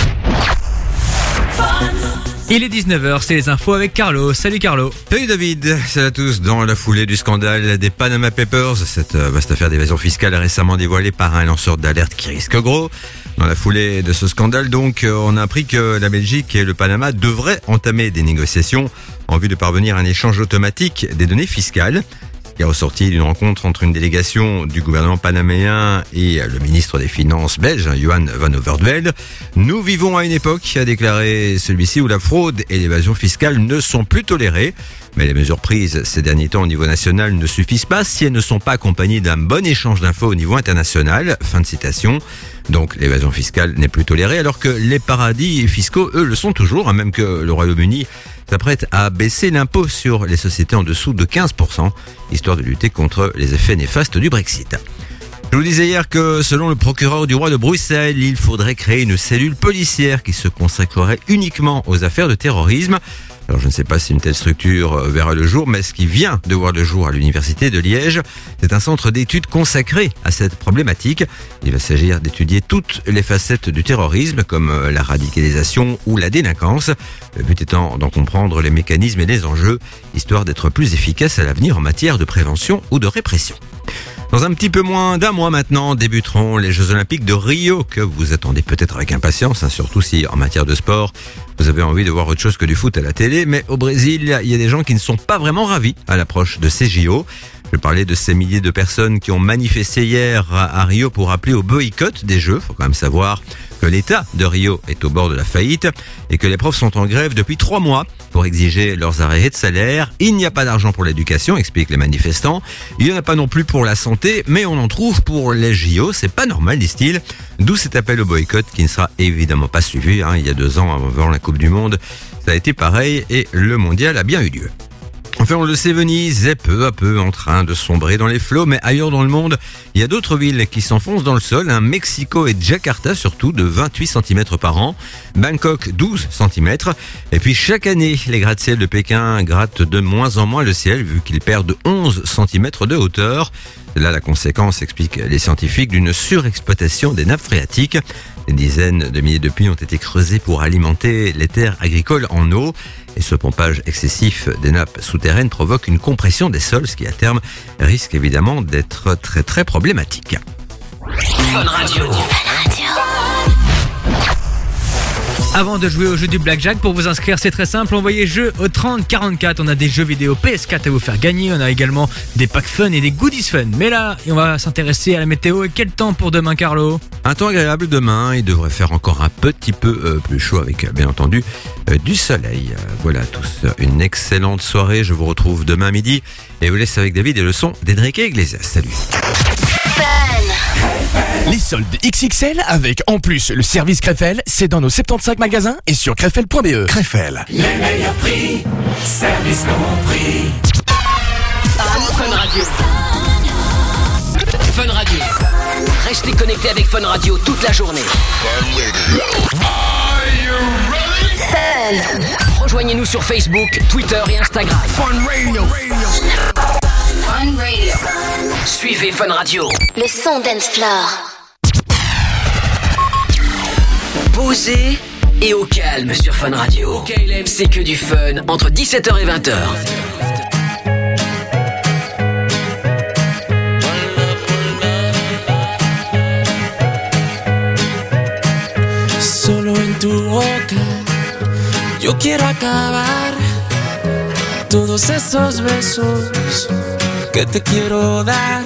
Il est dix-neuf heures, c'est les infos avec Carlo. Salut Carlo. Salut David, salut à tous. Dans la foulée du scandale des Panama Papers, cette euh, vaste affaire d'évasion fiscale récemment dévoilée par un lanceur d'alerte qui risque gros. Dans la foulée de ce scandale, donc, euh, on a appris que la Belgique et le Panama devraient entamer des négociations en vue de parvenir à un échange automatique des données fiscales. Qui est ressorti d'une rencontre entre une délégation du gouvernement panaméen et le ministre des Finances belge, Johan van Overvelde. Nous vivons à une époque, a déclaré celui-ci, où la fraude et l'évasion fiscale ne sont plus tolérées. Mais les mesures prises ces derniers temps au niveau national ne suffisent pas si elles ne sont pas accompagnées d'un bon échange d'infos au niveau international. Fin de citation. Donc l'évasion fiscale n'est plus tolérée alors que les paradis fiscaux, eux, le sont toujours, hein, même que le Royaume-Uni s'apprête à baisser l'impôt sur les sociétés en dessous de quinze pour cent, histoire de lutter contre les effets néfastes du Brexit. Je vous disais hier que selon le procureur du roi de Bruxelles, il faudrait créer une cellule policière qui se consacrerait uniquement aux affaires de terrorisme. Alors je ne sais pas si une telle structure verra le jour, mais ce qui vient de voir le jour à l'université de Liège, c'est un centre d'études consacré à cette problématique. Il va s'agir d'étudier toutes les facettes du terrorisme, comme la radicalisation ou la délinquance. Le but étant d'en comprendre les mécanismes et les enjeux, histoire d'être plus efficace à l'avenir en matière de prévention ou de répression. Dans un petit peu moins d'un mois maintenant, débuteront les Jeux Olympiques de Rio, que vous attendez peut-être avec impatience, hein, surtout si en matière de sport, vous avez envie de voir autre chose que du foot à la télé. Mais au Brésil, il y a des gens qui ne sont pas vraiment ravis à l'approche de ces J O. Je parlais de ces milliers de personnes qui ont manifesté hier à Rio pour appeler au boycott des Jeux. Il faut quand même savoir que l'État de Rio est au bord de la faillite et que les profs sont en grève depuis trois mois pour exiger leurs arrêts de salaire. Il n'y a pas d'argent pour l'éducation, expliquent les manifestants. Il n'y en a pas non plus pour la santé, mais on en trouve pour les J O. C'est pas normal, disent-ils. D'où cet appel au boycott qui ne sera évidemment pas suivi. Hein. Il y a deux ans, avant la Coupe du Monde, ça a été pareil et le mondial a bien eu lieu. Enfin, on le sait, Venise est peu à peu en train de sombrer dans les flots, mais ailleurs dans le monde, il y a d'autres villes qui s'enfoncent dans le sol, hein, Mexico et Jakarta surtout, de vingt-huit centimètres par an, Bangkok douze centimètres, et puis chaque année, les gratte-ciel de Pékin grattent de moins en moins le ciel, vu qu'ils perdent onze centimètres de hauteur. Là, la conséquence, expliquent les scientifiques, d'une surexploitation des nappes phréatiques. Des dizaines de milliers de puits ont été creusés pour alimenter les terres agricoles en eau. Et ce pompage excessif des nappes souterraines provoque une compression des sols, ce qui à terme risque évidemment d'être très très problématique. Fun Radio. Avant de jouer au jeu du Blackjack, pour vous inscrire, c'est très simple. Envoyez jeu au trente quarante-quatre. On a des jeux vidéo P S quatre à vous faire gagner. On a également des packs fun et des goodies fun. Mais là, on va s'intéresser à la météo. Et quel temps pour demain, Carlo ? Un temps agréable demain. Il devrait faire encore un petit peu euh, plus chaud avec, bien entendu, euh, du soleil. Euh, voilà, tous euh, une excellente soirée. Je vous retrouve demain midi. Et vous laisse avec David et le son d'Enrique Iglesias. Salut. Les soldes X X L avec en plus le service Krefel, c'est dans nos soixante-quinze magasins et sur krefel point b e. Krefel. Les meilleurs prix, service compris. Fun Radio. Fun Radio. Restez connectés avec Fun Radio toute la journée. Fun. Rejoignez-nous sur Facebook, Twitter et Instagram. Fun Radio. Fun Radio. Suivez Fun Radio. Le son dance floor. Posé et au calme sur Fun Radio. K L M, c'est que du fun entre dix-sept heures et vingt heures. Solo en tu boca yo quiero acabar todos esos besos que te quiero dar.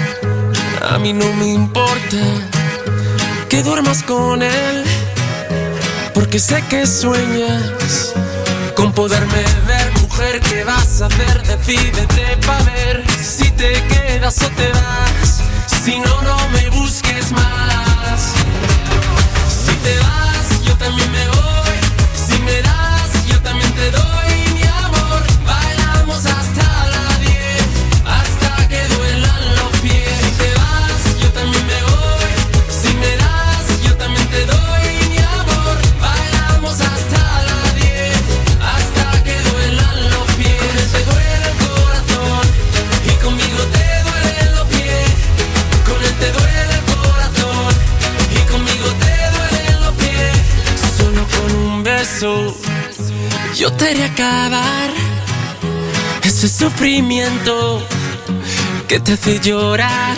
A mí no me importa que duermas con él, porque sé que sueñas con poderme ver. Mujer, ¿qué vas a hacer? Decídete pa' ver si te quedas o te vas. Si no, no me busques más. Si te vas, yo también me voy. Si me das, yo también te doy. Mi amor, bailamos hasta las diez, hasta que duelan los pies. Si te vas, yo también me voy. Si me das, yo también te doy. Mi amor, bailamos hasta las diez, hasta que duelan los pies. Te duele el corazón y conmigo te duelen los pies. Con él te duele el corazón y conmigo te duelen los pies. Solo con un beso yo te haré acabar ese sufrimiento que te hace llorar.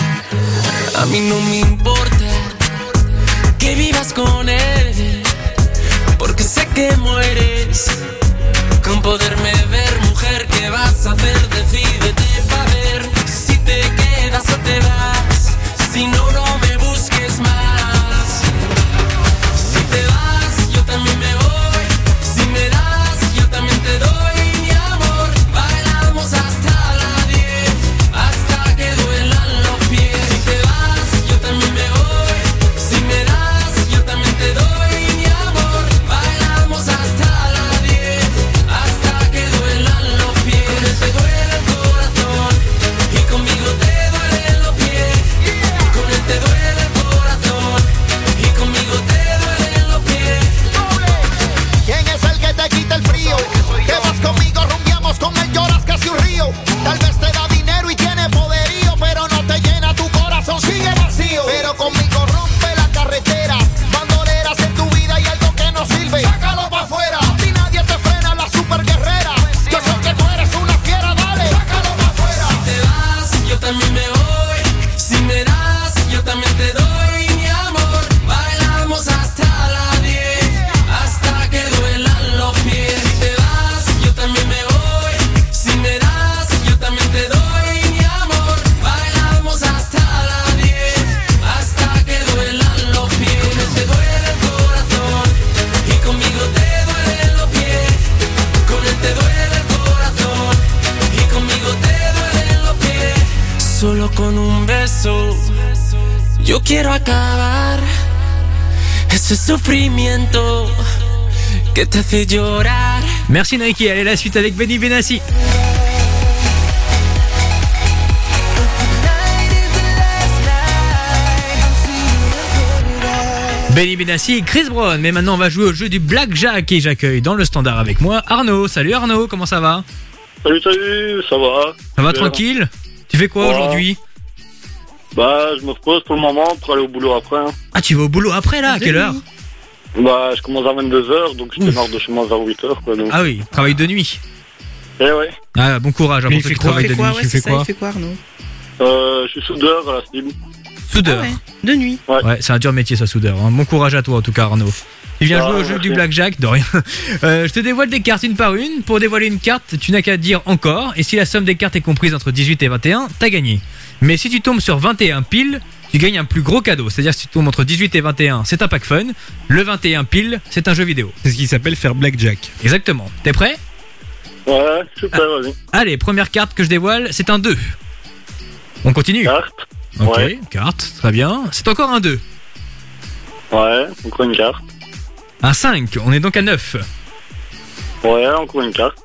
A mí no me importa que vivas con él, porque sé que mueres con poderme ver. Mujer, ¿qué vas a hacer? Decídete pa' ver si te quedas o te vas. Si no, no me busques más. Si te vas, yo también me voy. Si me das, yo también te doy. Mi amor, bailamos hasta las diez, hasta que duelan los pies. Si te vas, yo también me voy. Si me das, yo también te doy. Mi amor, bailamos hasta las diez, hasta que duelan los pies. Te duele el corazón con un beso. Yo quiero acabar ese sufrimiento que te hace llorar. Merci Nike, allez la suite avec Benny Benassi. Benny Benassi et Chris Brown. Mais maintenant on va jouer au jeu du Blackjack et j'accueille dans le standard avec moi Arnaud. Salut Arnaud, comment ça va? Salut, salut, ça va. Ça va tranquille? Tu fais quoi Ouais. aujourd'hui? Bah, je me repose pour le moment pour aller au boulot après. hein. Ah, tu vas au boulot après là? À quelle heure? Bah, je commence à vingt-deux heures, donc je démarre de chez moi vers huit heures, quoi. Donc. Ah oui, travail de nuit. Eh ouais. Ah, bon courage à Mais pour il ceux fait qui quoi travaillent Il de fait quoi nuit. Ouais, Tu c'est fais ça, quoi? il fait quoi, Arnaud? Euh, je suis soudeur à la cible. Soudeur. Ah ouais, de nuit. Ouais, c'est un dur métier ça, soudeur. hein. Bon courage à toi en tout cas Arnaud. Tu viens Ah, jouer au jeu merci. du Blackjack, de rien. Euh, je te dévoile des cartes une par une. Pour dévoiler une carte, tu n'as qu'à dire encore. Et si la somme des cartes est comprise entre dix-huit et vingt et un, t'as gagné. Mais si tu tombes sur vingt et un pile, tu gagnes un plus gros cadeau. C'est-à-dire si tu tombes entre dix-huit et vingt et un, c'est un pack fun. Le vingt et un pile, c'est un jeu vidéo. C'est ce qui s'appelle faire Blackjack. Exactement. T'es prêt? Ouais, super, vas-y. Allez, première carte que je dévoile, c'est un deux. On continue. Carte. Ok, Ouais. carte, très bien. C'est encore un deux. Ouais, encore une carte. Un cinq, on est donc à neuf. Ouais, encore une carte.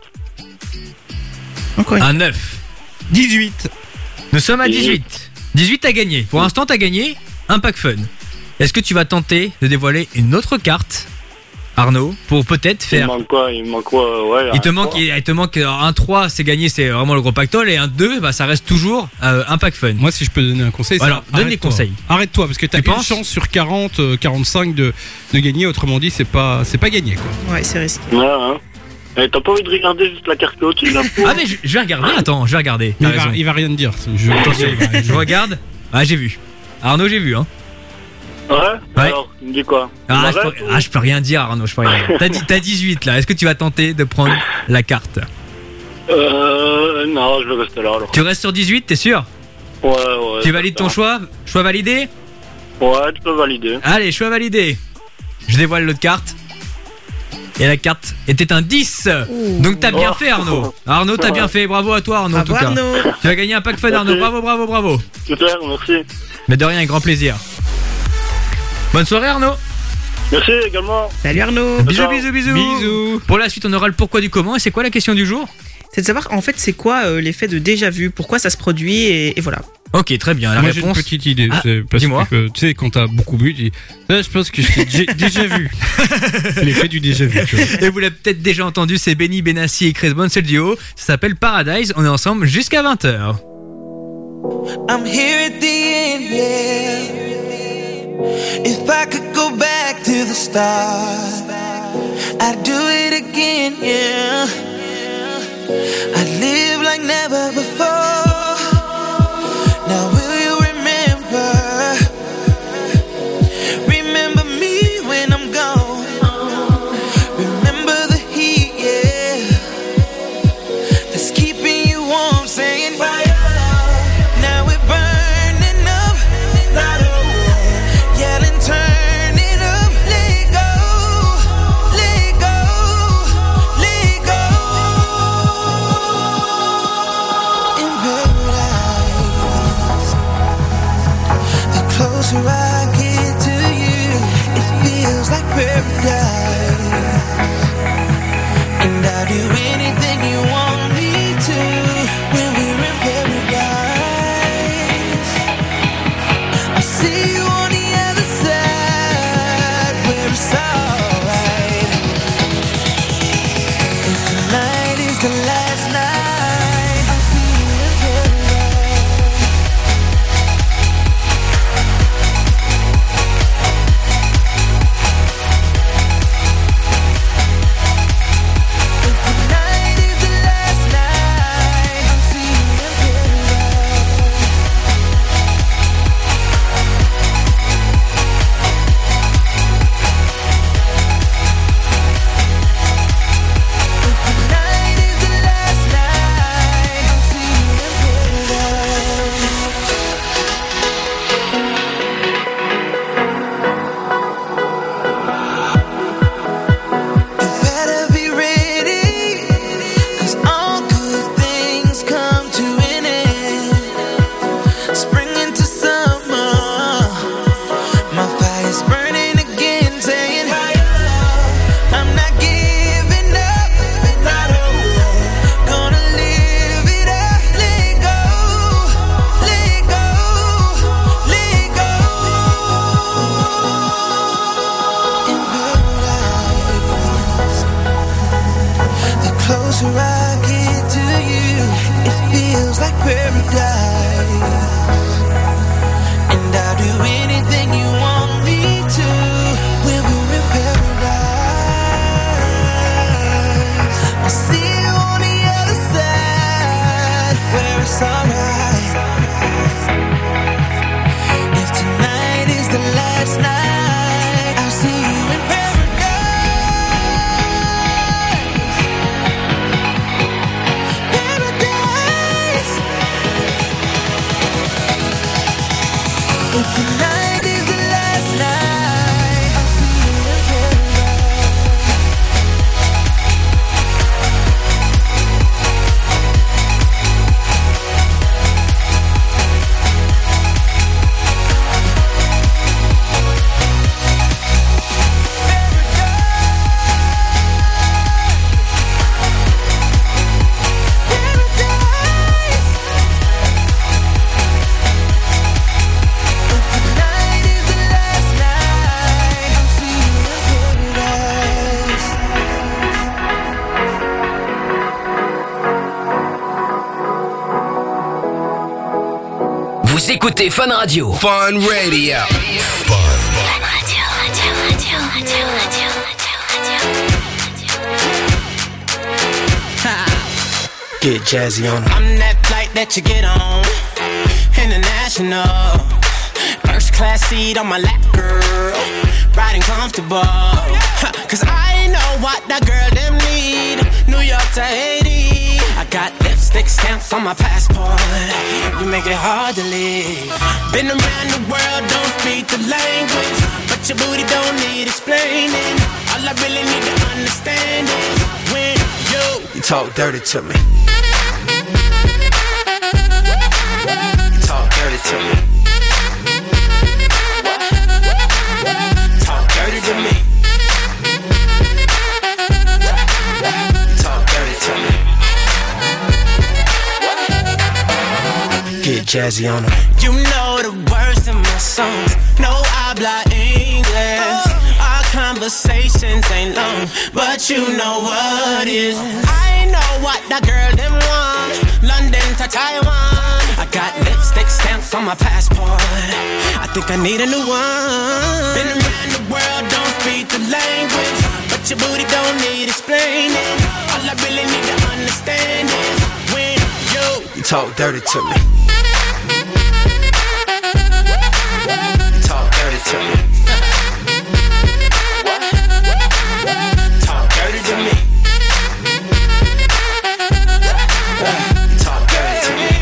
Un neuf. dix-huit. Nous sommes à dix-huit. dix-huit t'as gagné. Pour l'instant t'as gagné un pack fun. Est-ce que tu vas tenter de dévoiler une autre carte, Arnaud, pour peut-être Il faire... me manque quoi Il me manque quoi Ouais. Il te un manque, trois. il te manque un trois, c'est gagné, c'est vraiment le gros pactole, et un deux, bah, ça reste toujours euh, un pack fun. Moi, si je peux donner un conseil, c'est Alors, donne les arrête-toi. conseils. Arrête-toi, parce que t'as Tu une penses chance sur quarante, euh, quarante-cinq de, de gagner. Autrement dit, c'est pas, c'est pas gagné, quoi. Ouais, c'est risqué. Ouais, hein. Eh, t'as pas envie de regarder juste la carte au-dessus de la peau Ah mais je, je vais regarder, attends, je vais regarder. Mais T'as il va, raison. il va rien te dire. Je, Attention, il va- je regarde. Ah j'ai vu. Arnaud j'ai vu hein. Ouais, Ouais. Alors, tu me dis quoi Ah je, M'arrête peux, ah, je peux rien dire Arnaud, je peux rien dire. T'as, dit- t'as dix-huit là, est-ce que tu vas tenter de prendre la carte? Euh, non, je vais rester là alors. Tu restes sur dix-huit, t'es sûr? Ouais, ouais. Tu valides ton choix? Choix validé? Ouais, tu peux valider. Allez, choix validé. Je dévoile l'autre carte. Et la carte était un dix. Donc t'as bien Oh. fait Arnaud. Arnaud t'as bien fait, bravo à toi Arnaud en Bravo, tout cas. Arnaud. Tu as gagné un pack fun Arnaud, Merci. bravo bravo bravo. Super, merci. Mais de rien, avec grand plaisir. Bonne soirée Arnaud. Merci également. Salut Arnaud. Bisous Ciao. bisous bisous. Bisous. Pour la suite on aura le pourquoi du comment. Et c'est quoi la question du jour? C'est de savoir en fait c'est quoi euh, l'effet de déjà vu, pourquoi ça se produit et, et voilà. Ok très bien, la Moi, j'ai une réponse. petite idée. Ah, c'est parce dis-moi. que, tu sais, quand t'as beaucoup bu, tu dis, là, je pense que je t'ai déjà- déjà vu. C'est l'effet du déjà vu, tu vois. Et vous l'avez peut-être déjà entendu, c'est Benny Benassi et Chris Brown, c'est le duo. Ça s'appelle Paradise, on est ensemble jusqu'à vingt heures. I'm here at the end, yeah. If I could go back to the start, I'd do it again, yeah. I'd live like never before. Now will you remember? Remember me when I'm gone. Remember the heat, yeah. That's keeping you warm, saying fire. Now we're burning up, light up, yelling, turn it up, let go, let go, let go. In paradise, the closer I get to you, it feels like paradise. And I'll do anything you want me to when we're in paradise. I'll see you on the other side where it's alright. If tonight is the last night, I'll see you in paradise. feels like paradise. And I'll do anything you want me to when we're in paradise. I'll see you on the other side where it's alright. If tonight is the last night, I'll see you in paradise. If tonight is the last night, I'll see you in Vous écoutez Fun Radio. Fun Radio. Get jazzy on. I'm that flight that you get on. International. First class seat on my lap, girl. Riding comfortable. Cause I know what that girl them need. New York to Haiti. I got lipstick stamps on my passport. You make it hard to leave. Been around the world, don't speak the language. But your booty don't need explaining. All I really need to understand is when you, you talk dirty to me. You talk dirty to me. Talk dirty to me. Talk dirty to me. Get jazzy on them. You know the words in my songs. No habla English. Our conversations ain't long, but you know what is. I know what that girl them want. London to Taiwan. I got lipstick stamps on my passport. I think I need a new one. Been around the world, don't speak the language, but your booty don't need explaining. All I really need to understand is when you, you talk dirty to me. Talk dirty to me. Talk dirty to me. Talk dirty to me.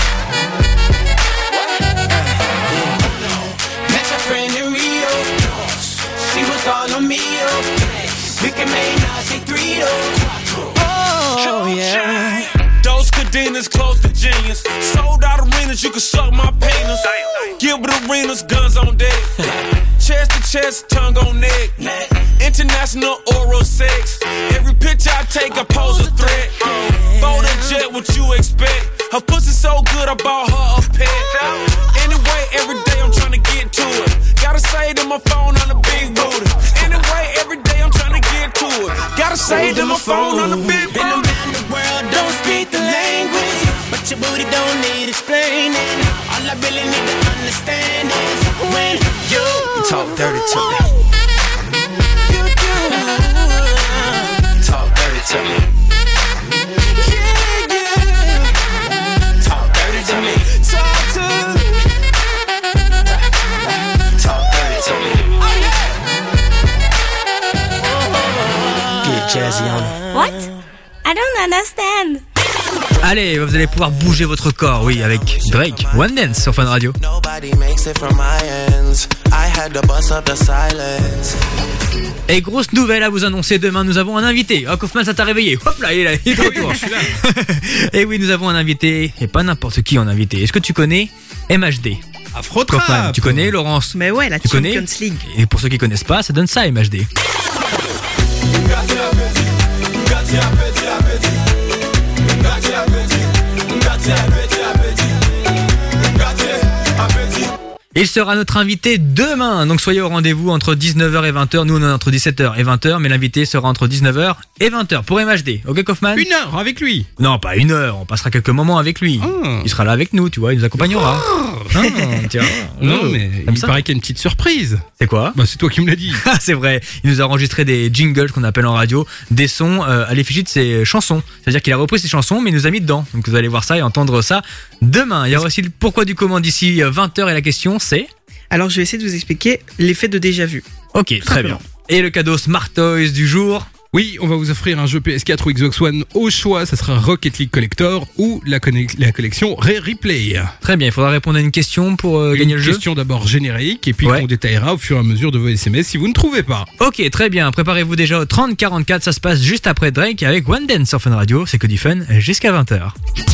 Met your friend in Rio. She was all on me. We can make Nazi three oh yeah. Those cadenas close to genius. Sold out arenas, you can suck my penis. Gilbert Arenas, guns on deck. Chest to chest, tongue on neck. International oral sex. Every picture I take, I pose a threat. Bold and jet, what you expect? Her pussy so good, I bought her a pet. Anyway, every day I'm trying to get to it. Gotta say to my phone on the big booty. Anyway, every day I'm trying to get to it. Gotta say to my phone on the big booty. Been around the world, don't speak the language, but your booty don't need explaining. All I really need to understand is when you, you talk dirty to me. You do. Talk dirty to me. Yeah, yeah. Talk dirty to me. Talk to me. Talk dirty to me. Get jazzy on it. What? I don't understand. Allez, vous allez pouvoir bouger votre corps, oui, avec Drake, One Dance sur Fun Radio. Et grosse nouvelle à vous annoncer, demain nous avons un invité. Oh, Kaufman, ça t'a réveillé. Hop là, il est là, il est de retour. Et oui, nous avons un invité, et pas n'importe qui en invité. Est-ce que tu connais M H D? Afro Kaufman, tu connais, Laurence? Mais ouais, la tu Champions connais League. Et pour ceux qui connaissent pas, ça donne ça, M H D. Il sera notre invité demain, donc soyez au rendez-vous entre dix-neuf heures et vingt heures. Nous on est entre dix-sept heures et vingt heures, mais l'invité sera entre dix-neuf heures et vingt heures pour M H D. Ok Kaufman? Une heure avec lui. Non, pas une heure, on passera quelques moments avec lui. Oh. Il sera là avec nous, tu vois, il nous accompagnera. Oh. Ah, tiens. Non, Oh. mais Comme il ça. paraît qu'il y a une petite surprise. C'est quoi? Bah, c'est toi qui me l'as dit. Ah, c'est vrai. Il nous a enregistré des jingles qu'on appelle en radio, des sons euh, à l'effigie de ses chansons. C'est-à-dire qu'il a repris ses chansons, mais il nous a mis dedans. Donc vous allez voir ça et entendre ça demain. Il y aura aussi le pourquoi du comment d'ici vingt heures et la question c'est... Alors, je vais essayer de vous expliquer l'effet de déjà-vu. Ok, très bien. Et le cadeau Smart Toys du jour? Oui, on va vous offrir un jeu P S quatre ou Xbox One au choix. Ça sera Rocket League Collector ou la, conne- la collection Rare Replay. Très bien, il faudra répondre à une question pour euh, gagner le jeu. Une question d'abord générique et puis Ouais. on détaillera au fur et à mesure de vos S M S si vous ne trouvez pas. Ok, très bien. Préparez-vous déjà au trente quarante-quatre. Ça se passe juste après Drake avec One Dance sur Fun Radio. C'est que du fun jusqu'à vingt heures.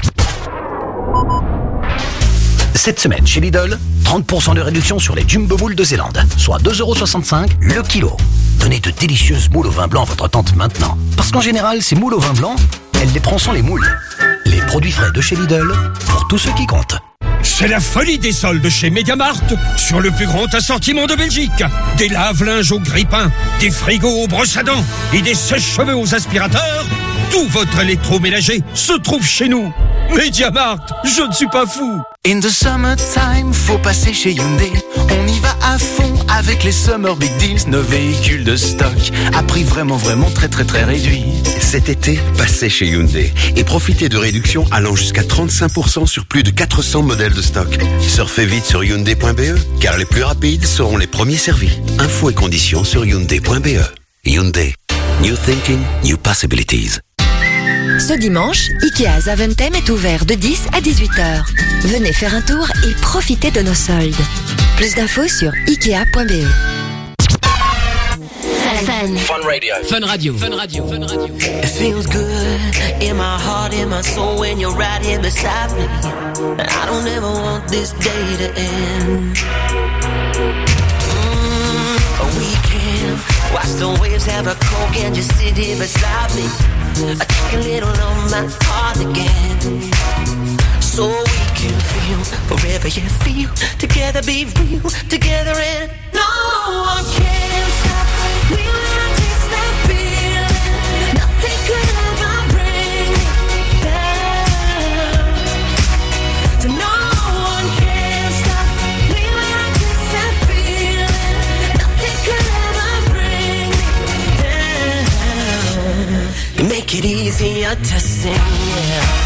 Cette semaine chez Lidl, trente pour cent de réduction sur les Jumbo Boules de Zélande, soit deux euros soixante-cinq le kilo. Donnez de délicieuses moules au vin blanc à votre tante maintenant. Parce qu'en général, ces moules au vin blanc, elle les prend sans les moules. Les produits frais de chez Lidl, pour tous ceux qui comptent. C'est la folie des soldes chez Mediamart sur le plus grand assortiment de Belgique. Des lave-linges au grille-pain, des frigos aux brosses à dents et des sèche-cheveux aux aspirateurs. Tout votre électroménager se trouve chez nous. Mediamart, je ne suis pas fou. In the summertime, faut passer chez Hyundai. On y va à fond avec les Summer Big Deals. Nos véhicules de stock à prix vraiment vraiment très très très réduit. Cet été, passez chez Hyundai et profitez de réductions allant jusqu'à trente-cinq pour cent sur plus de quatre cents modèles de stock. Surfez vite sur hyundai point b e car les plus rapides seront les premiers servis. Infos et conditions sur hyundai point b e. Hyundai. New thinking, new possibilities. Ce dimanche, Ikea Zaventem est ouvert de dix à dix-huit heures. Venez faire un tour et profitez de nos soldes. Plus d'infos sur ikea point b e. Fun. Fun Radio. Fun Radio. Fun Radio. Fun Radio. It feels good in my heart, in my soul when you're right here beside me. And I don't ever want this day to end. Mm, we can watch the waves, have a coke and just sit here beside me. I take a little on my heart again. So we can feel forever, yeah, feel together, be real together, and no one can stop. We will taste that feeling. Nothing could ever bring me down. So no one can stop. We will taste that feeling. Nothing could ever bring me down. Make it easier to sing, yeah.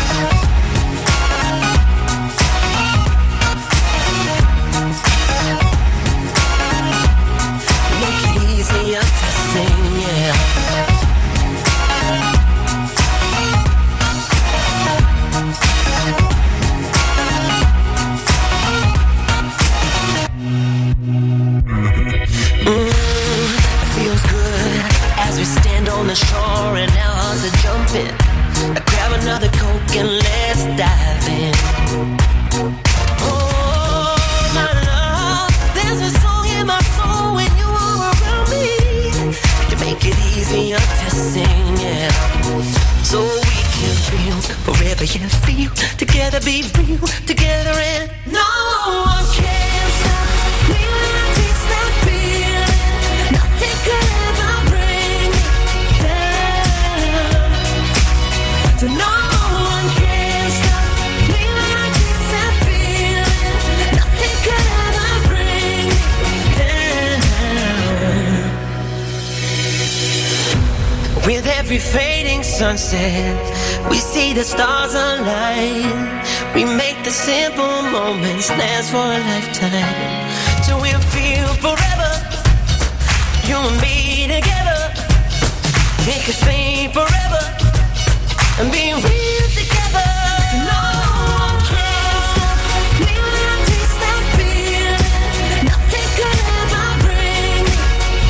Easier to sing, yeah. Mm, it feels good as we stand on the shore and our hearts are jumping. I grab another Coke and let's dive in. Oh, my love, there's a song in my soul when you are around me. You make it easier to sing, yeah. So we can feel forever, yeah, feel together, be real together, and no one can stop. We will taste that feeling. Nothing could ever bring me down. So no one can stop. We will taste that feeling. Nothing could ever bring me down. With every fading sunset, we see the stars align. We make the simple moments last for a lifetime. So we'll feel forever, you and me together. Make us fade forever and be real together. No one can stop. We will taste that feeling. Nothing could ever bring me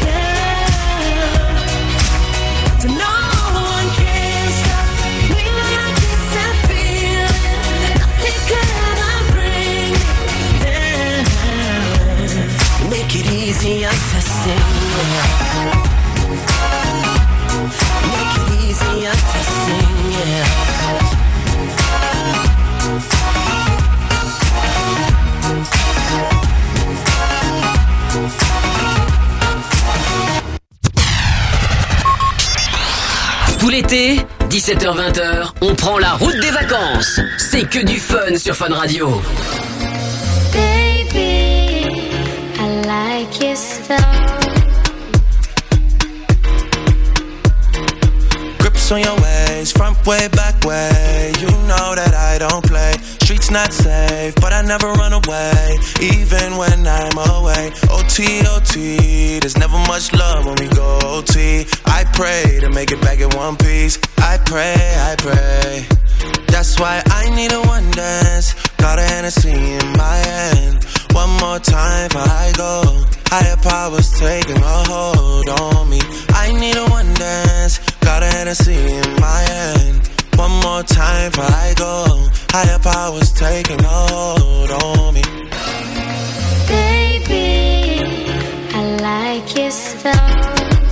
down. So no one can stop. We will taste that feeling. Nothing could ever bring me down. Make it easier to sing, yeah. Make it easier to sing, yeah. l'été, dix-sept heures vingt, on prend la route des vacances. C'est que du fun sur Fun Radio. Baby, I like your style. Grips on your ways, front way, back way. You know that I don't play. Streets not safe, but I never run away, even when I'm away. O T, O T, there's never much love when we go O T. I pray to make it back in one piece. I pray, I pray. That's why I need a one dance. Got a Hennessy in my hand. One more time before I go. Higher powers taking a hold on me. I need a one dance. Got a Hennessy in my hand. One more time before I go. Higher powers taking a hold on me. Baby, I like your style.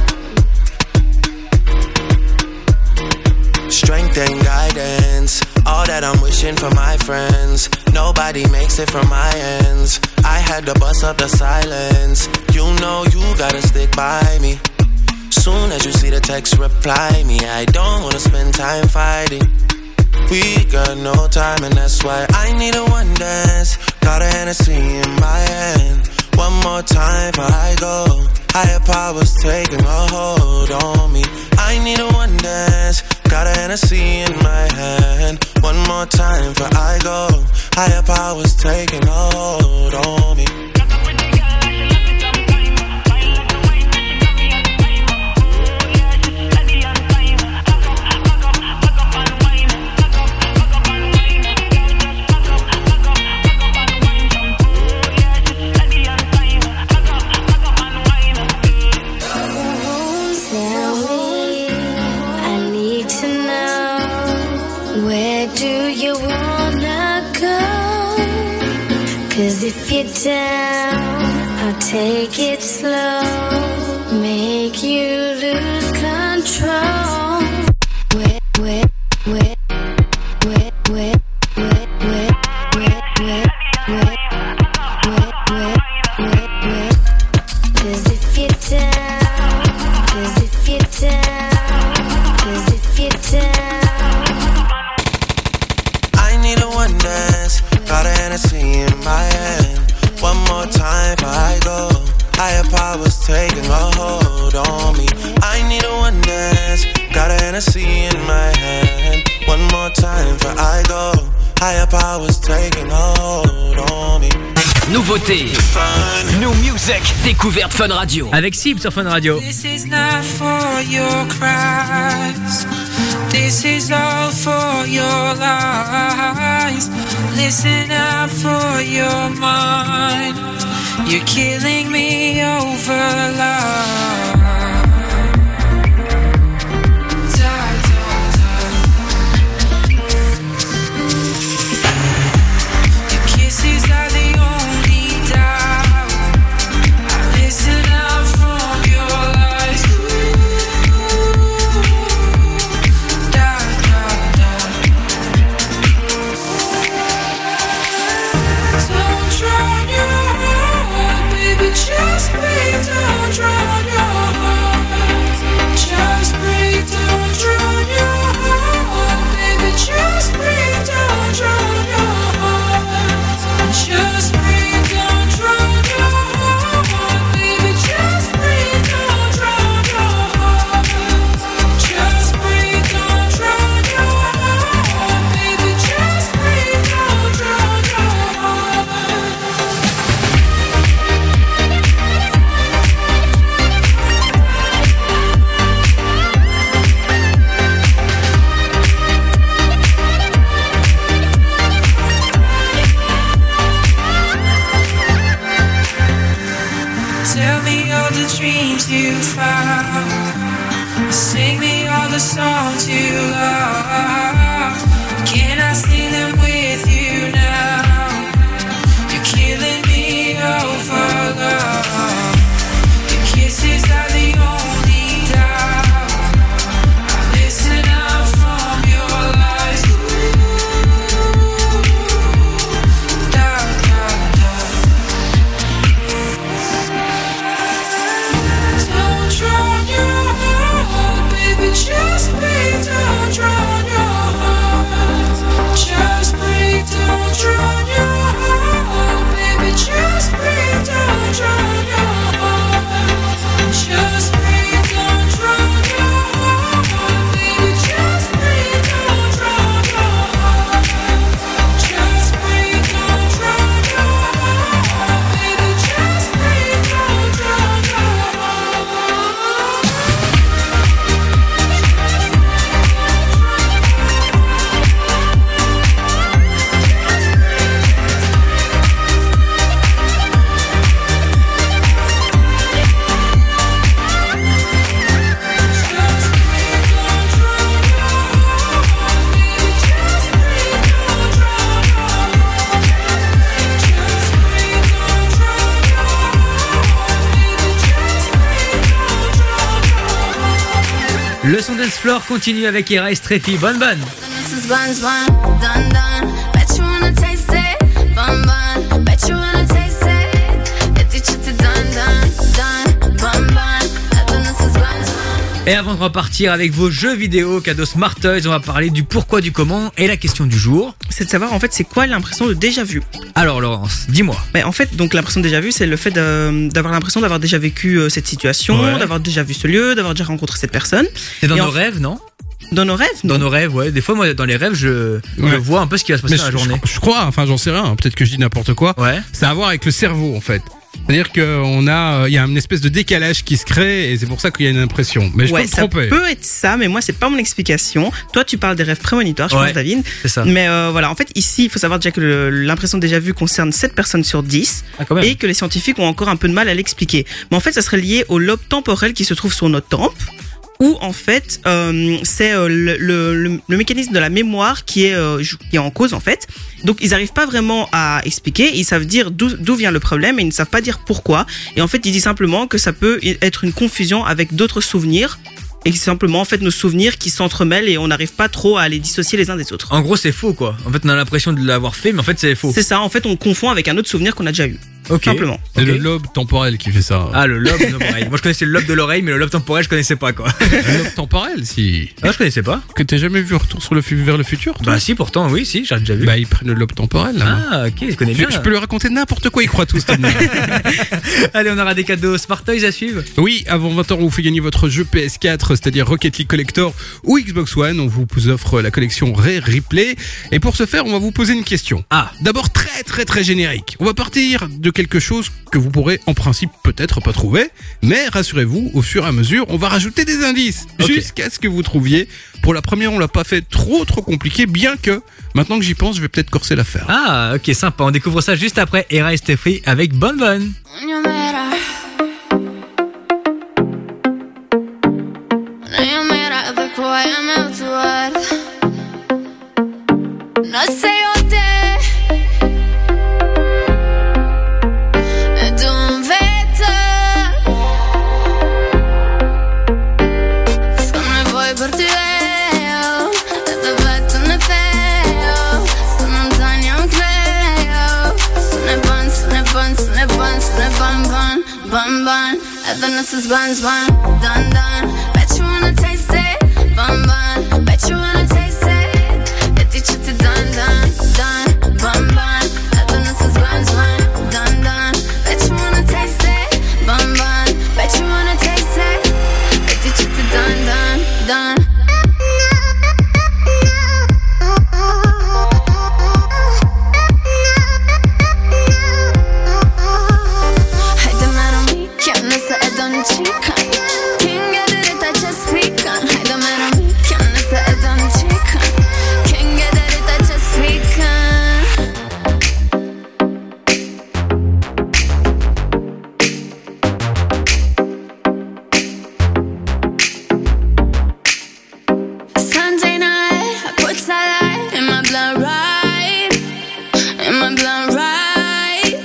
Strength and guidance, all that I'm wishing for my friends. Nobody makes it from my ends. I had to bust up the silence. You know you gotta stick by me. Soon as you see the text, reply me. I don't wanna spend time fighting. We got no time and that's why I need a one dance. Got a Hennessy in my hand. One more time before I go. Higher powers taking a hold on me. I need a one dance. Got a Hennessy in my hand. One more time before I go. Higher powers taking a hold on me. Cause if you're down, I'll take it slow. Make you lose control. Wet, wet, wet, wet, wet, wet, wet, wet, wet, wet, wet, wet, wet, wet. Cause if you're down, cause if you're down, cause if you're down. I need a one dance. Got a Hennessy in my hand. One more time before I go. Higher powers taking a hold on me. I need a one dance. Got a Hennessy in my hand. One more time before I go. Higher powers taking a hold on me. Nouveauté, New Music, découverte Fun Radio. Avec Sib sur Fun Radio. This is not for your cries. This is all for your lies. Listen out for your mind. You're killing me over love. Just please don't drown your Le son Dance Floor continue avec Ira et Streffy. Bonne bonne. This is buns, bun, done, done. Bet you wanna taste it, bun, bun. Bet you wanna taste it. Et tu te done, done, done, bun, bun. This is buns, bun. Et avant de repartir avec vos jeux vidéo cadeau Smart Toys, on va parler du pourquoi, du comment et la question du jour. C'est de savoir en fait c'est quoi l'impression de déjà vu. Alors Laurence, dis-moi. Mais en fait, donc l'impression de déjà vu, c'est le fait de, d'avoir l'impression d'avoir déjà vécu euh, cette situation, Ouais. d'avoir déjà vu ce lieu, d'avoir déjà rencontré cette personne. C'est dans Et nos en- rêves, non? Dans nos rêves, non. Dans nos rêves, ouais. Des fois, moi, dans les rêves, je, je Ouais. vois un peu ce qui va se passer Mais dans la je- journée. Je, je crois, enfin j'en sais rien, hein, peut-être que je dis n'importe quoi. Ouais. Ça a à voir avec le cerveau en fait. C'est-à-dire qu'on a, euh, il y a une espèce de décalage qui se crée et c'est pour ça qu'il y a une impression. Mais je Ouais, peux me ça tromper. peut être ça, mais moi c'est pas mon explication. Toi, tu parles des rêves prémonitoires, je Ouais, pense, David. c'est ça. Mais euh, voilà, en fait, ici, il faut savoir déjà que le- l'impression déjà vue concerne sept personnes sur dix Ah, quand même. et que les scientifiques ont encore un peu de mal à l'expliquer. Mais en fait, ça serait lié au lobe temporel qui se trouve sur notre tempe. Où en fait euh, c'est euh, le, le, le, le mécanisme de la mémoire qui est, euh, qui est en cause en fait. Donc ils n'arrivent pas vraiment à expliquer, ils savent dire d'où d'où vient le problème et ils ne savent pas dire pourquoi. Et en fait ils disent simplement que ça peut être une confusion avec d'autres souvenirs et que c'est simplement en fait nos souvenirs qui s'entremêlent et on n'arrive pas trop à les dissocier les uns des autres. En gros, c'est faux, quoi. En fait, on a l'impression de l'avoir fait, mais en fait, c'est faux. C'est ça, en fait on confond avec un autre souvenir qu'on a déjà eu. Ok. Simplement. C'est Ok. le lobe temporel qui fait ça. Ah, le lobe de l'oreille. Moi, je connaissais le lobe de l'oreille, mais le lobe temporel, je connaissais pas, quoi. Le lobe temporel, si. Ah, je connaissais pas. Que t'as jamais vu Retour sur le fu- vers le futur, toi Bah, si, pourtant, oui, si, j'ai déjà vu. Bah, ils prennent le lobe temporel, là. Ah, ok, je connais Je, bien. je peux lui raconter n'importe quoi, il croit tout, Stan. Allez, on aura des cadeaux Smart Toys à suivre. Oui, avant vingt heures, on vous fait gagner votre jeu P S quatre, c'est-à-dire Rocket League Collector ou Xbox One. On vous offre la collection Rare Replay. Et pour ce faire, on va vous poser une question. Ah. D'abord, très très très générique. On va partir de quelque chose que vous pourrez en principe peut-être pas trouver. Mais rassurez-vous, au fur et à mesure, on va rajouter des indices. Ok. Jusqu'à ce que vous trouviez. Pour la première, on l'a pas fait trop trop compliqué, bien que, maintenant que j'y pense, je vais peut-être corser l'affaire. Ah, ok, sympa. On découvre ça juste après Era et Steffi avec Bonne Bonne. No matter. No matter the quiet I'm out to earth. No sé dónde. Du vete. Se me voy por ti veo. Det vet hon är feo. Så någonting jag creo. Son är bun, son är bun, son är bun, son är bun, bun, bun, bun. Även this is buns, bun, done, done. Bet you wanna taste it, bun, bun. Bet you wanna taste it. Jag teach it done, done, done, bun, bun. Även this is buns, bun, done, done. Bet you wanna taste it, bun, bun. Bet you wanna taste it. Jag teach it done, done, done. Haydi meron mi kendisi edon chikan. King ederi ta chespikan. Haydi meron mi kendisi edon chikan. King ederi ta chespikan. Sunday night, I put sunlight in my blood right, in my blood right.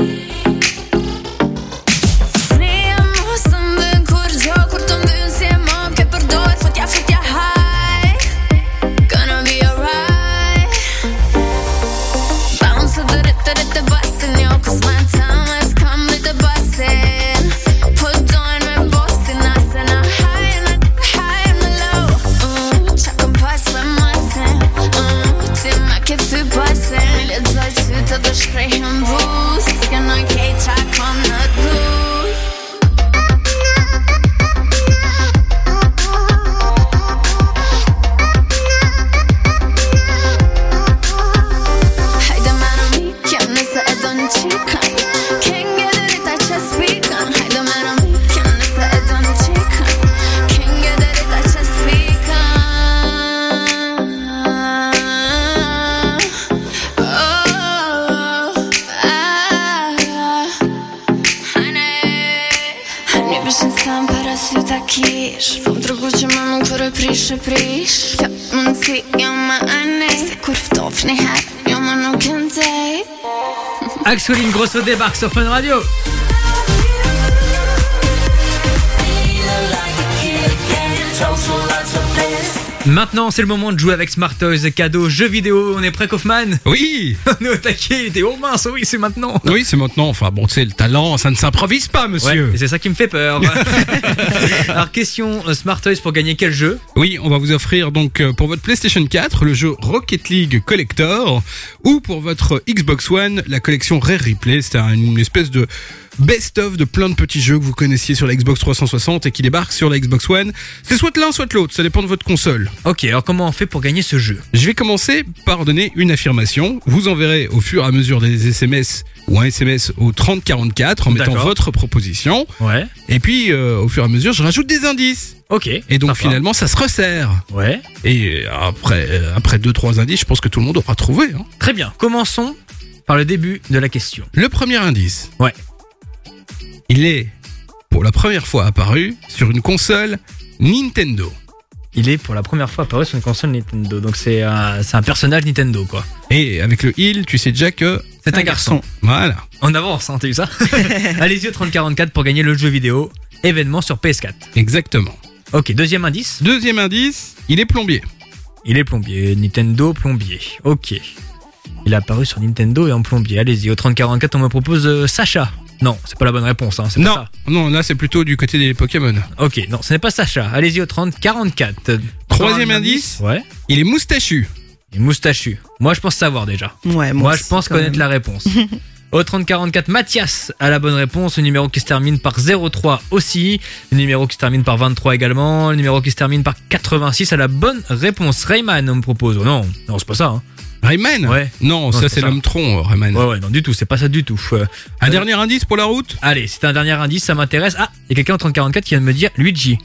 Snemo som du kur gjo, kur të mbyn si e mom, ke përdoj, fot ja, fot ja high. Gonna be alright. Bounce the rhythm, the rhythm, bustin', yo, cause my time has come with the bustin'. Put on my boss in us and I high and I high and I low. Uh, check on pass with my sin. Uh, till my kid feel bustin'. Ville døjt ut av det spray en boost. Ska nog cage, I come not lose. Haydi meron mi kendisi edon chikan. King ederi ta chespikan. Haydi meron mi kendisi edon chikan. King ederi ta chespikan. Oh, ah, honey. Honey, bishën sa më para sy ta kish. Po më tregu që më nuk kërë prish e prish. Kjo mundësi jo më anej. Se kur ftof një herë, jo më nuk e ndej. Axeline Grosso débarque sur Fun Radio. Total Maintenant, c'est le moment de jouer avec Smart Toys, cadeaux, jeux vidéo. On est prêt, Kaufman? Oui. On est au taquet, il était oh mince, oui, c'est maintenant. Oui, c'est maintenant. Enfin bon, tu sais, le talent, ça ne s'improvise pas, monsieur. Ouais, et c'est ça qui me fait peur. Alors, question euh, Smart Toys pour gagner quel jeu? Oui, on va vous offrir donc euh, pour votre PlayStation quatre le jeu Rocket League Collector, ou pour votre Xbox One la collection Rare Replay. C'est un- une espèce de best-of de plein de petits jeux que vous connaissiez sur la Xbox trois cent soixante et qui débarquent sur la Xbox One. C'est soit l'un, soit l'autre, ça dépend de votre console. Ok, alors comment on fait pour gagner ce jeu? Je vais commencer par donner une affirmation. Vous enverrez au fur et à mesure des S M S ou un S M S au trente quarante-quatre en mettant D'accord. votre proposition. Ouais. Et puis, euh, au fur et à mesure, je rajoute des indices. Ok. Et donc, sympa. finalement, ça se resserre. Ouais. Et après, euh, après deux, trois indices, je pense que tout le monde aura trouvé. Hein. Très bien. Commençons par le début de la question. Le premier indice. Ouais. Il est, pour la première fois, apparu sur une console Nintendo. Il est pour la première fois apparu sur une console Nintendo. Donc c'est un, c'est un personnage Nintendo, quoi. Et avec le il, tu sais déjà que C'est un garçon. Voilà. On avance, hein, t'as vu ça? Allez-y au trente quarante-quatre pour gagner le jeu vidéo événement sur P S quatre. Exactement. Ok, deuxième indice. Deuxième indice, il est plombier. Il est plombier. Nintendo plombier. Ok. Il est apparu sur Nintendo et en plombier. Allez-y, au trente quarante-quatre, on me propose euh, Sacha. Non, c'est pas la bonne réponse, hein, c'est Non, pas ça. non, là c'est plutôt du côté des Pokémon. Ok, non, ce n'est pas Sacha. Allez-y au trente quarante-quatre. Troisième Encore un indice. Ouais. Il est moustachu. Il est moustachu. Moi, je pense savoir déjà. Ouais, moi, Moi, je aussi, pense quand connaître même. la réponse. Au trente quarante-quatre, Mathias a la bonne réponse. Le numéro qui se termine par zéro trois aussi. Le numéro qui se termine par vingt-trois également. Le numéro qui se termine par quatre-vingt-six a la bonne réponse. Rayman, on me propose. Oh non, non, c'est pas ça. Hein. Rayman. Ouais. Non, Non, ça c'est c'est pas ça. l'homme tronc, Rayman. Ouais, ouais, non, du tout. C'est pas ça du tout. Euh, Un euh, dernier indice pour la route. Allez, c'est un dernier indice, ça m'intéresse. Ah, il y a quelqu'un au trente quarante-quatre qui vient de me dire Luigi.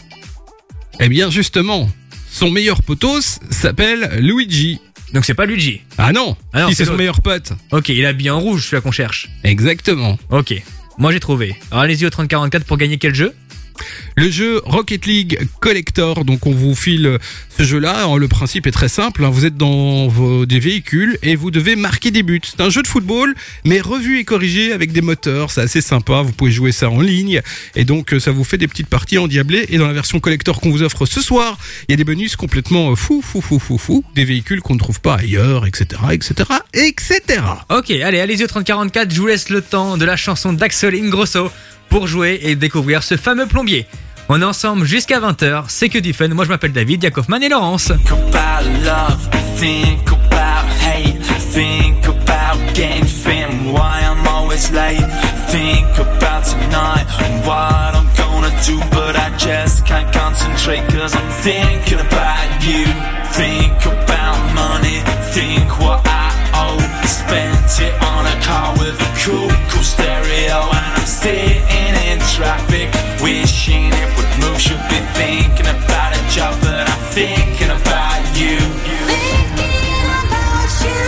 Eh bien justement, son meilleur potos s'appelle Luigi. Donc c'est pas Luigi. Ah non, Ah non, si c'est c'est son l'autre. meilleur pote. Ok, il est habillé en rouge, celui-là qu'on cherche. Exactement. Ok, moi j'ai trouvé. Alors allez-y au trente quarante-quatre pour gagner quel jeu? Le jeu Rocket League Collector, donc on vous file ce jeu-là. Alors, le principe est très simple, hein. Vous êtes dans vos, des véhicules et vous devez marquer des buts. C'est un jeu de football, mais revu et corrigé avec des moteurs. C'est assez sympa, vous pouvez jouer ça en ligne. Et donc euh, ça vous fait des petites parties endiablées. Et dans la version Collector qu'on vous offre ce soir, il y a des bonus complètement fou, fou, fou, fou, fou. Des véhicules qu'on ne trouve pas ailleurs, et cetera, et cetera, et cetera. Ok, allez, allez-y au trente quarante-quatre, je vous laisse le temps de la chanson d'Axel Ingrosso pour jouer et découvrir ce fameux plombier. On est ensemble jusqu'à vingt heures, c'est que du fun. Moi je m'appelle David, Yakofman et Laurence. About love, think about hate, think about getting thin, why I'm always late, think about tonight, what I'm gonna do, but I just can't concentrate cause I'm thinking about you, think about money, think what I owe, spent it on a car with a cool, cool stereo, and I'm sitting in traffic, wishing it would move, should be thinking about a job, but I'm thinking about you. Thinking about you,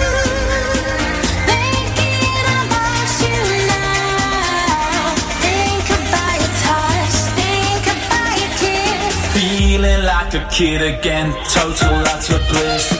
thinking about you now. Think about your touch, think about your kiss. Feeling like a kid again, total utter bliss.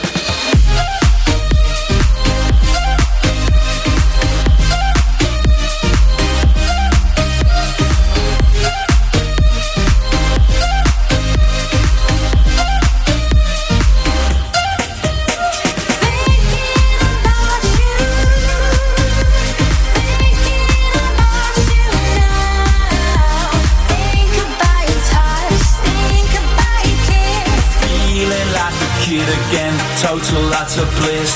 Feeling like a kid again, total utter bliss.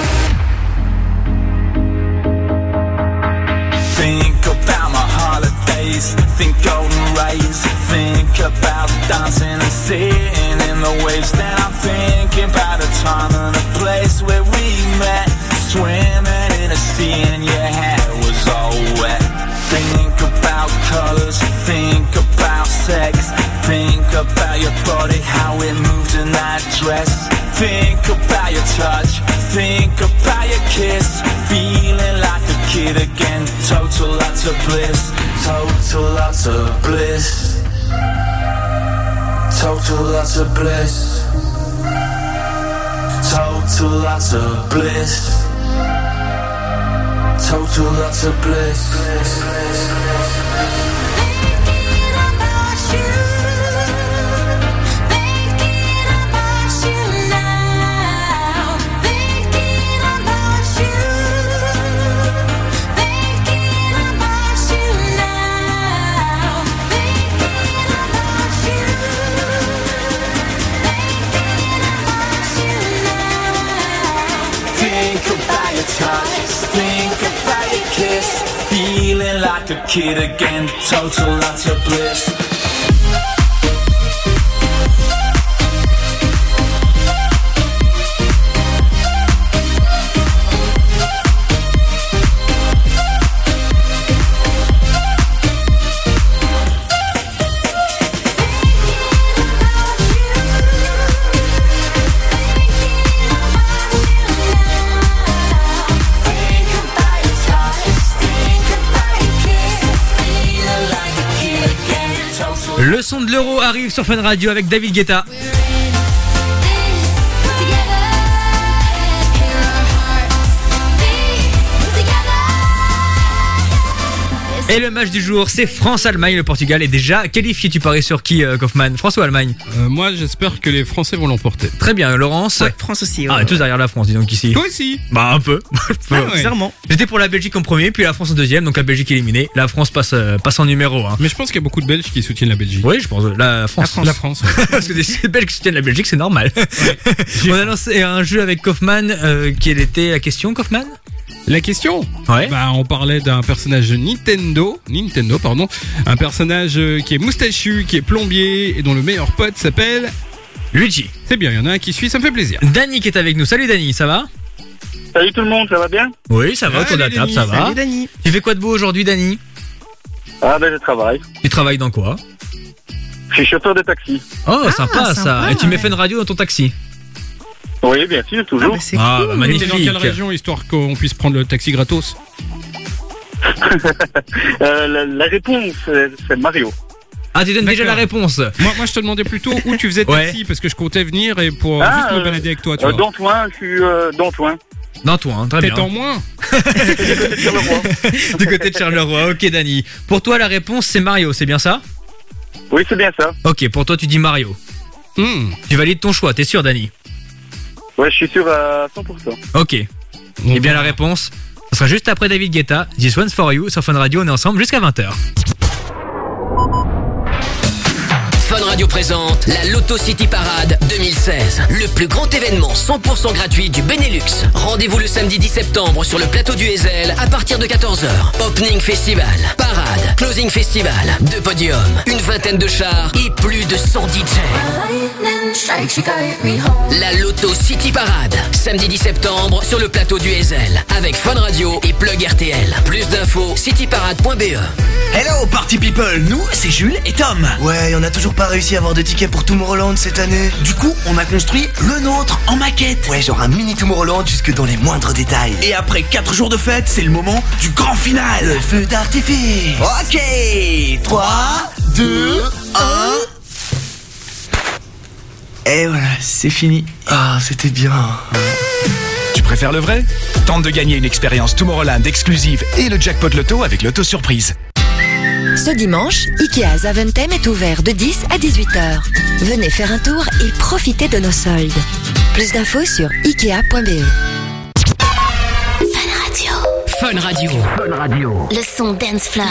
Think about my holidays, think golden rays, think about dancing and sitting in the waves. Then I'm thinking about a time and a place where we met, swimming in a sea and your hair was all wet. Think about colors, think about sex, think about your body, how it moved in that dress. Think about your touch, think about your kiss, feeling like a kid again, total utter bliss, total utter bliss, total utter bliss, total utter bliss, total utter bliss. Thinking about you, thinking about Think about your touch, think about your kiss. Feeling like a kid again, total utter bliss. Le son de l'euro arrive sur Fun Radio avec David Guetta. Et le match du jour, c'est France-Allemagne. Le Portugal est déjà qualifié. Tu paries sur qui, euh, Kaufmann? France ou Allemagne? euh, Moi, j'espère que les Français vont l'emporter. Très bien, Laurence. Ouais, France aussi. Ouais. Ah, on est tous derrière la France, dis donc ici. Toi aussi. Bah, un peu. Ah, ouais. Bizarrement. J'étais pour la Belgique en premier, puis la France en deuxième. Donc la Belgique éliminée. La France passe, euh, passe en numéro un. Mais je pense qu'il y a beaucoup de Belges qui soutiennent la Belgique. Oui, je pense. La France. La France. La France, ouais. Parce que des Belges qui soutiennent la Belgique, c'est normal. Ouais. On a lancé un jeu avec Kaufmann. Euh, quelle était la question, Kaufmann? La question, ouais. Bah, on parlait d'un personnage Nintendo, Nintendo, pardon, un personnage qui est moustachu, qui est plombier et dont le meilleur pote s'appelle Luigi. C'est bien, il y en a un qui suit, ça me fait plaisir. Dany qui est avec nous. Salut Dany, ça va? Salut tout le monde, ça va bien? Oui, ça va, autour de la table, ça va. Salut Dany. Tu fais quoi de beau aujourd'hui, Dany? Ah ben je travaille. Tu travailles dans quoi? Je suis chauffeur de taxi. Oh, Ah, sympa, sympa, ça. Et tu mets ouais. Fun Radio dans ton taxi? Oui, bien sûr, toujours. Ah, bah, c'est Ah, cool. bah, Mais t'es magnifique. dans quelle région, histoire qu'on puisse prendre le taxi gratos? euh, la, la réponse, c'est c'est Mario. Ah, tu donnes déjà la D'accord. réponse. Moi, moi, je te demandais plutôt où tu faisais taxi, Ouais. parce que je comptais venir et pour Ah, juste me euh, balader avec toi, tu Euh, vois. Dantoin, je suis euh, Dantoin. Dans toi, hein, très Peut-être bien. en moins. Du côté de Charleroi, ok Dany. Pour toi, la réponse c'est Mario, c'est bien ça? Oui, c'est bien ça. Ok, pour toi tu dis Mario. Hmm. Tu valides ton choix, t'es sûr Dany? Ouais, je suis sûr à cent pour cent. Ok. Et bien la réponse, ce sera juste après David Guetta. This one's for you sur Fun Radio, on est ensemble jusqu'à vingt heures. Fun Radio présente la Lotto City Parade deux mille seize. Le plus grand événement cent pour cent gratuit du Benelux. Rendez-vous le samedi dix septembre sur le plateau du Heysel à partir de quatorze heures. Opening Festival, parade, closing festival, deux podiums, une vingtaine de chars et plus de cent D J. La Lotto City Parade, samedi dix septembre sur le plateau du Heysel avec Fun Radio et Plug R T L. Plus d'infos, cityparade point b e. Hello Party People, nous c'est Jules et Tom. Ouais, on a toujours pas réussi à avoir de tickets pour Tomorrowland cette année. Du coup, on a construit le nôtre en maquette. Ouais, genre un mini Tomorrowland jusque dans les moindres détails. Et après quatre jours de fête, c'est le moment du grand final. Le feu d'artifice. Ok, trois, deux, un. Et voilà, c'est fini. Ah, c'était bien. Tu préfères le vrai? Tente de gagner une expérience Tomorrowland exclusive et le jackpot loto avec l'auto surprise. Ce dimanche, Ikea Zaventem est ouvert de dix à dix-huit heures. Venez faire un tour et profitez de nos soldes. Plus d'infos sur ikea point b e. Fun Radio. Fun Radio. Fun Radio. Le son dance floor.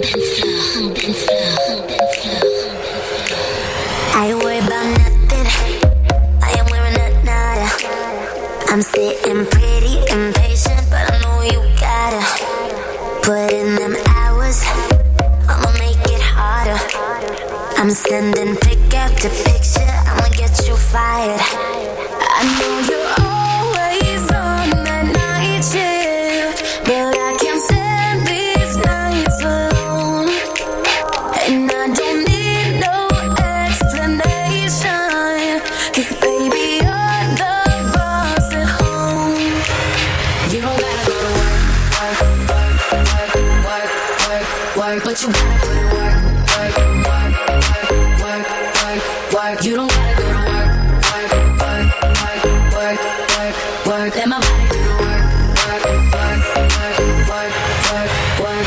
I worry about nothing. I am wearing a nada. I'm sitting pretty impatient, but I know you gotta put in them hours. I'ma make it harder. I'm sending pick after picture. I'ma get you fired. I know you're always on that night shift, but I can't stand these nights alone. And I don't need no explanation, 'cause baby you're the boss at home. You don't gotta go to work, work, work, work, work, work, work, but you gotta put in work, work, work, work, work, work, work. You don't gotta go to work, work, work, work, work, work, work. Let my body do the work, work, work, work, work, work, work.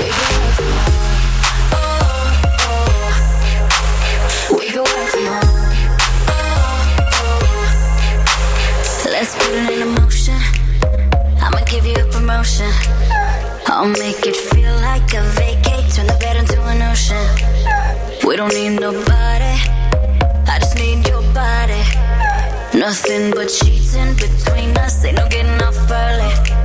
We can work tomorrow. Oh, oh, oh. Let's put it in motion. I'ma give you a promotion. I'll make it feel like a vacate. Turn the bed into an ocean. We don't need nobody. I just need your body. Nothing but cheating between us. Ain't no getting off early.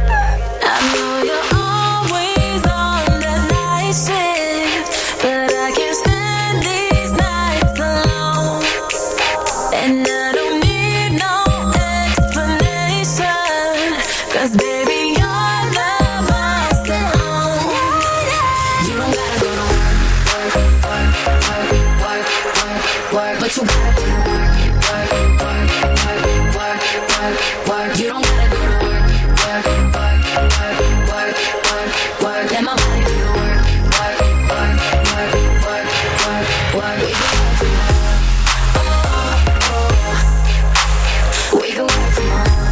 your love us alone. You don't gotta go to work, work, work, work, work, work, but you gotta put in work, work, work, work, work, work, work. You don't gotta go to work, work, work, work, work, work, work. Let my body do the work, work, work, work, work, work, work. We can work tomorrow.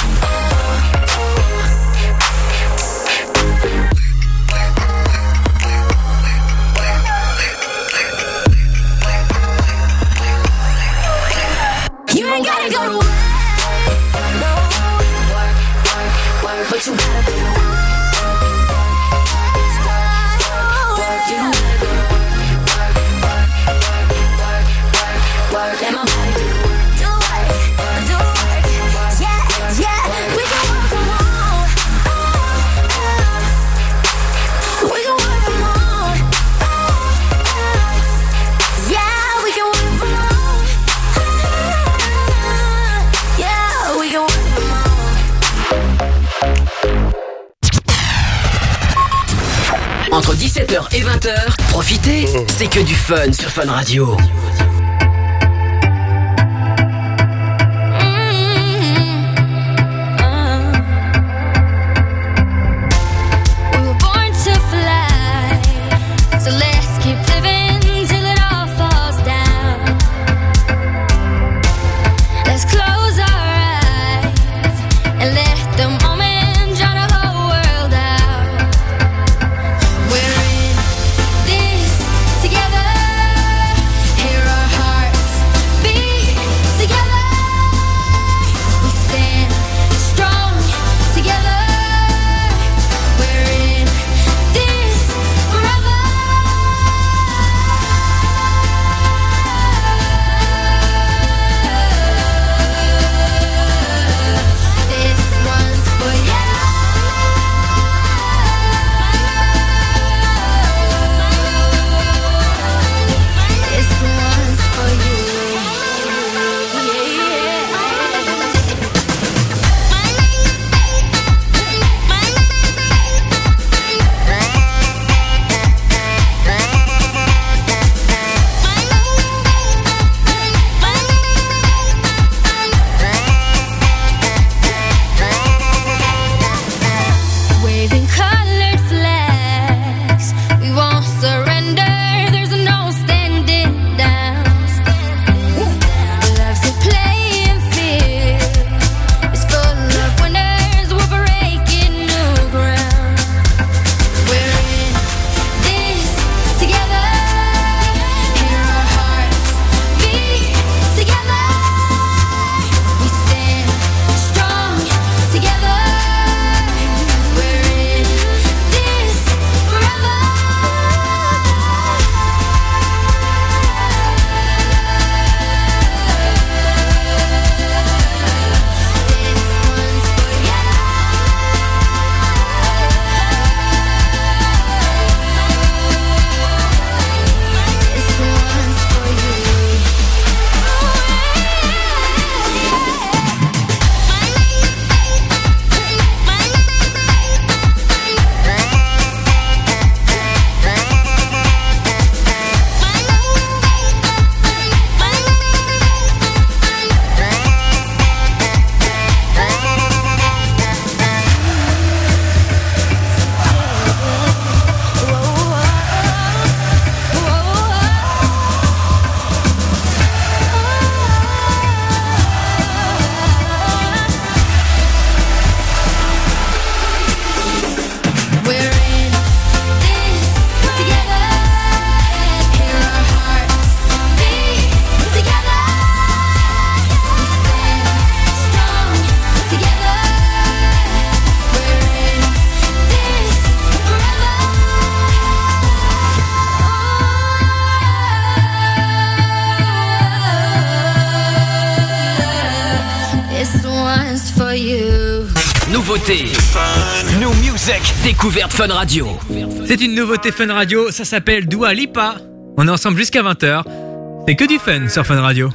You ain't gotta go to work, no, work, work, work, but you gotta do the work, work, work, you don't gotta go to work, work, work, work, work, work, let my body do the work, do work, do work, yeah, yeah, we can work from home, we can work from home, yeah, we can work from home. Yeah, we can work from home. Entre dix-sept heures et vingt heures, profitez, c'est que du fun sur Fun Radio. We were born to fly, so let's keep living till it all falls down. Let's close our eyes and let the moment drown the whole world out. We're in this together. Hear our hearts beat together. We stand strong together. We're in this forever. This one's for you. This one's for you. Waving colored flags, we won't surrender. There's no standing down. Love's a playing field. It's full of winners. We're breaking new ground. We're in this together. Hear our hearts beat together. We stand strong together. We're in this forever. This one's for you. We're in this together. Hear our hearts beat together. We stand strong together. We're in this forever. This one's for you. Nouveauté, New Music, découverte Fun Radio. C'est une nouveauté Fun Radio, ça s'appelle Dua Lipa. On est ensemble jusqu'à vingt heures. C'est que du fun sur Fun Radio.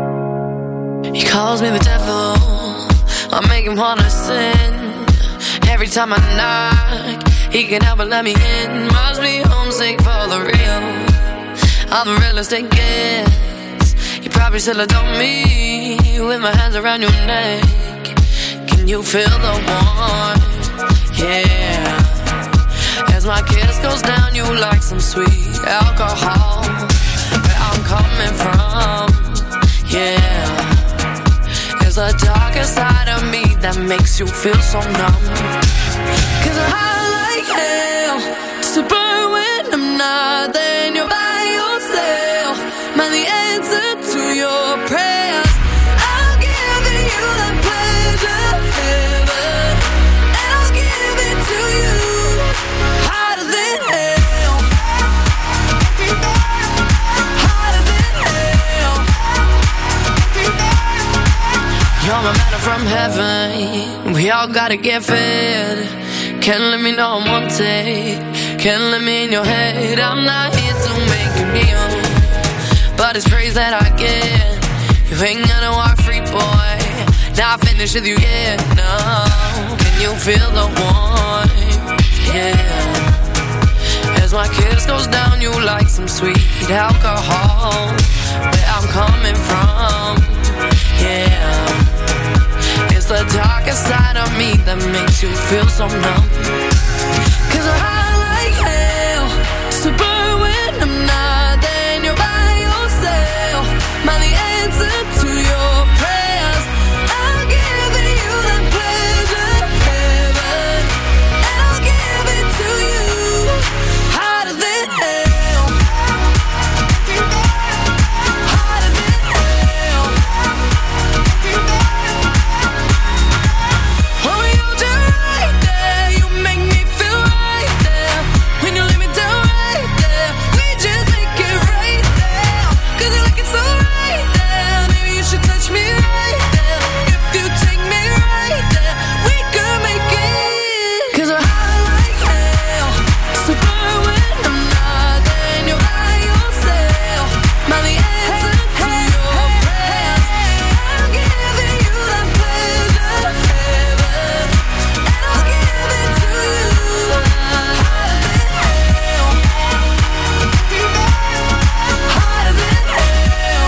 He calls me the devil, I make him wanna sin. every time I knock, he can help but let me in. Must be homesick for the real. I'm the realest it gets. You probably still adore me with my hands around your neck. Can you feel the warmth? Yeah. As my kiss goes down, you like some sweet alcohol. Where I'm coming from, yeah. There's a darker side of me that makes you feel so numb. Cause I like hell to burn when I'm not there and you're by yourself. Man, the answer to your prayers, I'll give you that pleasure, heaven, and I'll give it to you, hotter than hell, hotter than hell. You're my matter from heaven, we all gotta get fed. Can't let me know I'm on tape, can't let me in your head. I'm not here to make you kneel, but it's praise that I get. You ain't gonna walk free, boy, not finished with you yet, no. Can you feel the warmth? Yeah. As my kiss goes down, you like some sweet alcohol. Where I'm coming from, yeah. It's the darkest side of me that makes you feel so numb. Cause I like hell to burn when I'm not there and you're by yourself. Man, the answer to your prayers, I'll give you that pleasure, heaven, and I'll give it to you, hotter than hell, hotter than hell. Oh, you're just right there, you make me feel right there. When you lay me down right there, we just make it right there. Cause you like it so right there, maybe you should touch me right there. If you take me right there, we could make it. Cause I like hell, so burn when I'm not there and you're by yourself. Man, the answer to your prayers, I'm giving you that pleasure, heaven, and I'll give it to you, hotter than hell, hotter than hell,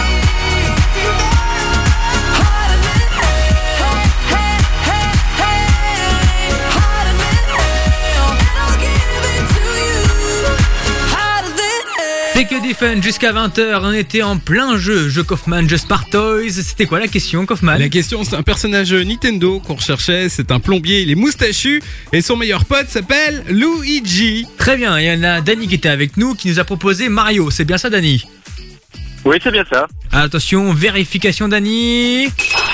hotter than hell, hey, hey, hey, hotter than hell, and I'll give it to you, hotter than hell. C'est que du fun jusqu'à vingt heures, on était en plein jeu, jeu Kaufman, jeu Spartoys. C'était quoi la question, Kaufman? La question, c'est un personnage Nintendo qu'on recherchait. C'est un plombier, il est moustachu et son meilleur pote s'appelle Luigi. Très bien, il y en a Dany qui était avec nous, qui nous a proposé Mario. C'est bien ça, Dany? Oui, c'est bien ça. Attention, vérification, Dany.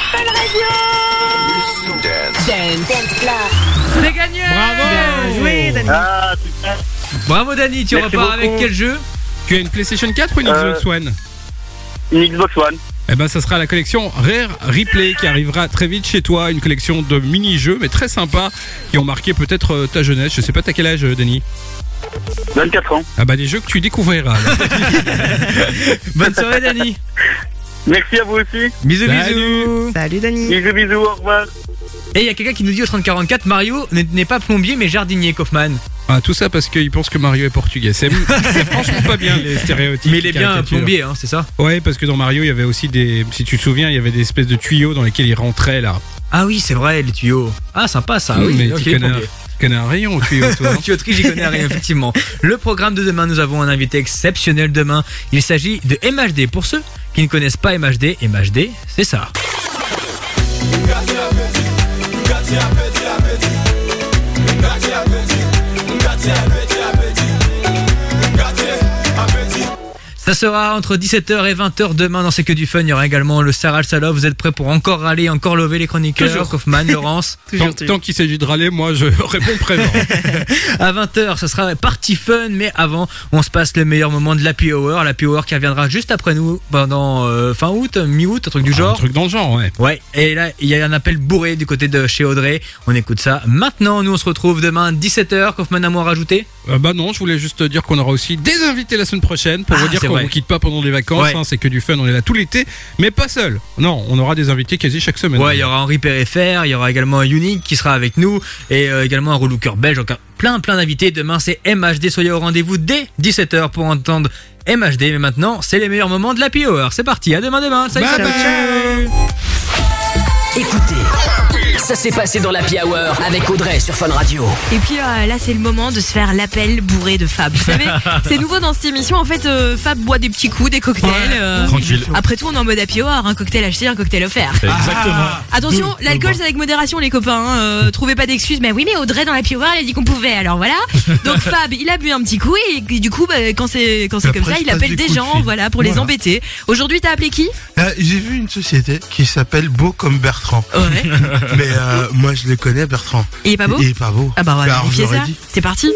C'est gagné. Bravo. Bien joué, Dany. Ah, super. Bravo, Dany. Tu Merci repars avec beaucoup. quel jeu? Tu as une PlayStation quatre ou une Euh, Xbox One? Une Xbox One. Eh ben, ça sera la collection Rare Replay qui arrivera très vite chez toi. Une collection de mini-jeux, mais très sympas, qui ont marqué peut-être euh, ta jeunesse. Je sais pas, t'as quel âge, euh, Dany? vingt-quatre ans. Ah bah, des jeux que tu découvriras. alors. Bonne soirée, Dany. Merci à vous aussi. Bisous, Salut. bisous. Salut, Dany. Bisous, bisous, au revoir. Et il y a quelqu'un qui nous dit au trente quarante-quatre, Mario n'est n'est pas plombier mais jardinier, Kaufman. Ah, tout ça parce qu'il pense que Mario est portugais. C'est c'est franchement pas bien, les stéréotypes. Mais il est bien caricatures. plombier, hein, c'est ça? Ouais, parce que dans Mario, il y avait aussi des. Si tu te souviens, il y avait des espèces de tuyaux dans lesquels il rentrait là. Ah oui, c'est vrai, les tuyaux. Ah, sympa ça. Mmh, oui, mais ok, tu connais, un, plombier. tu connais un rayon aux tuyaux, toi. hein. Tuyauterie, j'y connais rien, effectivement. Le programme de demain, nous avons un invité exceptionnel demain. Il s'agit de M H D. Pour ceux qui ne connaissent pas M H D, M H D, c'est ça. Ça sera entre dix-sept heures et vingt heures demain dans C'est que du fun. Il y aura également le Sarah Salov. Vous êtes prêts pour encore râler, encore lever les chroniqueurs? Toujours. Kaufman, Laurence. Tant, tant qu'il s'agit de râler, moi je réponds présent. À vingt heures, ça sera party fun, mais avant, on se passe le meilleur moment de l'Happy Hour. L'Happy Hour qui reviendra juste après nous pendant euh, fin août, mi-août, un truc du genre. Un truc dans le genre, ouais. Ouais, et là, il y a un appel bourré du côté de chez Audrey. On écoute ça maintenant. Nous, on se retrouve demain, dix-sept heures. Kaufman, à moi à rajouter? Euh, bah non, je voulais juste dire qu'on aura aussi des invités la semaine prochaine pour Ah, vous dire c'est qu'on vrai. vous quitte pas pendant les vacances. Ouais. Hein, c'est que du fun, on est là tout l'été, mais pas seul. Non, on aura des invités quasi chaque semaine. Ouais, il y aura Henri Pérépher, il y aura également Unique qui sera avec nous et euh, également un relooker belge. Donc un- plein plein d'invités. Demain c'est M H D, soyez au rendez-vous dès dix-sept heures pour entendre M H D. Mais maintenant c'est les meilleurs moments de la P Hour. C'est parti, à demain demain. Salut, Bye salut, bye. ciao. Écoutez, ça s'est passé dans l'Happy Hour avec Audrey sur Fun Radio. Et puis euh, là, c'est le moment de se faire l'appel bourré de Fab. Vous savez, c'est nouveau dans cette émission. En fait, euh, Fab boit des petits coups, des cocktails. euh, Tranquille. Après tout, on est en mode happy hour. Un cocktail acheté, un cocktail offert. Exactement. Attention, Mmh, l'alcool mmh. c'est avec modération les copains, hein. euh, trouvez pas d'excuses. Mais oui, mais Audrey dans l'happy hour elle a dit qu'on pouvait, alors voilà. Donc Fab il a bu un petit coup et, et du coup bah, quand c'est quand c'est Après, comme ça je il passe appelle des des coups de gens fil. voilà pour les Voilà. embêter. Aujourd'hui t'as appelé qui? Euh, J'ai vu une société qui s'appelle Beau comme Bertrand. Ouais. Mais euh, moi je le connais Bertrand. Il est pas beau? Il est pas beau. Ah bah on va Alors, vérifier je l'aurais ça. dit. C'est parti.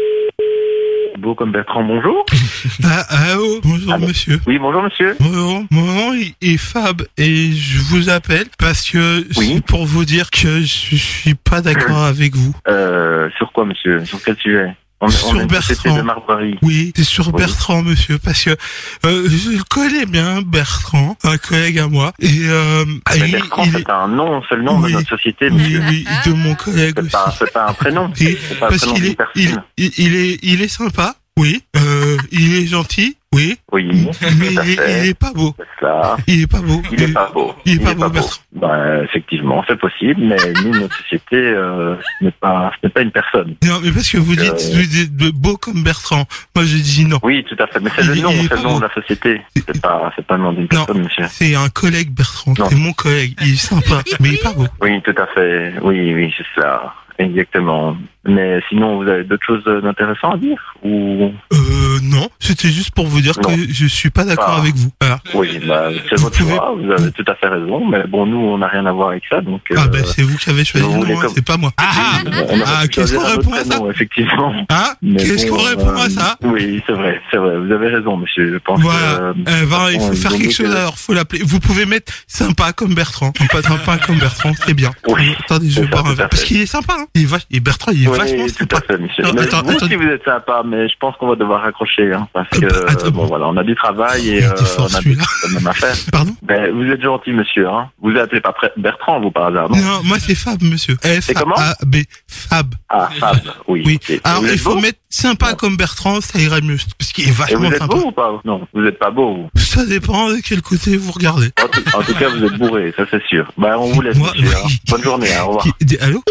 Beau comme Bertrand, bonjour. Ah, ah, oh, bonjour monsieur. Oui, bonjour monsieur. Bonjour, mon nom est- est Fab et je vous appelle parce que c'est pour vous dire que je suis pas d'accord avec vous. Euh, sur quoi monsieur? Sur quel sujet? On, Sur on est une société Bertrand. de Marbury. Oui, c'est sur Oui. Bertrand, monsieur, parce que euh, je le connais bien, Bertrand, un collègue à moi. Et euh, Ah, mais il- Bertrand, il c'est un nom, c'est le nom Oui. de notre société, Oui, monsieur. oui, de mon collègue C'est aussi. pas, c'est pas un prénom. Et C'est pas le parce prénom qu'il d'une est, il, personne. il, il est, il est sympa, oui. Euh, il est gentil, oui. Oui. Mais tout à il, fait. il est pas beau. C'est ça. Il est pas beau. Il est pas beau. Il est pas beau, Bertrand. Ben, effectivement, c'est possible, mais nous, notre société, euh, ce n'est pas, ce n'est pas une personne. Non, mais parce que vous dites, Euh, vous dites de beau comme Bertrand. Moi, je dis non. Oui, tout à fait. Mais c'est le Il- nom, il est c'est pas le nom beau. de la société. C'est pas, c'est pas le nom d'une personne, monsieur. C'est un collègue Bertrand. Non. C'est mon collègue. Il est sympa, mais il est pas beau. Oui, tout à fait. Oui, oui, c'est ça. Exactement. Mais sinon, vous avez d'autres choses d'intéressantes à dire ou Euh, non. C'était juste pour vous dire Non. que je suis pas d'accord Ah. avec vous. Voilà. Oui, bah, c'est votre choix. Vous avez tout à fait raison. Mais bon, nous, on n'a rien à voir avec ça, donc. Ah, euh, ben, c'est vous qui avez choisi vous le voulez nom, hein, comme- c'est pas moi. Ah, on aurait ah, pu qu'est-ce choisir qu'on un répond autre à ça? prénom, effectivement. Hein? Mais Qu'est-ce bon, qu'on répond euh, à ça? Oui, c'est vrai, c'est vrai. Vous avez raison, monsieur. Je pense Voilà. que. Euh, ben, il faut on- faire vaut quelque mieux chose que- alors. Faut l'appeler. Vous pouvez mettre sympa comme Bertrand. Non, pas sympa comme Bertrand, c'est bien. Attendez, je c'est vais ça, boire un tout à verre. Parce fait. qu'il est sympa, hein. Il est vache, et Bertrand, il est Oui, vachement tout sympa. à fait, monsieur. Non, Mais attends, vous attends. aussi, vous êtes sympa, mais je pense qu'on va devoir raccrocher, hein, parce que, euh, bon, voilà, on a du travail et, euh, on a des même à faire. Pardon? Ben, vous êtes gentil, monsieur, hein. Vous appelez pas Pré- Bertrand, vous, par hasard, non? Non, moi c'est Fab, monsieur. F C'est comment? A B. Fab. Ah, Fab, oui. Oui. ok. Alors, Vous il êtes faut beau mettre sympa comme Bertrand, ça irait mieux. Parce qu'il est Et vachement vous êtes sympa. beau ou pas? Non, vous êtes pas beau, vous. Ça dépend de quel côté vous regardez. En tout, en tout cas, vous êtes bourré, ça c'est sûr. Ben, on vous laisse, monsieur, hein. Bonne journée, hein, au revoir. Qui- Allô?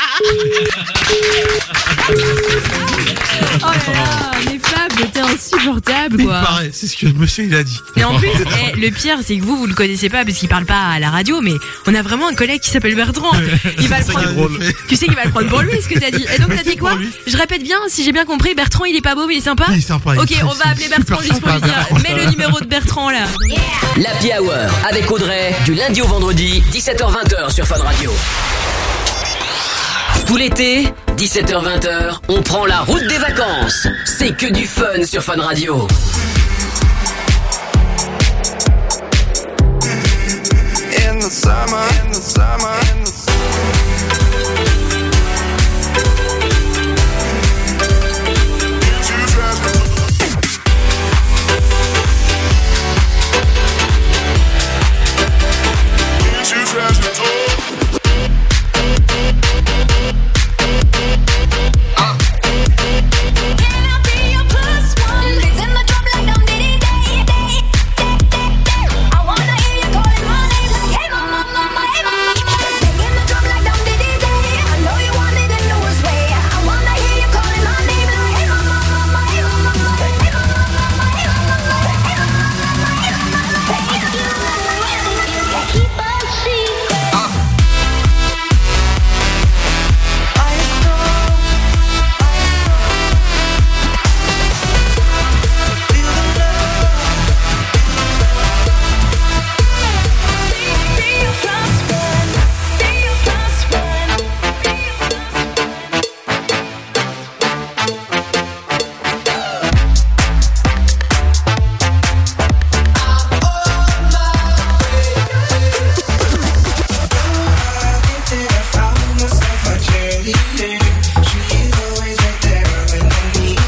Oh là là, mais Fab, t'es insupportable Il quoi. paraît, c'est ce que le monsieur il a dit. Et en plus, eh, le pire, c'est que vous, vous le connaissez pas parce qu'il parle pas à la radio, mais on a vraiment un collègue qui s'appelle Bertrand. Il va le prendre. Tu sais qu'il va le prendre pour lui, ce que t'as dit. Et donc t'as dit quoi? Je répète bien, si j'ai bien compris, Bertrand, il est pas beau, mais il est sympa. Il est sympa. il est Ok, très- on va appeler super Bertrand juste pour sympa, lui dire. Bertrand. Mets le numéro de Bertrand là. L'Happy Hour avec Audrey, du lundi au vendredi, dix-sept heures vingt sur Fun Radio. Tout l'été, dix-sept heures vingt, on prend la route des vacances. C'est que du fun sur Fun Radio. In the summer, in the summer, in the She always right there when I need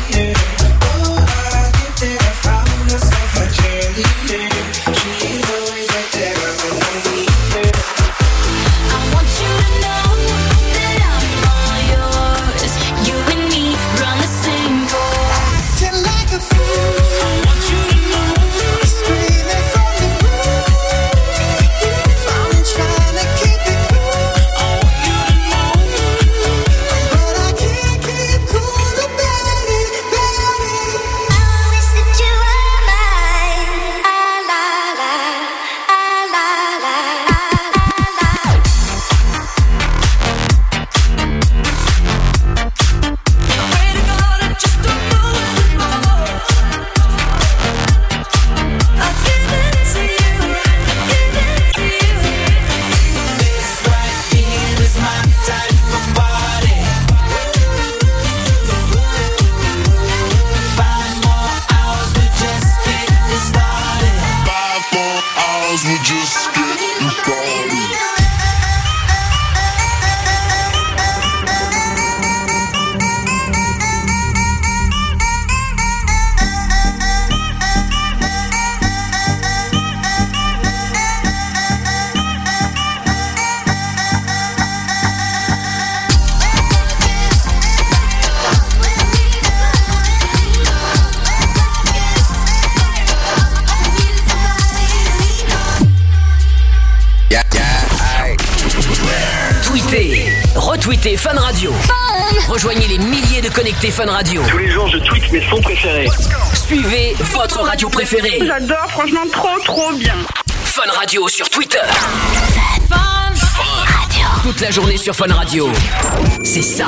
connectés Fun Radio. Rejoignez les milliers de connectés Fun Radio. Tous les jours, je tweete mes sons préférés. Suivez votre radio préférée. J'adore, franchement, trop, trop bien. Fun Radio sur Twitter. Fun, Radio. Toute la journée sur Fun Radio. C'est ça.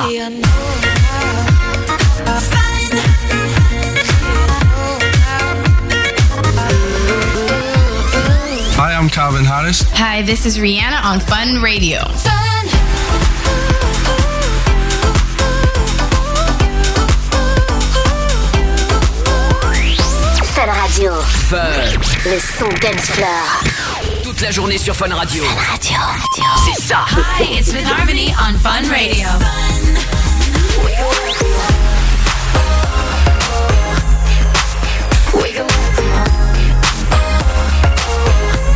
Hi, I'm Calvin Harris. Hi, this is Rihanna on Fun Radio. Fun. Fun Radio. Fun. Le son dance floor. Toute la journée sur Fun Radio. Fun Radio. C'est ça. Hi, it's Fifth Harmony on Fun Radio. Fun.